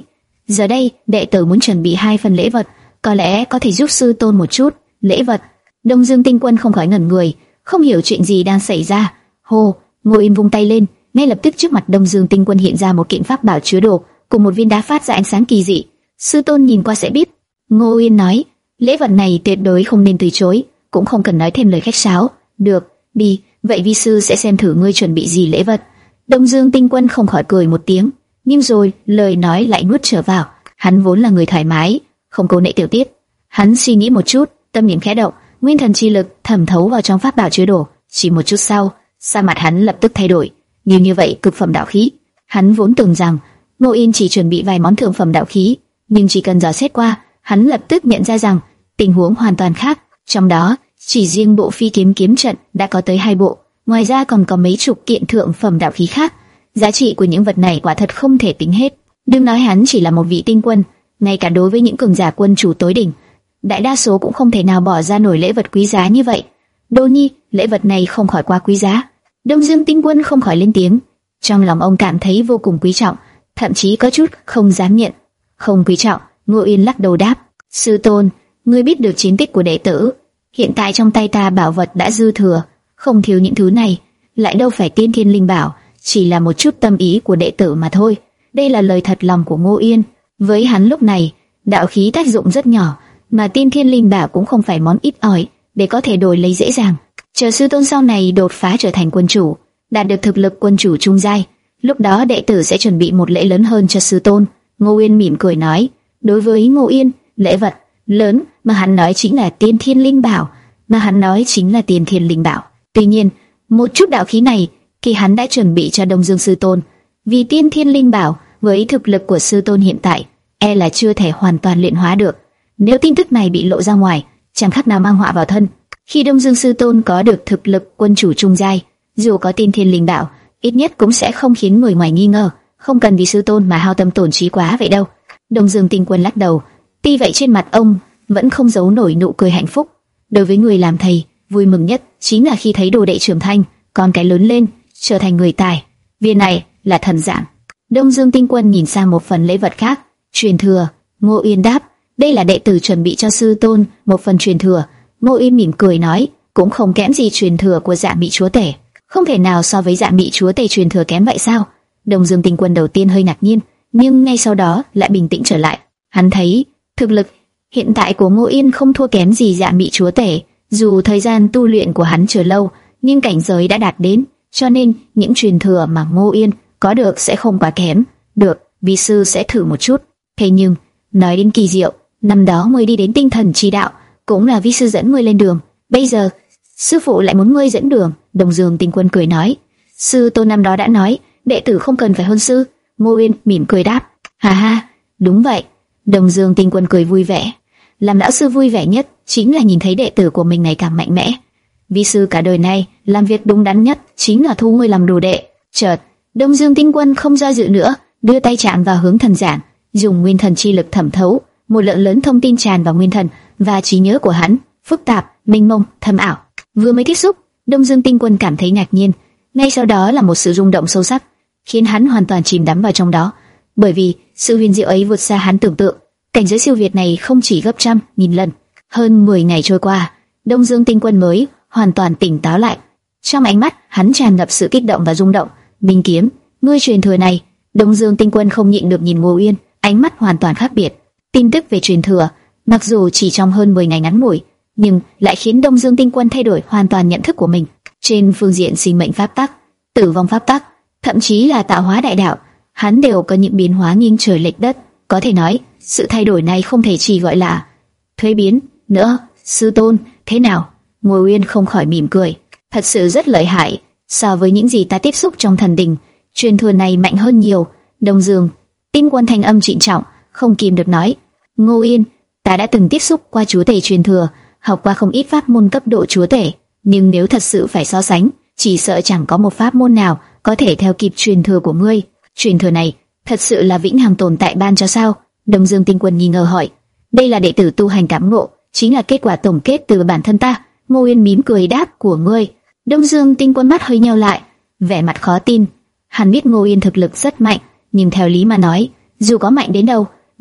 Giờ đây, đệ tử muốn chuẩn bị hai phần lễ vật, có lẽ có thể giúp sư tôn một chút. Lễ vật? Đông Dương Tinh Quân không khỏi ngẩn người, không hiểu chuyện gì đang xảy ra. Hô, Ngô Yên vung tay lên, ngay lập tức trước mặt Đông Dương Tinh Quân hiện ra một kiện pháp bảo chứa đồ cùng một viên đá phát ra ánh sáng kỳ dị. Sư tôn nhìn qua sẽ biết. Ngô Yên nói, lễ vật này tuyệt đối không nên từ chối, cũng không cần nói thêm lời khách sáo. Được, đi, vậy vi sư sẽ xem thử ngươi chuẩn bị gì lễ vật. Đông Dương Tinh Quân không khỏi cười một tiếng, nhưng rồi lời nói lại nuốt trở vào. Hắn vốn là người thoải mái, không câu nệ tiểu tiết. Hắn suy nghĩ một chút, tâm niệm khẽ động, nguyên thần chi lực thẩm thấu vào trong pháp bảo chứa đồ. Chỉ một chút sau, sắc mặt hắn lập tức thay đổi. Như như vậy cực phẩm đạo khí. Hắn vốn tưởng rằng Ngô Yên chỉ chuẩn bị vài món thượng phẩm đạo khí, nhưng chỉ cần dò xét qua, hắn lập tức nhận ra rằng tình huống hoàn toàn khác. Trong đó, chỉ riêng bộ phi kiếm kiếm trận đã có tới hai bộ, ngoài ra còn có mấy chục kiện thượng phẩm đạo khí khác. Giá trị của những vật này quả thật không thể tính hết. Đừng nói hắn chỉ là một vị tinh quân, ngay cả đối với những cường giả quân chủ tối đỉnh, đại đa số cũng không thể nào bỏ ra nổi lễ vật quý giá như vậy. Đô Nhi, lễ vật này không khỏi quá quý giá. Đông Dương Tinh Quân không khỏi lên tiếng, trong lòng ông cảm thấy vô cùng quý trọng, thậm chí có chút không dám nhận. Không quý trọng, Ngô Yên lắc đầu đáp, sư tôn, ngươi biết được chiến tích của đệ tử, hiện tại trong tay ta bảo vật đã dư thừa, không thiếu những thứ này, lại đâu phải tiên thiên linh bảo, chỉ là một chút tâm ý của đệ tử mà thôi. Đây là lời thật lòng của Ngô Yên. Với hắn lúc này, đạo khí tác dụng rất nhỏ, mà tiên thiên linh bảo cũng không phải món ít ỏi để có thể đổi lấy dễ dàng. Chờ sư tôn sau này đột phá trở thành quân chủ, đạt được thực lực quân chủ trung giai, lúc đó đệ tử sẽ chuẩn bị một lễ lớn hơn cho sư tôn. Ngô Yên mỉm cười nói. Đối với Ngô Yên, lễ vật lớn mà hắn nói chính là tiên thiên linh bảo, mà hắn nói chính là tiên thiên linh bảo. Tuy nhiên, một chút đạo khí này, khi hắn đã chuẩn bị cho Đông Dương sư tôn, vì tiên thiên linh bảo với thực lực của sư tôn hiện tại, e là chưa thể hoàn toàn luyện hóa được. Nếu tin tức này bị lộ ra ngoài, chẳng khác nào mang họa vào thân. Khi Đông Dương sư tôn có được thực lực quân chủ trung giai, dù có tiên thiên linh bảo, ít nhất cũng sẽ không khiến người ngoài nghi ngờ. Không cần vì sư tôn mà hao tâm tổn trí quá vậy đâu. Đông Dương Tinh Quân lắc đầu. Tuy vậy trên mặt ông vẫn không giấu nổi nụ cười hạnh phúc. Đối với người làm thầy, vui mừng nhất chính là khi thấy đồ đệ trưởng thành, con cái lớn lên, trở thành người tài. Viên này là thần giản. Đông Dương Tinh Quân nhìn sang một phần lễ vật khác, truyền thừa. Ngô Yên đáp, đây là đệ tử chuẩn bị cho sư tôn, một phần truyền thừa. Ngô Yên mỉm cười nói, cũng không kém gì truyền thừa của Dạ Mị chúa tể. Không thể nào so với Dạ Mị chúa tể truyền thừa kém vậy sao? Đông Dương Tinh Quân đầu tiên hơi ngạc nhiên, nhưng ngay sau đó lại bình tĩnh trở lại. Hắn thấy thực lực hiện tại của Ngô Yên không thua kém gì Dạ Mị chúa tể, dù thời gian tu luyện của hắn chưa lâu, nhưng cảnh giới đã đạt đến, cho nên những truyền thừa mà Ngô Yên có được sẽ không quá kém. Được, vi sư sẽ thử một chút. Thế nhưng, nói đến kỳ diệu, năm đó ngươi đi đến tinh thần chi đạo, cũng là vi sư dẫn ngươi lên đường. Bây giờ, sư phụ lại muốn ngươi dẫn đường. Đông Dương Tinh Quân cười nói, sư tôn năm đó đã nói, đệ tử không cần phải hơn sư. Ngô Yên mỉm cười đáp, ha ha, đúng vậy. Đông Dương Tinh Quân cười vui vẻ. Làm lão sư vui vẻ nhất chính là nhìn thấy đệ tử của mình ngày càng mạnh mẽ. Vi sư cả đời này làm việc đúng đắn nhất chính là thu ngươi làm đồ đệ. Chợt, Đông Dương Tinh Quân không do dự nữa, đưa tay chạm vào hướng thần giản, dùng nguyên thần chi lực thẩm thấu, một lượng lớn thông tin tràn vào nguyên thần và trí nhớ của hắn, phức tạp, mênh mông, thâm ảo. Vừa mới tiếp xúc, Đông Dương Tinh Quân cảm thấy ngạc nhiên, ngay sau đó là một sự rung động sâu sắc, khiến hắn hoàn toàn chìm đắm vào trong đó. Bởi vì sự huyền diệu ấy vượt xa hắn tưởng tượng, cảnh giới siêu việt này không chỉ gấp trăm, nghìn lần. Hơn mười ngày trôi qua, Đông Dương Tinh Quân mới hoàn toàn tỉnh táo lại. Trong ánh mắt hắn tràn ngập sự kích động và rung động. Minh kiếm, ngươi truyền thừa này. Đông Dương Tinh Quân không nhịn được nhìn Ngô Yên, ánh mắt hoàn toàn khác biệt. Tin tức về truyền thừa, mặc dù chỉ trong hơn mười ngày ngắn ngủi, nhưng lại khiến Đông Dương Tinh Quân thay đổi hoàn toàn nhận thức của mình. Trên phương diện sinh mệnh pháp tắc, tử vong pháp tắc, thậm chí là tạo hóa đại đạo, hắn đều có những biến hóa nghiêng trời lệch đất. Có thể nói, sự thay đổi này không thể chỉ gọi là thuế biến nữa. Sư tôn, thế nào? Ngô Uyên không khỏi mỉm cười. Thật sự rất lợi hại, so với những gì ta tiếp xúc trong thần đình, truyền thừa này mạnh hơn nhiều. Đông Dương Tinh Quân thanh âm trịnh trọng, không kìm được nói, Ngô Yên, ta đã từng tiếp xúc qua chúa tể truyền thừa, học qua không ít pháp môn cấp độ chúa tể, nhưng nếu thật sự phải so sánh, chỉ sợ chẳng có một pháp môn nào có thể theo kịp truyền thừa của ngươi. Truyền thừa này thật sự là vĩnh hằng tồn tại ban cho sao? Đông Dương Tinh Quân nghi ngờ hỏi. Đây là đệ tử tu hành cảm ngộ, chính là kết quả tổng kết từ bản thân ta. Ngô Uyên mím cười đáp, của ngươi. Đông Dương Tinh Quân mắt hơi nheo lại, vẻ mặt khó tin. Hắn biết Ngô Uyên thực lực rất mạnh, nhưng theo lý mà nói, dù có mạnh đến đâu,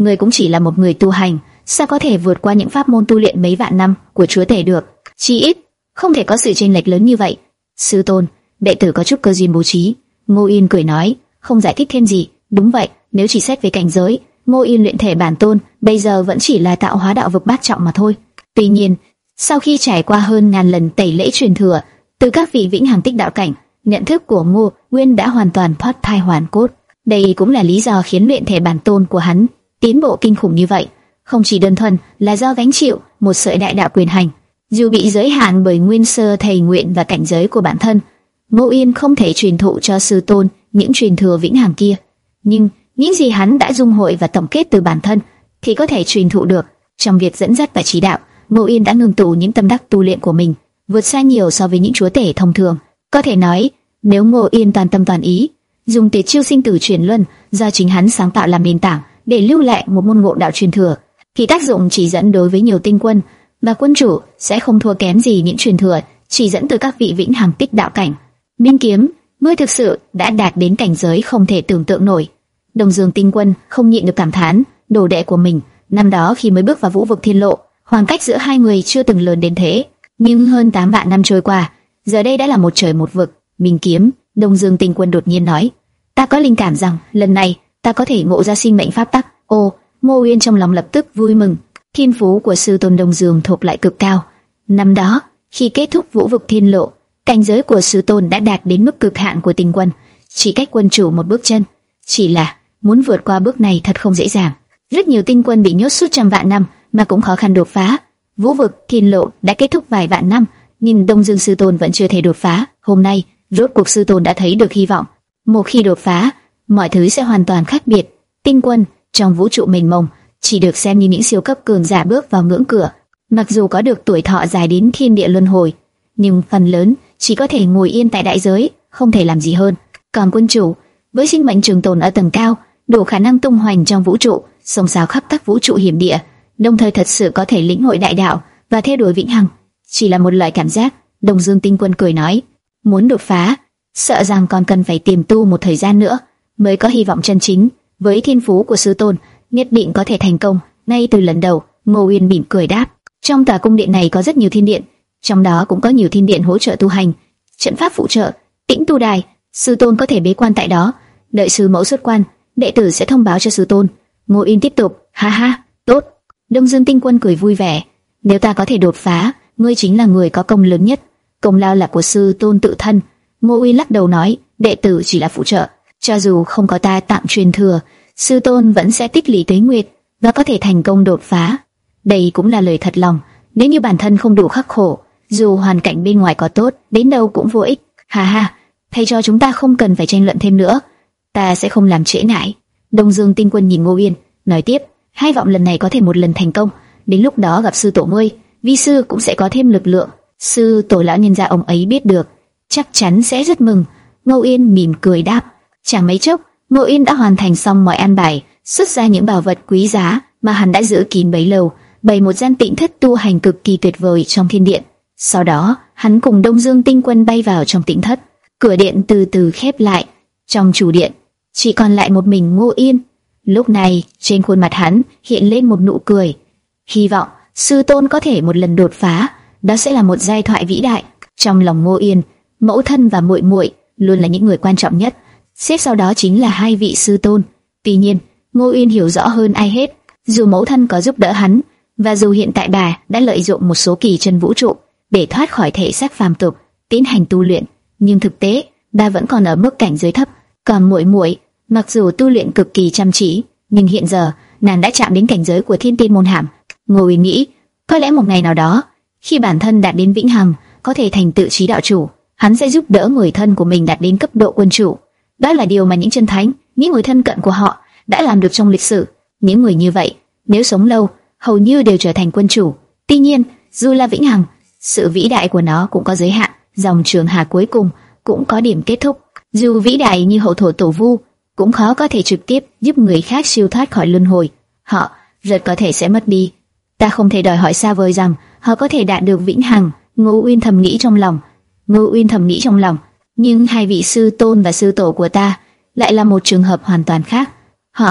ngươi cũng chỉ là một người tu hành, sao có thể vượt qua những pháp môn tu luyện mấy vạn năm của chúa tể được? Chỉ ít không thể có sự chênh lệch lớn như vậy. Sư tôn, đệ tử có chút cơ duyên bố trí. Ngô Yên cười nói, không giải thích thêm gì. Đúng vậy, nếu chỉ xét về cảnh giới, Ngô Yên luyện thể bản tôn bây giờ vẫn chỉ là tạo hóa đạo vực bát trọng mà thôi. Tuy nhiên, sau khi trải qua hơn ngàn lần tẩy lễ truyền thừa từ các vị vĩnh hằng tích đạo cảnh, nhận thức của Ngô Nguyên đã hoàn toàn thoát thai hoàn cốt. Đây cũng là lý do khiến luyện thể bản tôn của hắn tiến bộ kinh khủng như vậy, không chỉ đơn thuần là do gánh chịu một sợi đại đạo quyền hành. Dù bị giới hạn bởi nguyên sơ thầy nguyện và cảnh giới của bản thân, Ngô Yên không thể truyền thụ cho sư tôn những truyền thừa vĩnh hằng kia, nhưng những gì hắn đã dung hội và tổng kết từ bản thân thì có thể truyền thụ được. Trong việc dẫn dắt và chỉ đạo, Ngô Yên đã ngưng tụ những tâm đắc tu luyện của mình, vượt xa nhiều so với những chúa tể thông thường. Có thể nói, nếu Ngô Yên toàn tâm toàn ý, dùng tuyệt chiêu sinh tử chuyển luân do chính hắn sáng tạo làm nền tảng để lưu lại một môn ngộ đạo truyền thừa, thì tác dụng chỉ dẫn đối với nhiều tinh quân và quân chủ sẽ không thua kém gì những truyền thừa chỉ dẫn từ các vị vĩnh hằng tích đạo cảnh. Minh Kiếm, ngươi thực sự đã đạt đến cảnh giới không thể tưởng tượng nổi. Đông Dương tinh quân không nhịn được cảm thán, đồ đệ của mình năm đó khi mới bước vào vũ vực thiên lộ, khoảng cách giữa hai người chưa từng lớn đến thế, nhưng hơn tám vạn năm trôi qua, giờ đây đã là một trời một vực. Minh Kiếm, Đông Dương tinh quân đột nhiên nói, ta có linh cảm rằng lần này ta có thể ngộ ra sinh mệnh pháp tắc. Ô, Ngô Uyên trong lòng lập tức vui mừng. Thiên phú của sư tôn Đông Dương thộp lại cực cao. Năm đó, khi kết thúc vũ vực thiên lộ, cảnh giới của sư tôn đã đạt đến mức cực hạn của tinh quân, chỉ cách quân chủ một bước chân. Chỉ là muốn vượt qua bước này thật không dễ dàng. Rất nhiều tinh quân bị nhốt suốt trăm vạn năm mà cũng khó khăn đột phá. Vũ vực thiên lộ đã kết thúc vài vạn năm, nhưng Đông Dương sư tôn vẫn chưa thể đột phá. Hôm nay, rốt cuộc sư tôn đã thấy được hy vọng. Một khi đột phá, mọi thứ sẽ hoàn toàn khác biệt. Tinh quân trong vũ trụ mênh mông chỉ được xem như những siêu cấp cường giả bước vào ngưỡng cửa. Mặc dù có được tuổi thọ dài đến thiên địa luân hồi, nhưng phần lớn chỉ có thể ngồi yên tại đại giới, không thể làm gì hơn. Còn quân chủ, với sinh mệnh trường tồn ở tầng cao, đủ khả năng tung hoành trong vũ trụ, xông xáo khắp các vũ trụ hiểm địa, đồng thời thật sự có thể lĩnh hội đại đạo và theo đuổi vĩnh hằng, chỉ là một loại cảm giác. Đông Dương tinh quân cười nói, muốn đột phá, sợ rằng còn cần phải tiềm tu một thời gian nữa mới có hy vọng chân chính. Với thiên phú của sư tôn, nhất định có thể thành công ngay từ lần đầu. Ngô Uyên mỉm cười đáp, trong tòa cung điện này có rất nhiều thiên điện, trong đó cũng có nhiều thiên điện hỗ trợ tu hành, trận pháp phụ trợ, tĩnh tu đài. Sư tôn có thể bế quan tại đó, đợi sư mẫu xuất quan, đệ tử sẽ thông báo cho sư tôn. Ngô Uyên tiếp tục, ha ha, tốt. Đông Dương tinh quân cười vui vẻ, nếu ta có thể đột phá, ngươi chính là người có công lớn nhất, công lao là của sư tôn tự thân. Ngô Uyên lắc đầu nói, đệ tử chỉ là phụ trợ, cho dù không có ta tặng truyền thừa, sư tôn vẫn sẽ tích lũy tuế nguyệt và có thể thành công đột phá. Đây cũng là lời thật lòng, nếu như bản thân không đủ khắc khổ, dù hoàn cảnh bên ngoài có tốt đến đâu cũng vô ích. Ha ha, thầy cho chúng ta không cần phải tranh luận thêm nữa, ta sẽ không làm trễ nải. Đông Dương tinh quân nhìn Ngô Uyên, nói tiếp, hy vọng lần này có thể một lần thành công, đến lúc đó gặp sư tổ ngươi, vi sư cũng sẽ có thêm lực lượng. Sư tổ lão nhân gia ông ấy biết được, chắc chắn sẽ rất mừng. Ngô Uyên mỉm cười đáp. Chẳng mấy chốc, Ngô Uyên đã hoàn thành xong mọi an bài, xuất ra những bảo vật quý giá mà hắn đã giữ kín bấy lâu, bày một gian tĩnh thất tu hành cực kỳ tuyệt vời trong thiên điện. Sau đó, hắn cùng Đông Dương tinh quân bay vào trong tĩnh thất. Cửa điện từ từ khép lại. Trong chủ điện, chỉ còn lại một mình Ngô Uyên. Lúc này, trên khuôn mặt hắn hiện lên một nụ cười. Hy vọng sư tôn có thể một lần đột phá, đó sẽ là một giai thoại vĩ đại. Trong lòng Ngô Uyên, mẫu thân và muội muội luôn là những người quan trọng nhất, xếp sau đó chính là hai vị sư tôn. Tuy nhiên, Ngô Uyên hiểu rõ hơn ai hết, dù mẫu thân có giúp đỡ hắn, và dù hiện tại bà đã lợi dụng một số kỳ chân vũ trụ để thoát khỏi thể xác phàm tục, tiến hành tu luyện, nhưng thực tế, bà vẫn còn ở mức cảnh giới thấp. Còn muội muội, mặc dù tu luyện cực kỳ chăm chỉ, nhưng hiện giờ nàng đã chạm đến cảnh giới của thiên tiên môn hàm. Ngô Uyên nghĩ, có lẽ một ngày nào đó, khi bản thân đạt đến vĩnh hằng, có thể thành tựu chí đạo chủ, hắn sẽ giúp đỡ người thân của mình đạt đến cấp độ quân chủ. Đó là điều mà những chân thánh, những người thân cận của họ đã làm được trong lịch sử. Những người như vậy, nếu sống lâu, hầu như đều trở thành quân chủ. Tuy nhiên, dù là vĩnh hằng, sự vĩ đại của nó cũng có giới hạn, dòng trường hà cuối cùng cũng có điểm kết thúc. Dù vĩ đại như hậu thổ tổ vu, cũng khó có thể trực tiếp giúp người khác siêu thoát khỏi luân hồi. Họ rất có thể sẽ mất đi. Ta không thể đòi hỏi xa vời rằng họ có thể đạt được vĩnh hằng. Ngô Uyên thầm nghĩ trong lòng. Ngô Uyên thầm nghĩ trong lòng. Nhưng hai vị sư tôn và sư tổ của ta lại là một trường hợp hoàn toàn khác. Họ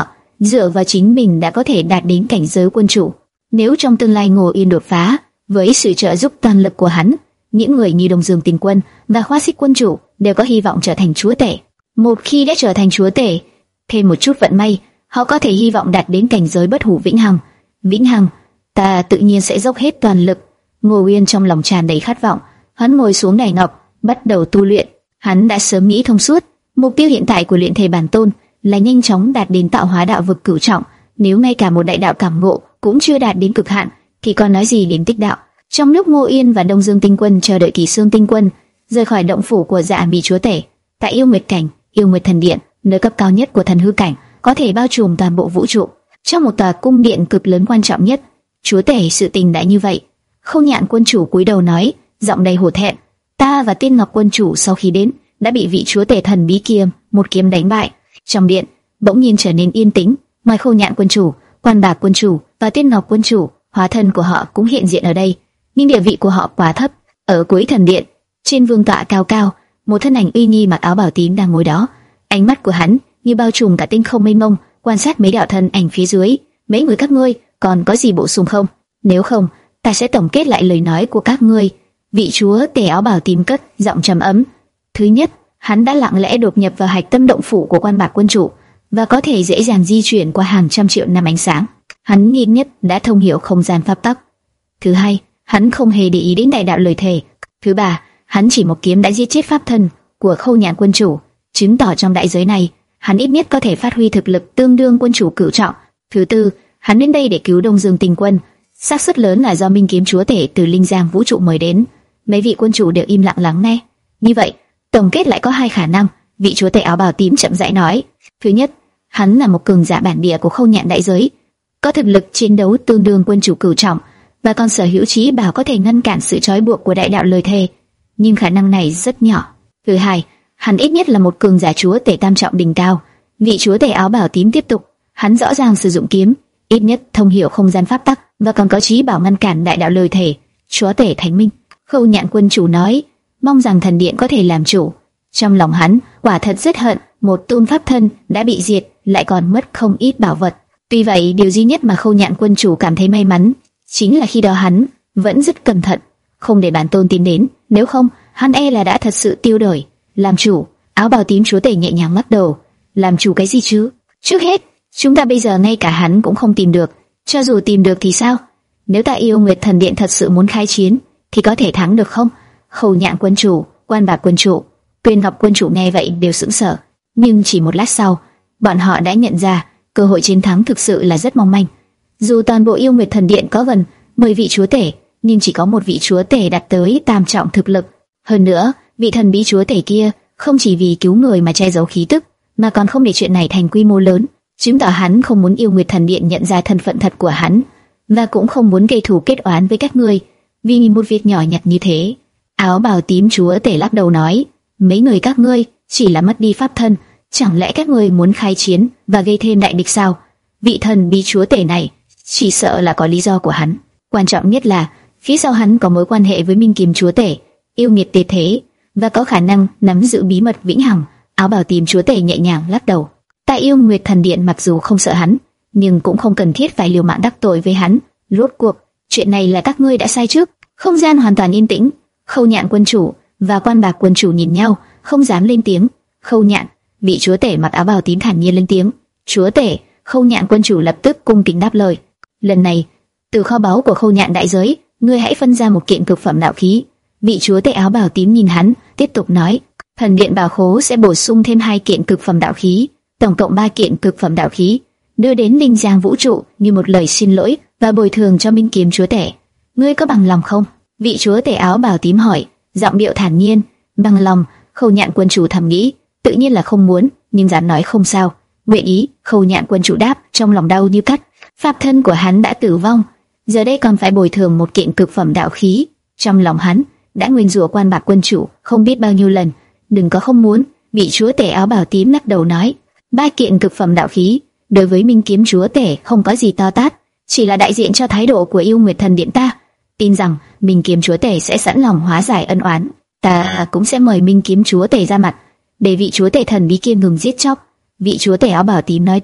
dựa vào chính mình đã có thể đạt đến cảnh giới quân chủ. Nếu trong tương lai Ngô Yên đột phá, với sự trợ giúp toàn lực của hắn, những người như Đông Dương Tinh Quân và Hoa Xích Quân Chủ đều có hy vọng trở thành chúa tể. Một khi đã trở thành chúa tể, thêm một chút vận may, họ có thể hy vọng đạt đến cảnh giới bất hủ vĩnh hằng. Vĩnh hằng, ta tự nhiên sẽ dốc hết toàn lực. Ngô Yên trong lòng tràn đầy khát vọng, hắn ngồi xuống đài ngọc, bắt đầu tu luyện. Hắn đã sớm nghĩ thông suốt, mục tiêu hiện tại của luyện thể bản tôn là nhanh chóng đạt đến tạo hóa đạo vực cửu trọng. Nếu ngay cả một đại đạo cảm ngộ cũng chưa đạt đến cực hạn, thì còn nói gì đến tích đạo. Trong lúc Ngô Yên và Đông Dương Tinh Quân chờ đợi Kỳ Xương Tinh Quân rời khỏi động phủ của Dạ Mị chúa tể, tại Yêu Nguyệt Cảnh, Yêu Nguyệt Thần Điện, nơi cấp cao nhất của thần hư cảnh, có thể bao trùm toàn bộ vũ trụ, trong một tòa cung điện cực lớn quan trọng nhất, chúa tể sự tình đã như vậy. Không Nhạn Quân Chủ cúi đầu nói, giọng đầy hổ thẹn, ta và Tiên Ngọc Quân Chủ sau khi đến đã bị vị chúa tể thần bí kia một kiếm đánh bại. Trong điện bỗng nhiên trở nên yên tĩnh, ngoài Khâu Nhạn Quân Chủ, Quan Bạc Quân Chủ và Tiên Ngọc Quân Chủ, hóa thân của họ cũng hiện diện ở đây, nhưng địa vị của họ quá thấp. Ở cuối thần điện, trên vương tọa cao cao, một thân ảnh uy nghi mặc áo bào tím đang ngồi đó. Ánh mắt của hắn như bao trùm cả tinh không mênh mông, quan sát mấy đạo thân ảnh phía dưới. Mấy người các ngươi còn có gì bổ sung không? Nếu không, ta sẽ tổng kết lại lời nói của các ngươi. Vị chúa tể áo bào tím cất giọng trầm ấm. Thứ nhất, hắn đã lặng lẽ đột nhập vào hạch tâm động phủ của Quan Bạc Quân Chủ và có thể dễ dàng di chuyển qua hàng trăm triệu năm ánh sáng. Hắn ít nhất đã thông hiểu không gian pháp tắc. Thứ hai, hắn không hề để ý đến đại đạo lời thề. Thứ ba, hắn chỉ một kiếm đã giết chết pháp thân của Khâu Nhạn Quân Chủ, chứng tỏ trong đại giới này, hắn ít nhất có thể phát huy thực lực tương đương quân chủ cửu trọng. Thứ tư, hắn đến đây để cứu Đông Dương Tinh Quân, xác suất lớn là do Minh Kiếm chúa tể từ Linh Giang vũ trụ mời đến. Mấy vị quân chủ đều im lặng lắng nghe. Như vậy, tổng kết lại có hai khả năng. Vị chúa tể áo bào tím chậm rãi nói. Thứ nhất, hắn là một cường giả bản địa của Khâu Nhạn đại giới, có thực lực chiến đấu tương đương quân chủ cửu trọng và còn sở hữu trí bảo có thể ngăn cản sự trói buộc của đại đạo lời thề, nhưng khả năng này rất nhỏ. Thứ hai, hắn ít nhất là một cường giả chúa tể tam trọng đỉnh cao. Vị chúa tể áo bào tím tiếp tục, hắn rõ ràng sử dụng kiếm, ít nhất thông hiểu không gian pháp tắc và còn có trí bảo ngăn cản đại đạo lời thề. Chúa tể thánh minh. Khâu Nhạn Quân Chủ nói, mong rằng thần điện có thể làm chủ. Trong lòng hắn quả thật rất hận, một tôn pháp thân đã bị diệt, lại còn mất không ít bảo vật. Tuy vậy, điều duy nhất mà Khâu Nhạn Quân Chủ cảm thấy may mắn chính là khi đó hắn vẫn rất cẩn thận, không để bản tôn tìm đến, nếu không, hắn e là đã thật sự tiêu đời. Làm chủ, áo bào tím chúa tể nhẹ nhàng lắc đầu. Làm chủ cái gì chứ? Trước hết, chúng ta bây giờ ngay cả hắn cũng không tìm được. Cho dù tìm được thì sao? Nếu ta Yêu Nguyệt Thần Điện thật sự muốn khai chiến, thì có thể thắng được không? Khâu Nhạn Quân Chủ, Quan Bạc Quân Chủ, Tuyên Ngọc Quân Chủ nghe vậy đều sững sờ. Nhưng chỉ một lát sau, bọn họ đã nhận ra cơ hội chiến thắng thực sự là rất mong manh. Dù toàn bộ Yêu Nguyệt Thần Điện có gần mười vị chúa tể, nhưng chỉ có một vị chúa tể đạt tới tam trọng thực lực. Hơn nữa, vị thần bí chúa tể kia không chỉ vì cứu người mà che giấu khí tức, mà còn không để chuyện này thành quy mô lớn, chứng tỏ hắn không muốn Yêu Nguyệt Thần Điện nhận ra thân phận thật của hắn, và cũng không muốn gây thù kết oán với các ngươi vì một việc nhỏ nhặt như thế. Áo bào tím chúa tể lắc đầu nói, mấy người các ngươi chỉ là mất đi pháp thân, chẳng lẽ các ngươi muốn khai chiến và gây thêm đại địch sao? Vị thần bí chúa tể này chỉ sợ là có lý do của hắn. Quan trọng nhất là phía sau hắn có mối quan hệ với Minh Kiếm chúa tể, yêu nghiệt tuyệt thế và có khả năng nắm giữ bí mật vĩnh hằng. Áo bào tím chúa tể nhẹ nhàng lắc đầu. Tại Yêu Nguyệt Thần Điện mặc dù không sợ hắn, nhưng cũng không cần thiết phải liều mạng đắc tội với hắn. Rốt cuộc, chuyện này là các ngươi đã sai trước. Không gian hoàn toàn yên tĩnh. Khâu Nhạn Quân Chủ và Quan Bạc Quân Chủ nhìn nhau, không dám lên tiếng. Khâu Nhạn, vị chúa tể mặc áo bào tím thản nhiên lên tiếng. Chúa tể. Khâu Nhạn Quân Chủ lập tức cung kính đáp lời. Lần này, từ kho báu của Khâu Nhạn đại giới, ngươi hãy phân ra một kiện cực phẩm đạo khí. Vị chúa tể áo bào tím nhìn hắn, tiếp tục nói, thần điện bảo khố sẽ bổ sung thêm hai kiện cực phẩm đạo khí, tổng cộng ba kiện cực phẩm đạo khí, đưa đến Linh Giang vũ trụ như một lời xin lỗi và bồi thường cho Minh Kiếm chúa tể. Ngươi có bằng lòng không? Vị chúa tể áo bào tím hỏi, giọng điệu thản nhiên. Bằng lòng. Khâu Nhạn Quân Chủ thầm nghĩ, tự nhiên là không muốn, nhưng dám nói không sao. Nguyện ý. Khâu Nhạn Quân Chủ đáp, trong lòng đau như cắt. Pháp thân của hắn đã tử vong, giờ đây còn phải bồi thường một kiện cực phẩm đạo khí. Trong lòng hắn đã nguyền rủa Quan Bạc Quân Chủ không biết bao nhiêu lần. Đừng có không muốn. Vị chúa tể áo bào tím lắc đầu nói, ba kiện cực phẩm đạo khí đối với Minh Kiếm chúa tể không có gì to tát, chỉ là đại diện cho thái độ của Yêu Nguyệt Thần Điện ta. Tin rằng Minh Kiếm chúa tể sẽ sẵn lòng hóa giải ân oán. Ta cũng sẽ mời Minh Kiếm chúa tể ra mặt để vị chúa tể thần bí kia ngừng giết chóc. Vị chúa tể áo bào tím nói tiếp,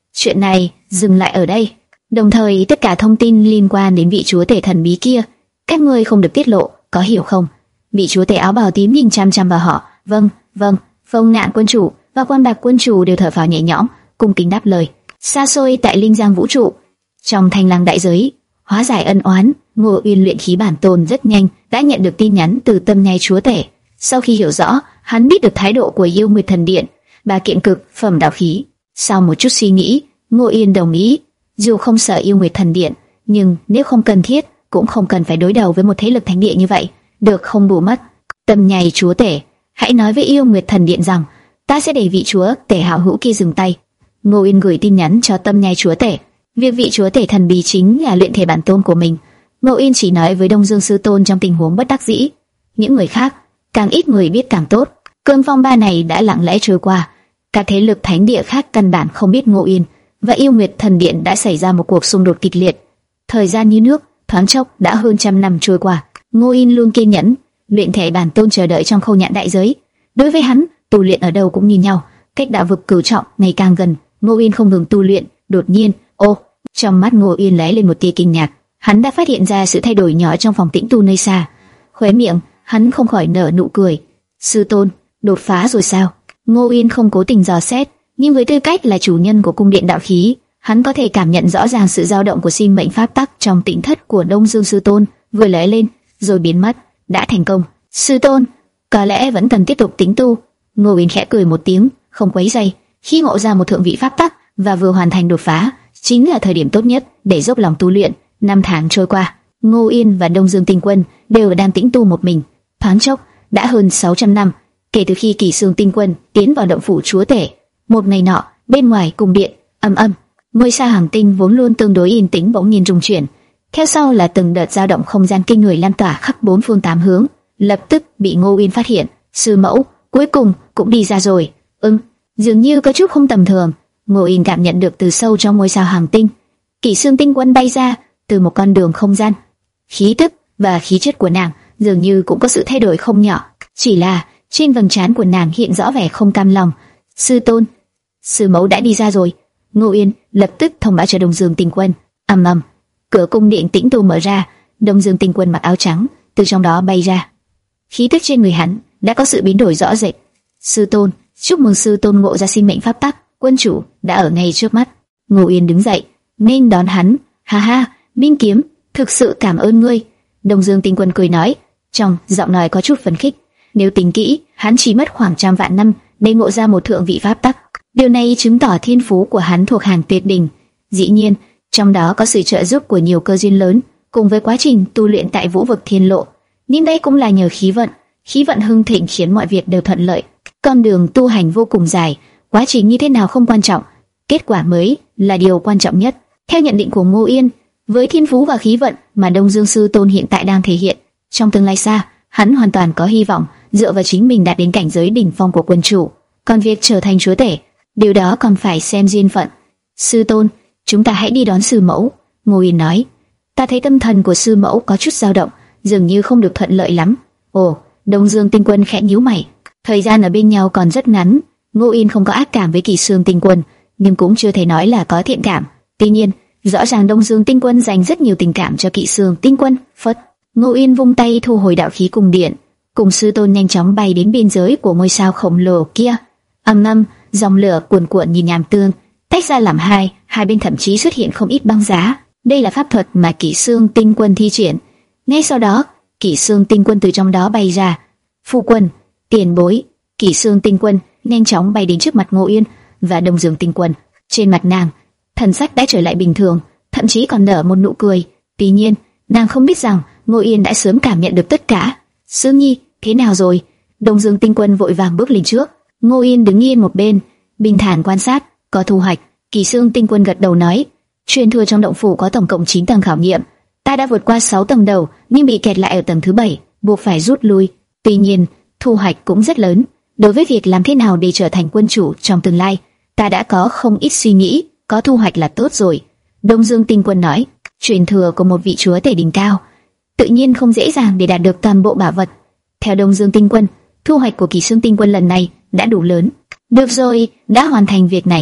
Chuyện này dừng lại ở đây. Đồng thời tất cả thông tin liên quan đến vị chúa tể thần bí kia, các ngươi không được tiết lộ, có hiểu không? Vị chúa tể áo bào tím nhìn chăm chăm vào họ. Vâng, vâng. Phong Ngạn quân chủ và Quan Bạc quân chủ đều thở phào nhẹ nhõm, cung kính đáp lời. Xa xôi tại Linh Giang vũ trụ, trong Thanh Lăng đại giới, hóa giải ân oán, Ngô Uyên luyện khí bản tôn rất nhanh đã nhận được tin nhắn từ Tâm Nhai chúa tể. Sau khi hiểu rõ, hắn biết được thái độ của Yêu Nguyệt Thần Điện, ba kiện cực phẩm đạo khí. Sau một chút suy nghĩ, Ngô Uyên đồng ý. Dù không sợ Yêu Nguyệt Thần Điện, nhưng nếu không cần thiết, cũng không cần phải đối đầu với một thế lực thánh địa như vậy. Được không bù mất. Tâm Nhai chúa tể, hãy nói với Yêu Nguyệt Thần Điện rằng ta sẽ để vị chúa tể hảo hữu kia dừng tay. Ngô Uyên gửi tin nhắn cho Tâm Nhai chúa tể. Việc vị chúa tể thần bí chính là luyện thể bản tôn của mình. Ngô Uyên chỉ nói với Đông Dương sư tôn trong tình huống bất đắc dĩ. Những người khác, càng ít người biết càng tốt. Cơn phong ba này đã lặng lẽ trôi qua. Các thế lực thánh địa khác căn bản không biết Ngô Uyên và Yêu Nguyệt Thần Điện đã xảy ra một cuộc xung đột kịch liệt. Thời gian như nước, thoáng chốc đã hơn trăm năm trôi qua. Ngô Uyên luôn kiên nhẫn, luyện thể bản tôn chờ đợi trong khâu nhạn đại giới. Đối với hắn, tu luyện ở đâu cũng như nhau, cách đạo vực cửu trọng ngày càng gần. Ngô Uyên không ngừng tu luyện. Đột nhiên, ô, trong mắt Ngô Uyên lóe lên một tia kinh ngạc. Hắn đã phát hiện ra sự thay đổi nhỏ trong phòng tĩnh tu nơi xa. Khóe miệng hắn không khỏi nở nụ cười. Sư tôn, đột phá rồi sao? Ngô Uyên không cố tình dò xét, nhưng với tư cách là chủ nhân của cung điện đạo khí, hắn có thể cảm nhận rõ ràng sự dao động của sinh mệnh pháp tắc trong tĩnh thất của Đông Dương sư tôn, vừa lóe lên rồi biến mất. Đã thành công. Sư tôn, có lẽ vẫn cần tiếp tục tĩnh tu. Ngô Uyên khẽ cười một tiếng, không quấy rầy. Khi ngộ ra một thượng vị pháp tắc và vừa hoàn thành đột phá, chính là thời điểm tốt nhất để dốc lòng tu luyện. Năm tháng trôi qua, Ngô Uyên và Đông Dương Tinh Quân đều đang tĩnh tu một mình. Thoáng chốc đã hơn sáu trăm năm kể từ khi Kỷ Xương Tinh Quân tiến vào động phủ chúa tể. Một ngày nọ, bên ngoài cung điện, âm âm, ngôi sao hành tinh vốn luôn tương đối yên tĩnh bỗng nhiên rung chuyển. Theo sau là từng đợt dao động không gian kinh người lan tỏa khắp bốn phương tám hướng, lập tức bị Ngô Uyên phát hiện. Sư mẫu cuối cùng cũng đi ra rồi. Ừm, dường như có chút không tầm thường. Ngô Uyên cảm nhận được từ sâu trong ngôi sao hành tinh. Kỷ Xương Tinh Quân bay ra từ một con đường không gian. Khí tức và khí chất của nàng dường như cũng có sự thay đổi không nhỏ. Chỉ là trên vầng trán của nàng hiện rõ vẻ không cam lòng. Sư tôn, sư mẫu đã đi ra rồi. Ngô Uyên lập tức thông báo cho Đông Dương Tinh Quân. Ầm ầm, cửa cung điện tĩnh tu mở ra. Đông Dương Tinh Quân mặc áo trắng từ trong đó bay ra. Khí tức trên người hắn đã có sự biến đổi rõ rệt. Sư tôn, chúc mừng sư tôn ngộ ra sinh mệnh pháp tắc, quân chủ đã ở ngay trước mắt. Ngô Uyên đứng dậy nên đón hắn. Ha ha, Minh Kiếm, thực sự cảm ơn ngươi. Đông Dương Tinh Quân cười nói, trong giọng nói có chút phấn khích. Nếu tính kỹ, hắn chỉ mất khoảng trăm vạn năm để ngộ ra một thượng vị pháp tắc. Điều này chứng tỏ thiên phú của hắn thuộc hàng tuyệt đỉnh. Dĩ nhiên, trong đó có sự trợ giúp của nhiều cơ duyên lớn, cùng với quá trình tu luyện tại Vũ Vực Thiên Lộ. Nhưng đây cũng là nhờ khí vận. Khí vận hưng thịnh khiến mọi việc đều thuận lợi. Con đường tu hành vô cùng dài, quá trình như thế nào không quan trọng, kết quả mới là điều quan trọng nhất. Theo nhận định của Ngô Uyên, với thiên phú và khí vận mà Đông Dương sư tôn hiện tại đang thể hiện, trong tương lai xa, hắn hoàn toàn có hy vọng dựa vào chính mình đạt đến cảnh giới đỉnh phong của quân chủ. Còn việc trở thành chúa tể, điều đó còn phải xem duyên phận. Sư tôn, chúng ta hãy đi đón sư mẫu. Ngô Uyên nói. Ta thấy tâm thần của sư mẫu có chút dao động, dường như không được thuận lợi lắm. Ồ, Đông Dương Tinh Quân khẽ nhíu mày. Thời gian ở bên nhau còn rất ngắn. Ngô Uyên không có ác cảm với Kỷ Xương Tinh Quân, nhưng cũng chưa thể nói là có thiện cảm. Tuy nhiên, rõ ràng Đông Dương Tinh Quân dành rất nhiều tình cảm cho Kỷ Xương Tinh Quân. Phất, Ngô Uyên vung tay thu hồi đạo khí cung điện, cùng sư tôn nhanh chóng bay đến biên giới của ngôi sao khổng lồ kia. Ầm ầm, dòng lửa cuồn cuộn như nham tương, tách ra làm hai, hai bên thậm chí xuất hiện không ít băng giá. Đây là pháp thuật mà Kỷ Xương Tinh Quân thi triển. Ngay sau đó, Kỷ Xương Tinh Quân từ trong đó bay ra. Phu quân, tiền bối. Kỷ Xương Tinh Quân nhanh chóng bay đến trước mặt Ngô Uyên và Đông Dương Tinh Quân. Trên mặt nàng, thần sắc đã trở lại bình thường, thậm chí còn nở một nụ cười. Tuy nhiên, nàng không biết rằng Ngô Uyên đã sớm cảm nhận được tất cả. Sương Nhi, thế nào rồi? Đông Dương Tinh Quân vội vàng bước lên trước. Ngô Uyên đứng yên một bên, bình thản quan sát. Có thu hoạch. Kỷ Xương Tinh Quân gật đầu nói, truyền thừa trong động phủ có tổng cộng chín tầng khảo nghiệm. Ta đã vượt qua sáu tầng đầu, nhưng bị kẹt lại ở tầng thứ bảy, buộc phải rút lui. Tuy nhiên, thu hoạch cũng rất lớn. Đối với việc làm thế nào để trở thành quân chủ trong tương lai, ta đã có không ít suy nghĩ. Có thu hoạch là tốt rồi. Đông Dương Tinh Quân nói, truyền thừa của một vị chúa tể đỉnh cao, tự nhiên không dễ dàng để đạt được toàn bộ bảo vật. Theo Đông Dương Tinh Quân, thu hoạch của Kỷ Xương Tinh Quân lần này đã đủ lớn. Được rồi, đã hoàn thành việc này,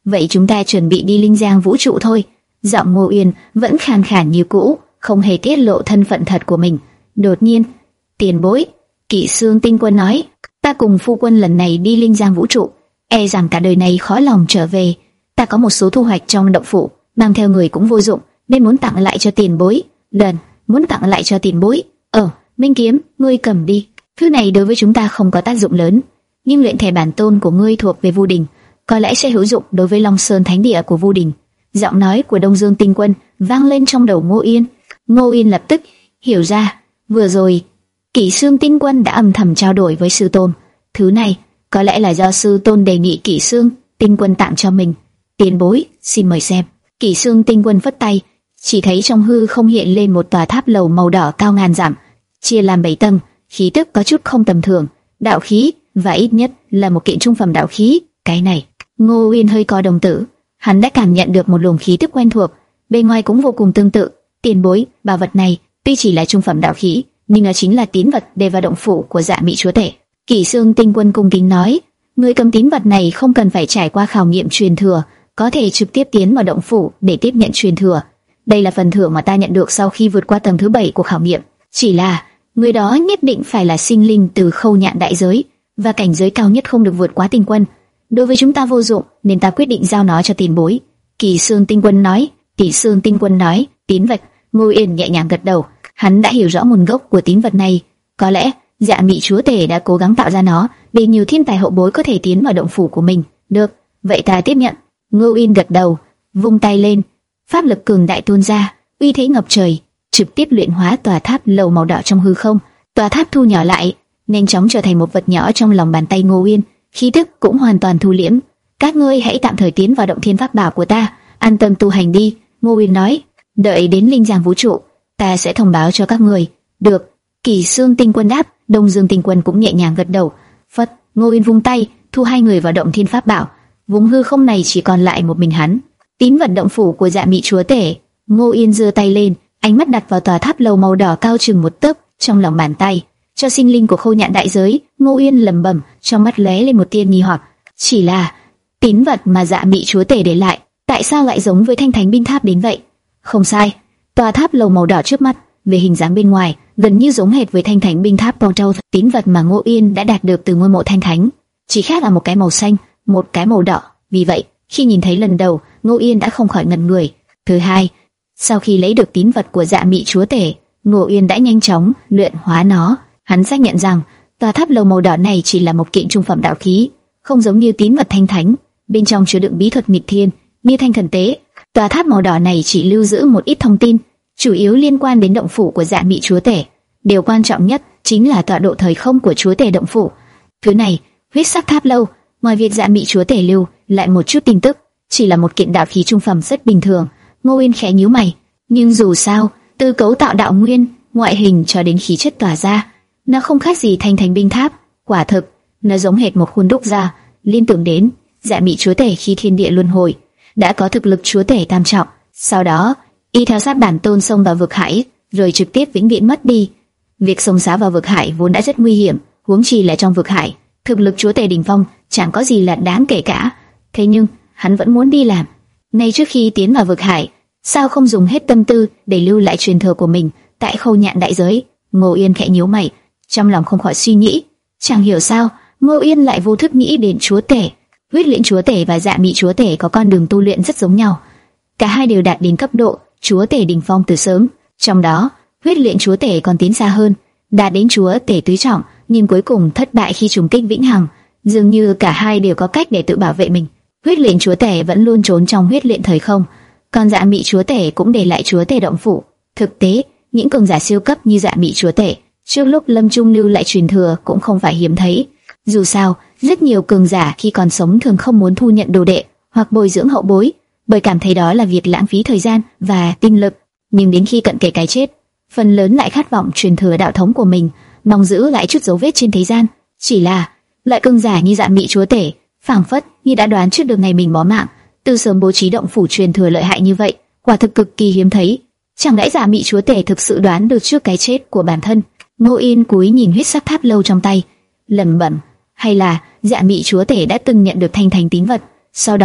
vậy chúng ta chuẩn bị đi Linh Giang vũ trụ thôi. Giọng Ngô Uyên vẫn khàn khàn như cũ, không hề tiết lộ thân phận thật của mình. Đột nhiên, tiền bối, Kỷ Xương Tinh Quân nói, ta cùng phu quân lần này đi Linh Giang vũ trụ, e rằng cả đời này khó lòng trở về. Ta có một số thu hoạch trong động phủ, mang theo người cũng vô dụng, nên muốn tặng lại cho tiền bối. Lần, muốn tặng lại cho tiền bối. Ờ, Minh Kiếm, ngươi cầm đi. Thứ này đối với chúng ta không có tác dụng lớn, nhưng luyện thể bản tôn của ngươi thuộc về Vu Đình, có lẽ sẽ hữu dụng đối với Long Sơn Thánh Địa của Vu Đình. Giọng nói của Đông Dương Tinh Quân vang lên trong đầu Ngô Yên. Ngô Yên lập tức hiểu ra, vừa rồi Kỷ Xương Tinh Quân đã âm thầm trao đổi với sư tôn. Thứ này có lẽ là do sư tôn đề nghị Kỷ Xương Tinh Quân tặng cho mình. Tiền bối, xin mời xem. Kỷ Xương Tinh Quân phất tay, chỉ thấy trong hư không hiện lên một tòa tháp lầu màu đỏ cao ngàn dặm, chia làm bảy tầng, khí tức có chút không tầm thường, đạo khí và ít nhất là một kiện trung phẩm đạo khí. Cái này, Ngô Uyên hơi co đồng tử, hắn đã cảm nhận được một luồng khí tức quen thuộc, bên ngoài cũng vô cùng tương tự. Tiền bối, bảo vật này tuy chỉ là trung phẩm đạo khí, nhưng nó chính là tín vật để vào động phủ của Dạ Mị chúa tể. Kỷ Xương Tinh Quân cung kính nói, người cầm tín vật này không cần phải trải qua khảo nghiệm truyền thừa, có thể trực tiếp tiến vào động phủ để tiếp nhận truyền thừa. Đây là phần thưởng mà ta nhận được sau khi vượt qua tầng thứ bảy của khảo nghiệm. Chỉ là người đó nhất định phải là sinh linh từ Khâu Nhạn đại giới, và cảnh giới cao nhất không được vượt quá tinh quân. Đối với chúng ta vô dụng, nên ta quyết định giao nó cho tiền bối. Kỷ Xương Tinh Quân nói. Kỷ Xương Tinh Quân nói, tín vật. Ngô Yên nhẹ nhàng gật đầu, hắn đã hiểu rõ nguồn gốc của tín vật này. Có lẽ Dạ Mị chúa tể đã cố gắng tạo ra nó để nhiều thiên tài hậu bối có thể tiến vào động phủ của mình. Được, vậy ta tiếp nhận. Ngô Yên gật đầu, vung tay lên, pháp lực cường đại tuôn ra, uy thế ngập trời, trực tiếp luyện hóa tòa tháp lầu màu đỏ trong hư không. Tòa tháp thu nhỏ lại, nhanh chóng trở thành một vật nhỏ trong lòng bàn tay Ngô Yên, khí tức cũng hoàn toàn thu liễm. Các ngươi hãy tạm thời tiến vào động thiên pháp bảo của ta, an tâm tu hành đi. Ngô Yên nói, đợi đến Linh Giang vũ trụ, ta sẽ thông báo cho các người. Được. Kỷ Xương Tinh Quân đáp. Đông Dương Tinh Quân cũng nhẹ nhàng gật đầu. Phất, Ngô Yên vung tay, thu hai người vào động thiên pháp bảo. Vùng hư không này chỉ còn lại một mình hắn. Tín vật động phủ của Dạ Mị chúa tể. Ngô Yên giơ tay lên, ánh mắt đặt vào tòa tháp lầu màu đỏ cao chừng một tấc trong lòng bàn tay. Cho sinh linh của Khâu Nhạn đại giới. Ngô Yên lẩm bẩm, trong mắt lóe lên một tia nghi hoặc. Chỉ là tín vật mà Dạ Mị chúa tể để lại, tại sao lại giống với Thanh Thánh binh tháp đến vậy? Không sai, tòa tháp lầu màu đỏ trước mắt, về hình dáng bên ngoài gần như giống hệt với Thanh Thánh binh tháp Quang Châu, tín vật mà Ngô Yên đã đạt được từ ngôi mộ Thanh Thánh, chỉ khác là một cái màu xanh, một cái màu đỏ. Vì vậy, khi nhìn thấy lần đầu, Ngô Yên đã không khỏi ngẩn người. Thứ hai, sau khi lấy được tín vật của Dạ Mị chúa tể, Ngô Yên đã nhanh chóng luyện hóa nó. Hắn xác nhận rằng tòa tháp lầu màu đỏ này chỉ là một kiện trung phẩm đạo khí, không giống như tín vật Thanh Thánh, bên trong chứa đựng bí thuật nghịch thiên như Thanh Thần Tế. Tòa tháp màu đỏ này chỉ lưu giữ một ít thông tin, chủ yếu liên quan đến động phủ của Dạ Mị chúa tể. Điều quan trọng nhất chính là tọa độ thời không của chúa tể động phủ. Thứ này, huyết sắc tháp lâu, ngoài việc Dạ Mị chúa tể lưu lại một chút tin tức, chỉ là một kiện đạo khí trung phẩm rất bình thường. Ngô Yên khẽ nhíu mày, nhưng dù sao, từ cấu tạo đạo nguyên, ngoại hình cho đến khí chất tỏa ra, nó không khác gì Thanh Thánh binh tháp. Quả thực, nó giống hệt một khuôn đúc ra. Liên tưởng đến Dạ Mị chúa tể khi thiên địa luân hồi đã có thực lực chúa tể tam trọng, sau đó y theo sát bản tôn xông vào vực hải, rồi trực tiếp vĩnh viễn mất đi. Việc xông xá vào vực hải vốn đã rất nguy hiểm, huống chi là trong vực hải, thực lực chúa tể đỉnh phong chẳng có gì là đáng kể cả. Thế nhưng hắn vẫn muốn đi làm. Ngay trước khi tiến vào vực hải, sao không dùng hết tâm tư để lưu lại truyền thừa của mình tại Khâu Nhạn đại giới? Ngô Yên khẽ nhíu mày, trong lòng không khỏi suy nghĩ, chẳng hiểu sao Ngô Yên lại vô thức nghĩ đến chúa tể. Huyết Luyện chúa tể và Dạ Mị chúa tể có con đường tu luyện rất giống nhau, cả hai đều đạt đến cấp độ chúa tể đỉnh phong từ sớm. Trong đó, Huyết Luyện chúa tể còn tiến xa hơn, đạt đến chúa tể tứ trọng, nhưng cuối cùng thất bại khi trùng kích vĩnh hằng. Dường như cả hai đều có cách để tự bảo vệ mình. Huyết Luyện chúa tể vẫn luôn trốn trong huyết luyện thời không, còn Dạ Mị chúa tể cũng để lại chúa tể động phủ. Thực tế, những cường giả siêu cấp như Dạ Mị chúa tể trước lúc lâm chung lưu lại truyền thừa cũng không phải hiếm thấy. Dù sao, rất nhiều cường giả khi còn sống thường không muốn thu nhận đồ đệ hoặc bồi dưỡng hậu bối, bởi cảm thấy đó là việc lãng phí thời gian và tinh lực. Nhưng đến khi cận kề cái chết, phần lớn lại khát vọng truyền thừa đạo thống của mình, mong giữ lại chút dấu vết trên thế gian. Chỉ là loại cường giả như Dạ Mị chúa tể, phảng phất như đã đoán trước được ngày mình bỏ mạng, từ sớm bố trí động phủ truyền thừa lợi hại như vậy, quả thực cực kỳ hiếm thấy. Chẳng lẽ Dạ Mị chúa tể thực sự đoán được trước cái chết của bản thân? Ngô Yên cúi nhìn huyết sắc tháp lâu trong tay, lẩm bẩm, hay là Dạ Mị chúa tể đã từng nhận được Thanh Thánh tín vật, sau đó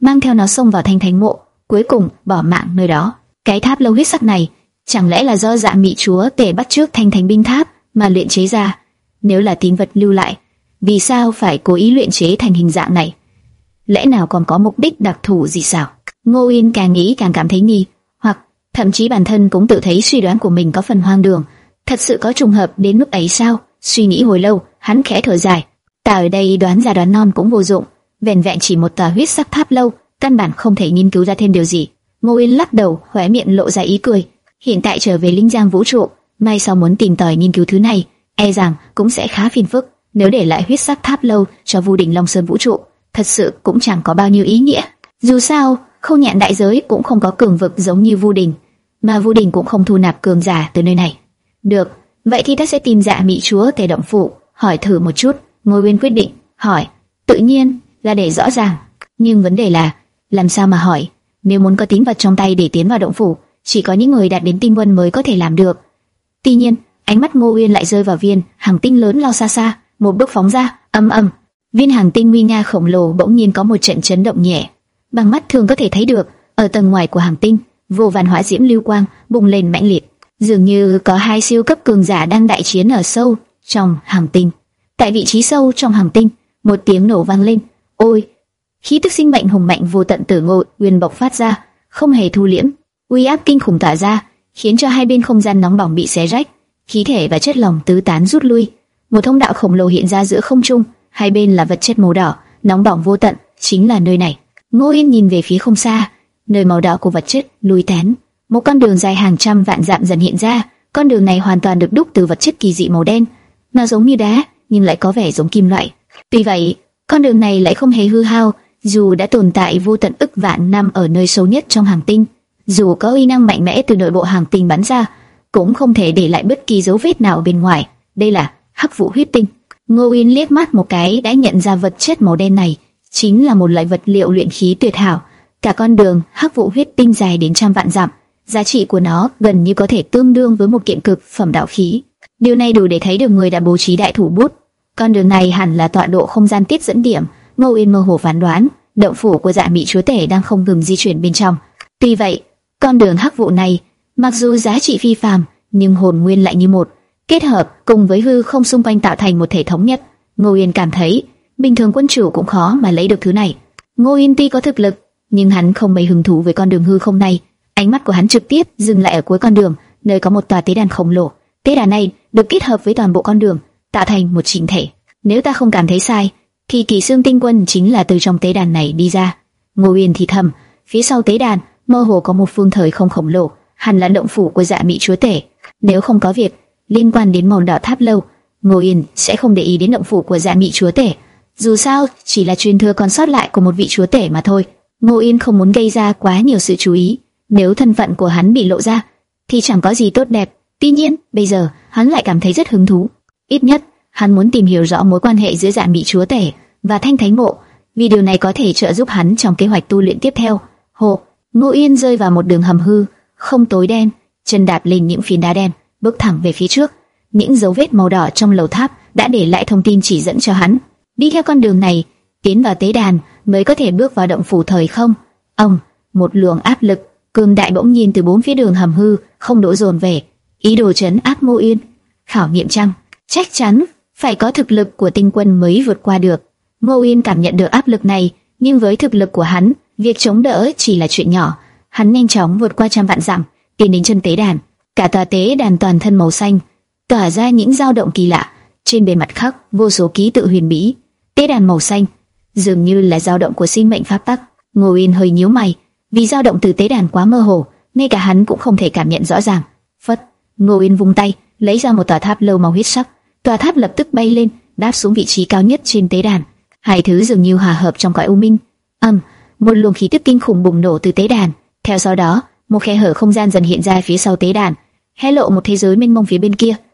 mang theo nó xông vào Thanh Thánh Mộ, cuối cùng bỏ mạng nơi đó. Cái tháp lâu huyết sắc này, chẳng lẽ là do Dạ Mị Chúa Tể bắt chước Thanh Thánh Binh Tháp mà luyện chế ra? Nếu là tín vật lưu lại, vì sao phải cố ý luyện chế thành hình dạng này? Lẽ nào còn có mục đích đặc thù gì sao? Ngô Uyên càng nghĩ càng cảm thấy nghi, hoặc thậm chí bản thân cũng tự thấy suy đoán của mình có phần hoang đường. Thật sự có trùng hợp đến mức ấy sao? Suy nghĩ hồi lâu, hắn khẽ thở dài. Ta ở đây đoán già đoán non cũng vô dụng, vẻn vẹn chỉ một tòa huyết sắc tháp lâu, căn bản không thể nghiên cứu ra thêm điều gì. Ngô Uyên lắc đầu, khóe miệng lộ ra ý cười. Hiện tại trở về Linh Giang vũ trụ, mai sau muốn tìm tòi nghiên cứu thứ này, e rằng cũng sẽ khá phiền phức. Nếu để lại huyết sắc tháp lâu cho Vu Đình Long Sơn vũ trụ, thật sự cũng chẳng có bao nhiêu ý nghĩa. Dù sao, Khâu Nhạn đại giới cũng không có cường vực giống như Vu Đình, mà Vu Đình cũng không thu nạp cường giả từ nơi này. Được, vậy thì ta sẽ tìm Dạ Mị Chúa Tể động phủ, hỏi thử một chút. Ngô Uyên quyết định hỏi, tự nhiên là để rõ ràng. Nhưng vấn đề là, làm sao mà hỏi? Nếu muốn có tín vật trong tay để tiến vào động phủ, chỉ có những người đạt đến tinh quân mới có thể làm được. Tuy nhiên, ánh mắt Ngô Uyên lại rơi vào viên hàng tinh lớn lao xa xa, một bước phóng ra, ầm ầm. Viên hàng tinh nguy nga khổng lồ bỗng nhiên có một trận chấn động nhẹ. Bằng mắt thường có thể thấy được, ở tầng ngoài của hàng tinh, vô vàn hỏa diễm lưu quang bùng lên mãnh liệt, dường như có hai siêu cấp cường giả đang đại chiến ở sâu trong hàng tinh. Tại vị trí sâu trong hàng tinh, một tiếng nổ vang lên. Ôi! Khí tức sinh mệnh hùng mạnh vô tận từ Ngô Uyên bộc phát ra, không hề thu liễm, uy áp kinh khủng tỏa ra, khiến cho hai bên không gian nóng bỏng bị xé rách, khí thể và chất lỏng tứ tán rút lui. Một thông đạo khổng lồ hiện ra giữa không trung, hai bên là vật chất màu đỏ, nóng bỏng vô tận, chính là nơi này. Ngô Uyên nhìn về phía không xa, nơi màu đỏ của vật chất lùi tán, một con đường dài hàng trăm vạn dặm dần hiện ra. Con đường này hoàn toàn được đúc từ vật chất kỳ dị màu đen, nó giống như đá nhưng lại có vẻ giống kim loại. Tuy vậy, con đường này lại không hề hư hao, dù đã tồn tại vô tận ức vạn năm ở nơi sâu nhất trong hàng tinh. Dù có uy năng mạnh mẽ từ nội bộ hàng tinh bắn ra, cũng không thể để lại bất kỳ dấu vết nào bên ngoài. Đây là Hắc Vụ Huyết Tinh. Ngô Uyên liếc mắt một cái đã nhận ra vật chất màu đen này chính là một loại vật liệu luyện khí tuyệt hảo. Cả con đường Hắc Vụ Huyết Tinh dài đến trăm vạn dặm, giá trị của nó gần như có thể tương đương với một kiện cực phẩm đạo khí. Điều này đủ để thấy được người đã bố trí đại thủ bút. Con đường này hẳn là tọa độ không gian tiết dẫn điểm. Ngô Uyên mơ hồ phán đoán, động phủ của Dạ Mị Chúa Tể đang không ngừng di chuyển bên trong. Tuy vậy, con đường hắc vụ này, mặc dù giá trị phi phàm, nhưng hồn nguyên lại như một, kết hợp cùng với hư không xung quanh tạo thành một thể thống nhất. Ngô Uyên cảm thấy, bình thường quân chủ cũng khó mà lấy được thứ này. Ngô Uyên tuy có thực lực, nhưng hắn không mấy hứng thú với con đường hư không này. Ánh mắt của hắn trực tiếp dừng lại ở cuối con đường, nơi có một tòa tế đàn khổng lồ. Tế đàn này được kết hợp với toàn bộ con đường, tạo thành một chỉnh thể. Nếu ta không cảm thấy sai, thì Kỳ Xương Tinh Quân chính là từ trong tế đàn này đi ra. Ngô Uyên thì thầm, phía sau tế đàn mơ hồ có một phương thời không khổng lồ, hẳn là động phủ của Dạ Mị Chúa Tể. Nếu không có việc liên quan đến màu đỏ tháp lâu, Ngô Uyên sẽ không để ý đến động phủ của Dạ Mị Chúa Tể. Dù sao, chỉ là truyền thừa còn sót lại của một vị chúa tể mà thôi. Ngô Uyên không muốn gây ra quá nhiều sự chú ý. Nếu thân phận của hắn bị lộ ra, thì chẳng có gì tốt đẹp. Tuy nhiên, bây giờ hắn lại cảm thấy rất hứng thú. Ít nhất, hắn muốn tìm hiểu rõ mối quan hệ giữa Dạ Mị Chúa Tể và Thanh Thánh Mộ, vì điều này có thể trợ giúp hắn trong kế hoạch tu luyện tiếp theo. Hồ, Ngô Uyên rơi vào một đường hầm hư, không tối đen, chân đạp lên những phiến đá đen, bước thẳng về phía trước. Những dấu vết màu đỏ trong lầu tháp đã để lại thông tin chỉ dẫn cho hắn. Đi theo con đường này, tiến vào tế đàn mới có thể bước vào động phủ thời không. Ông, một luồng áp lực cường đại bỗng nhiên từ bốn phía đường hầm hư không đổ dồn về, ý đồ trấn áp Ngô Uyên. Khảo nghiệm chăng? Chắc chắn phải có thực lực của tinh quân mới vượt qua được. Ngô Uyên cảm nhận được áp lực này, nhưng với thực lực của hắn, việc chống đỡ chỉ là chuyện nhỏ. Hắn nhanh chóng vượt qua trăm vạn dặm, tiến đến chân tế đàn. Cả tòa tế đàn toàn thân màu xanh, tỏa ra những dao động kỳ lạ. Trên bề mặt khắc vô số ký tự huyền bí. Tế đàn màu xanh dường như là dao động của sinh mệnh pháp tắc. Ngô Uyên hơi nhíu mày, vì dao động từ tế đàn quá mơ hồ, ngay cả hắn cũng không thể cảm nhận rõ ràng. Phất, Ngô Uyên vung tay, lấy ra một tòa tháp lâu màu huyết sắc. Tòa tháp lập tức bay lên, đáp xuống vị trí cao nhất trên tế đàn. Hai thứ dường như hòa hợp trong cõi u minh. Âm, một luồng khí tức kinh khủng bùng nổ từ tế đàn. Theo sau đó, một khe hở không gian dần hiện ra phía sau tế đàn, hé lộ một thế giới mênh mông phía bên kia.